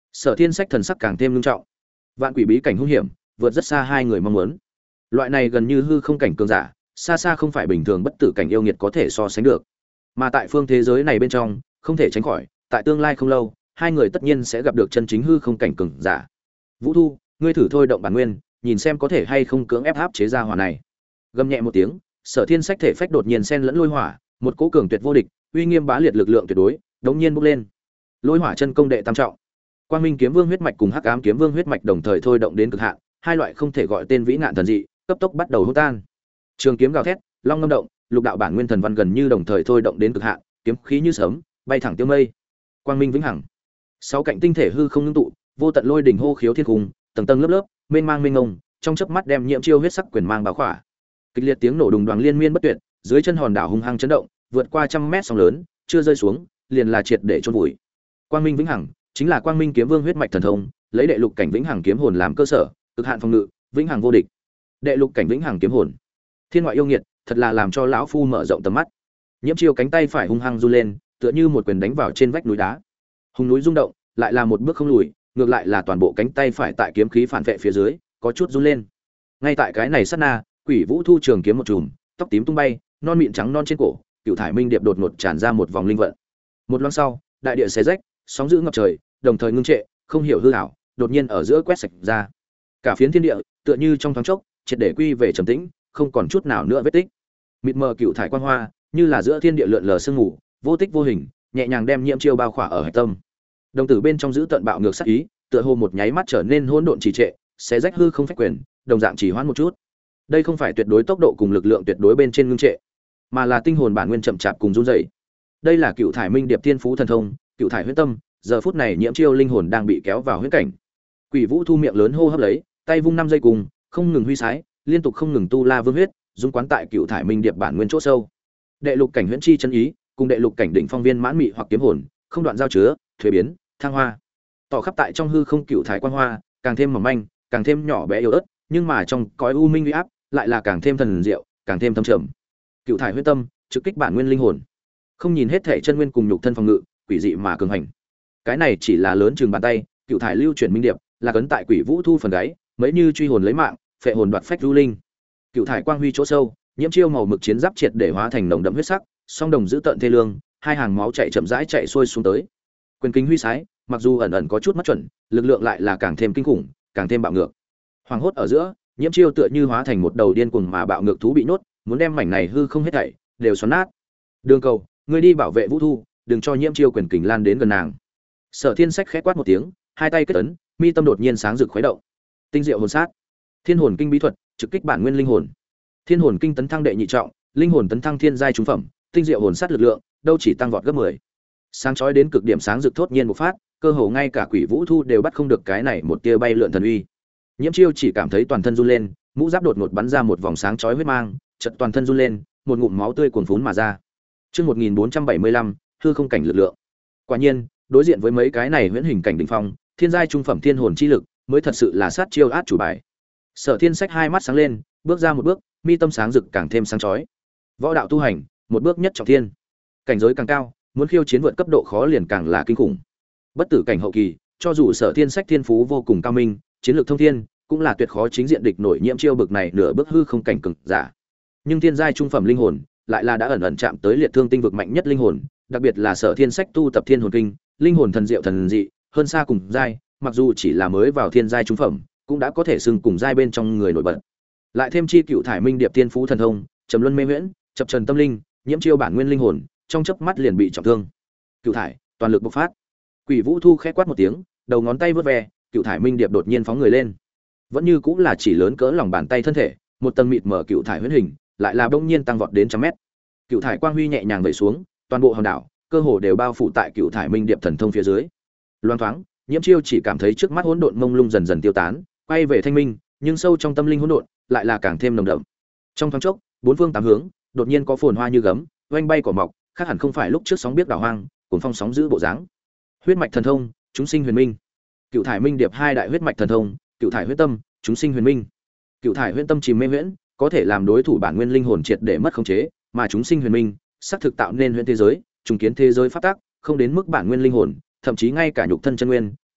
Sở Thiên Sách thần sắc càng thêm nghiêm trọng. Vạn quỷ bí cảnh hung hiểm, vượt rất xa hai người mong muốn. Loại này gần như hư không cảnh cường giả, xa xa không phải bình thường bất tử cảnh yêu nghiệt có thể so sánh được. Mà tại phương thế giới này bên trong, không thể tránh khỏi, tại tương lai không lâu, hai người tất nhiên sẽ gặp được chân chính hư không cảnh cường giả. Vũ Thu, ngươi thử thôi động bản nguyên, nhìn xem có thể hay không cưỡng ép áp chế ra hỏa này. Gầm nhẹ một tiếng, Sở Thiên Sách thể phách đột nhiên xen lẫn lôi hỏa, một cỗ cường tuyệt vô địch, uy nghiêm bá liệt lực lượng tuyệt đối, đống nhiên bốc lên. Lôi hỏa chân công đệ tam trọng. Quang Minh kiếm vương huyết mạch cùng Hắc Ám kiếm vương huyết mạch đồng thời thôi động đến cực hạn, hai loại không thể gọi tên vĩ nạn thần dị, cấp tốc bắt đầu hỗn tan. Trường kiếm gào thét, long ngâm động, lục đạo bản nguyên thần văn gần như đồng thời thôi động đến cực hạn, kiếm khí như sấm, bay thẳng tiêu mây. Quang minh vĩnh hằng. Sáu cạnh tinh thể hư không ngưng tụ, vô tận lôi đỉnh hô khiếu thiên cung, tầng tầng lớp lớp, mênh mang mênh mông, trong chớp mắt đem Nhiễm Chiêu huyết sắc quyền mang bao khỏa. Kịch liệt tiếng nổ đùng đoàng liên miên bất tuyệt, dưới chân hòn đảo hung hăng chấn động, vượt qua trăm mét sóng lớn, chưa rơi xuống, liền là triệt để chôn vùi. Quang minh vĩnh hằng chính là Quang Minh kiếm vương huyết mạch thần thông, lấy đệ lục cảnh vĩnh hằng kiếm hồn làm cơ sở, cực hạn phòng ngự, vĩnh hằng vô địch. Đệ lục cảnh vĩnh hằng kiếm hồn. Thiên ngoại yêu nghiệt, thật là làm cho lão phu mở rộng tầm mắt. Nhiễm Chiêu cánh tay phải hung hăng run lên, tựa như một quyền đánh vào trên vách núi đá. Hùng núi rung động, lại là một bước không lùi, ngược lại là toàn bộ cánh tay phải tại kiếm khí phản vệ phía dưới, có chút run lên. Ngay tại cái này sát na, Quỷ Vũ thu trường kiếm một chùm, tóc tím tung bay, non mịn trắng non trên cổ, cựu thải minh điệp đột ngột tràn ra một vòng linh vận. Một loáng sau, đại địa xé rách, sóng dữ ngập trời, đồng thời ngưng trệ, không hiểu hư ảo, đột nhiên ở giữa quét sạch ra. Cả phiến thiên địa, tựa như trong thoáng chốc, triệt để quy về trầm tĩnh, không còn chút nào nữa vết tích. Mịt mờ cựu thải quang hoa, như là giữa thiên địa lượn lờ sương mù, vô tích vô hình, nhẹ nhàng đem Nhiễm Chiêu bao khỏa ở hạch tâm. Đồng tử bên trong giữ tận bạo ngược sát ý, tựa hồ một nháy mắt trở nên hỗn độn trì trệ, xé rách hư không phách quyền, đồng dạng chỉ hoãn một chút. Đây không phải tuyệt đối tốc độ cùng lực lượng tuyệt đối bên trên ngưng trệ, mà là tinh hồn bản nguyên chậm chạp cùng run rẩy. Đây là cựu thải minh điệp thiên phú thần thông, cựu thải huyễn tâm, giờ phút này Nhiễm Chiêu linh hồn đang bị kéo vào huyễn cảnh. Quỷ Vũ thu miệng lớn hô hấp lấy, tay vung 5 giây cùng, không ngừng huy sái, liên tục không ngừng tu la vương huyết, dung quán tại cựu thải minh điệp bản nguyên chỗ sâu. Đệ lục cảnh huyễn chi chân ý, cùng đệ lục cảnh đỉnh phong viên mãn mị hoặc kiếm hồn, không đoạn giao chứa, thuế biến, thăng hoa. Tỏ khắp tại trong hư không cựu thải quang hoa, càng thêm mỏng manh, càng thêm nhỏ bé yếu ớt, nhưng mà trong cõi u minh uy áp, lại là càng thêm thần diệu, càng thêm thâm trầm. Cựu thải huyễn tâm, trực kích bản nguyên linh hồn. Không nhìn hết thể chân nguyên cùng nhục thân phòng ngự, quỷ dị mà cường hành. Cái này chỉ là lớn chừng bàn tay, cựu thải lưu chuyển minh điệp, là cấn tại Quỷ Vũ thu phần gáy, mấy như truy hồn lấy mạng, phệ hồn đoạt phách du linh. Cựu thải quang huy chỗ sâu, Nhiễm Chiêu màu mực chiến giáp triệt để hóa thành nồng đậm huyết sắc, song đồng giữ tận thê lương, hai hàng máu chảy chậm rãi chạy xuôi xuống tới. Quyền kính huy sái, mặc dù ẩn ẩn có chút mất chuẩn, lực lượng lại là càng thêm kinh khủng, càng thêm bạo ngược. Hoàng hốt ở giữa, Nhiễm Chiêu tựa như hóa thành một đầu điên cuồng mà bạo ngược thú bị nhốt, muốn đem mảnh này hư không hết thảy đều xoắn nát. Đường Cầu, ngươi đi bảo vệ Vũ Thu, đừng cho Nhiễm Chiêu quyền kình lan đến gần nàng. Sở Thiên Sách khẽ quát một tiếng, hai tay kết ấn, mi tâm đột nhiên sáng rực khuấy động. Tinh diệu hồn sát, Thiên hồn kinh bí thuật, trực kích bản nguyên linh hồn. Thiên hồn kinh tấn thăng đệ nhị trọng, linh hồn tấn thăng thiên giai trung phẩm, tinh diệu hồn sát lực lượng, đâu chỉ tăng vọt gấp 10. Sáng chói đến cực điểm sáng rực thốt nhiên một phát, cơ hồ ngay cả Quỷ Vũ thu đều bắt không được cái này một tia bay lượn thần uy. Nhiễm Chiêu chỉ cảm thấy toàn thân run lên, mũ giáp đột ngột bắn ra một vòng sáng chói huyết mang, chợt toàn thân run lên, một ngụm máu tươi cuồn phún mà ra. Chương 1475, hư không cảnh lực lượng. Quả nhiên, đối diện với mấy cái này huyễn hình cảnh đỉnh phong, thiên giai trung phẩm thiên hồn chi lực, mới thật sự là sát chiêu át chủ bài. Sở Thiên Sách hai mắt sáng lên, bước ra một bước, mi tâm sáng rực càng thêm sáng chói. Võ đạo tu hành, một bước nhất trọng thiên. Cảnh giới càng cao, muốn khiêu chiến vượt cấp độ khó liền càng là kinh khủng. Bất tử cảnh hậu kỳ, cho dù Sở Thiên Sách thiên phú vô cùng cao minh, chiến lược thông thiên, cũng là tuyệt khó chính diện địch nổi Nhiễm Chiêu bực này nửa bước hư không cảnh cường giả. Nhưng thiên giai trung phẩm linh hồn, lại là đã ẩn ẩn chạm tới liệt thương tinh vực mạnh nhất linh hồn, đặc biệt là Sở Thiên Sách tu tập Thiên hồn kinh, linh hồn thần diệu thần dị, hơn xa cùng giai, mặc dù chỉ là mới vào thiên giai trung phẩm, cũng đã có thể xưng cùng giai bên trong người nổi bật. Lại thêm chi cựu thải minh điệp tiên phú thần thông, trầm luân mê huyễn, chập trần tâm linh, Nhiễm Chiêu bản nguyên linh hồn, trong chớp mắt liền bị trọng thương. Cựu thải, toàn lực bộc phát. Quỷ Vũ thu khẽ quát một tiếng, đầu ngón tay vớt ve, cựu thải minh điệp đột nhiên phóng người lên. Vẫn như cũng là chỉ lớn cỡ lòng bàn tay thân thể, một tầng mịt mở cựu thải huyễn hình, lại là bỗng nhiên tăng vọt đến trăm mét. Cựu thải quang huy nhẹ nhàng vẩy xuống, toàn bộ hòn đảo cơ hồ đều bao phủ tại cựu thải minh điệp thần thông phía dưới. Loan thoáng, Nhiễm Chiêu chỉ cảm thấy trước mắt hỗn độn mông lung dần dần tiêu tán, quay về thanh minh, nhưng sâu trong tâm linh hỗn độn lại là càng thêm nồng đậm. Trong thoáng chốc, bốn phương tám hướng đột nhiên có phồn hoa như gấm, oanh bay cỏ mọc, khác hẳn không phải lúc trước sóng biết đảo hoang, cuồng phong sóng giữ bộ dáng. Huyết mạch thần thông, chúng sinh huyền minh. Cựu thải minh điệp hai đại huyết mạch thần thông, cựu thải huyết tâm, chúng sinh huyền minh. Cựu thải huyễn tâm chìm mê huyễn, có thể làm đối thủ bản nguyên linh hồn triệt để mất khống chế, mà chúng sinh huyền minh, xác thực tạo nên huyễn thế giới, trùng kiến thế giới pháp tắc, không đến mức bản nguyên linh hồn, thậm chí ngay cả nhục thân chân nguyên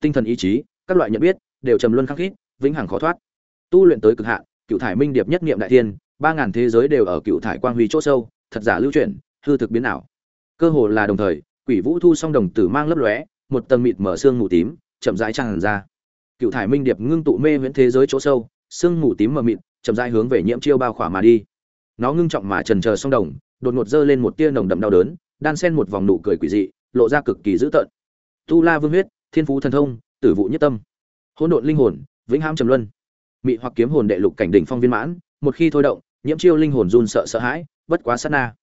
tinh thần ý chí, các loại nhận biết đều trầm luân khắc khít, vĩnh hằng khó thoát. Tu luyện tới cực hạn, Cựu Thải Minh Điệp nhất niệm đại thiên, 3000 thế giới đều ở Cựu Thải Quang Huy chỗ sâu, thật giả lưu chuyển, hư thực biến ảo. Cơ hồ là đồng thời, Quỷ Vũ Thu song đồng tử mang lấp lóe, một tầng mịt mở xương mù tím, chậm rãi tràn ra. Cựu Thải Minh Điệp ngưng tụ mê huyễn thế giới chỗ sâu, xương mù tím mờ mịt, chậm rãi hướng về Nhiễm Chiêu bao khỏa mà đi. Nó ngưng trọng mà chần chờ song đồng, đột ngột giơ lên một tia nồng đậm đau đớn, đan xen một vòng nụ cười quỷ dị, lộ ra cực kỳ dữ tợn. Tu La Vương huyết, Thiên Phú thần thông, Tử vụ nhất tâm, Hỗn độn linh hồn, Vĩnh hãm trầm luân, Mị hoặc kiếm hồn đệ lục cảnh đỉnh phong viên mãn, một khi thôi động, Nhiễm Chiêu linh hồn run sợ sợ hãi, bất quá sát na.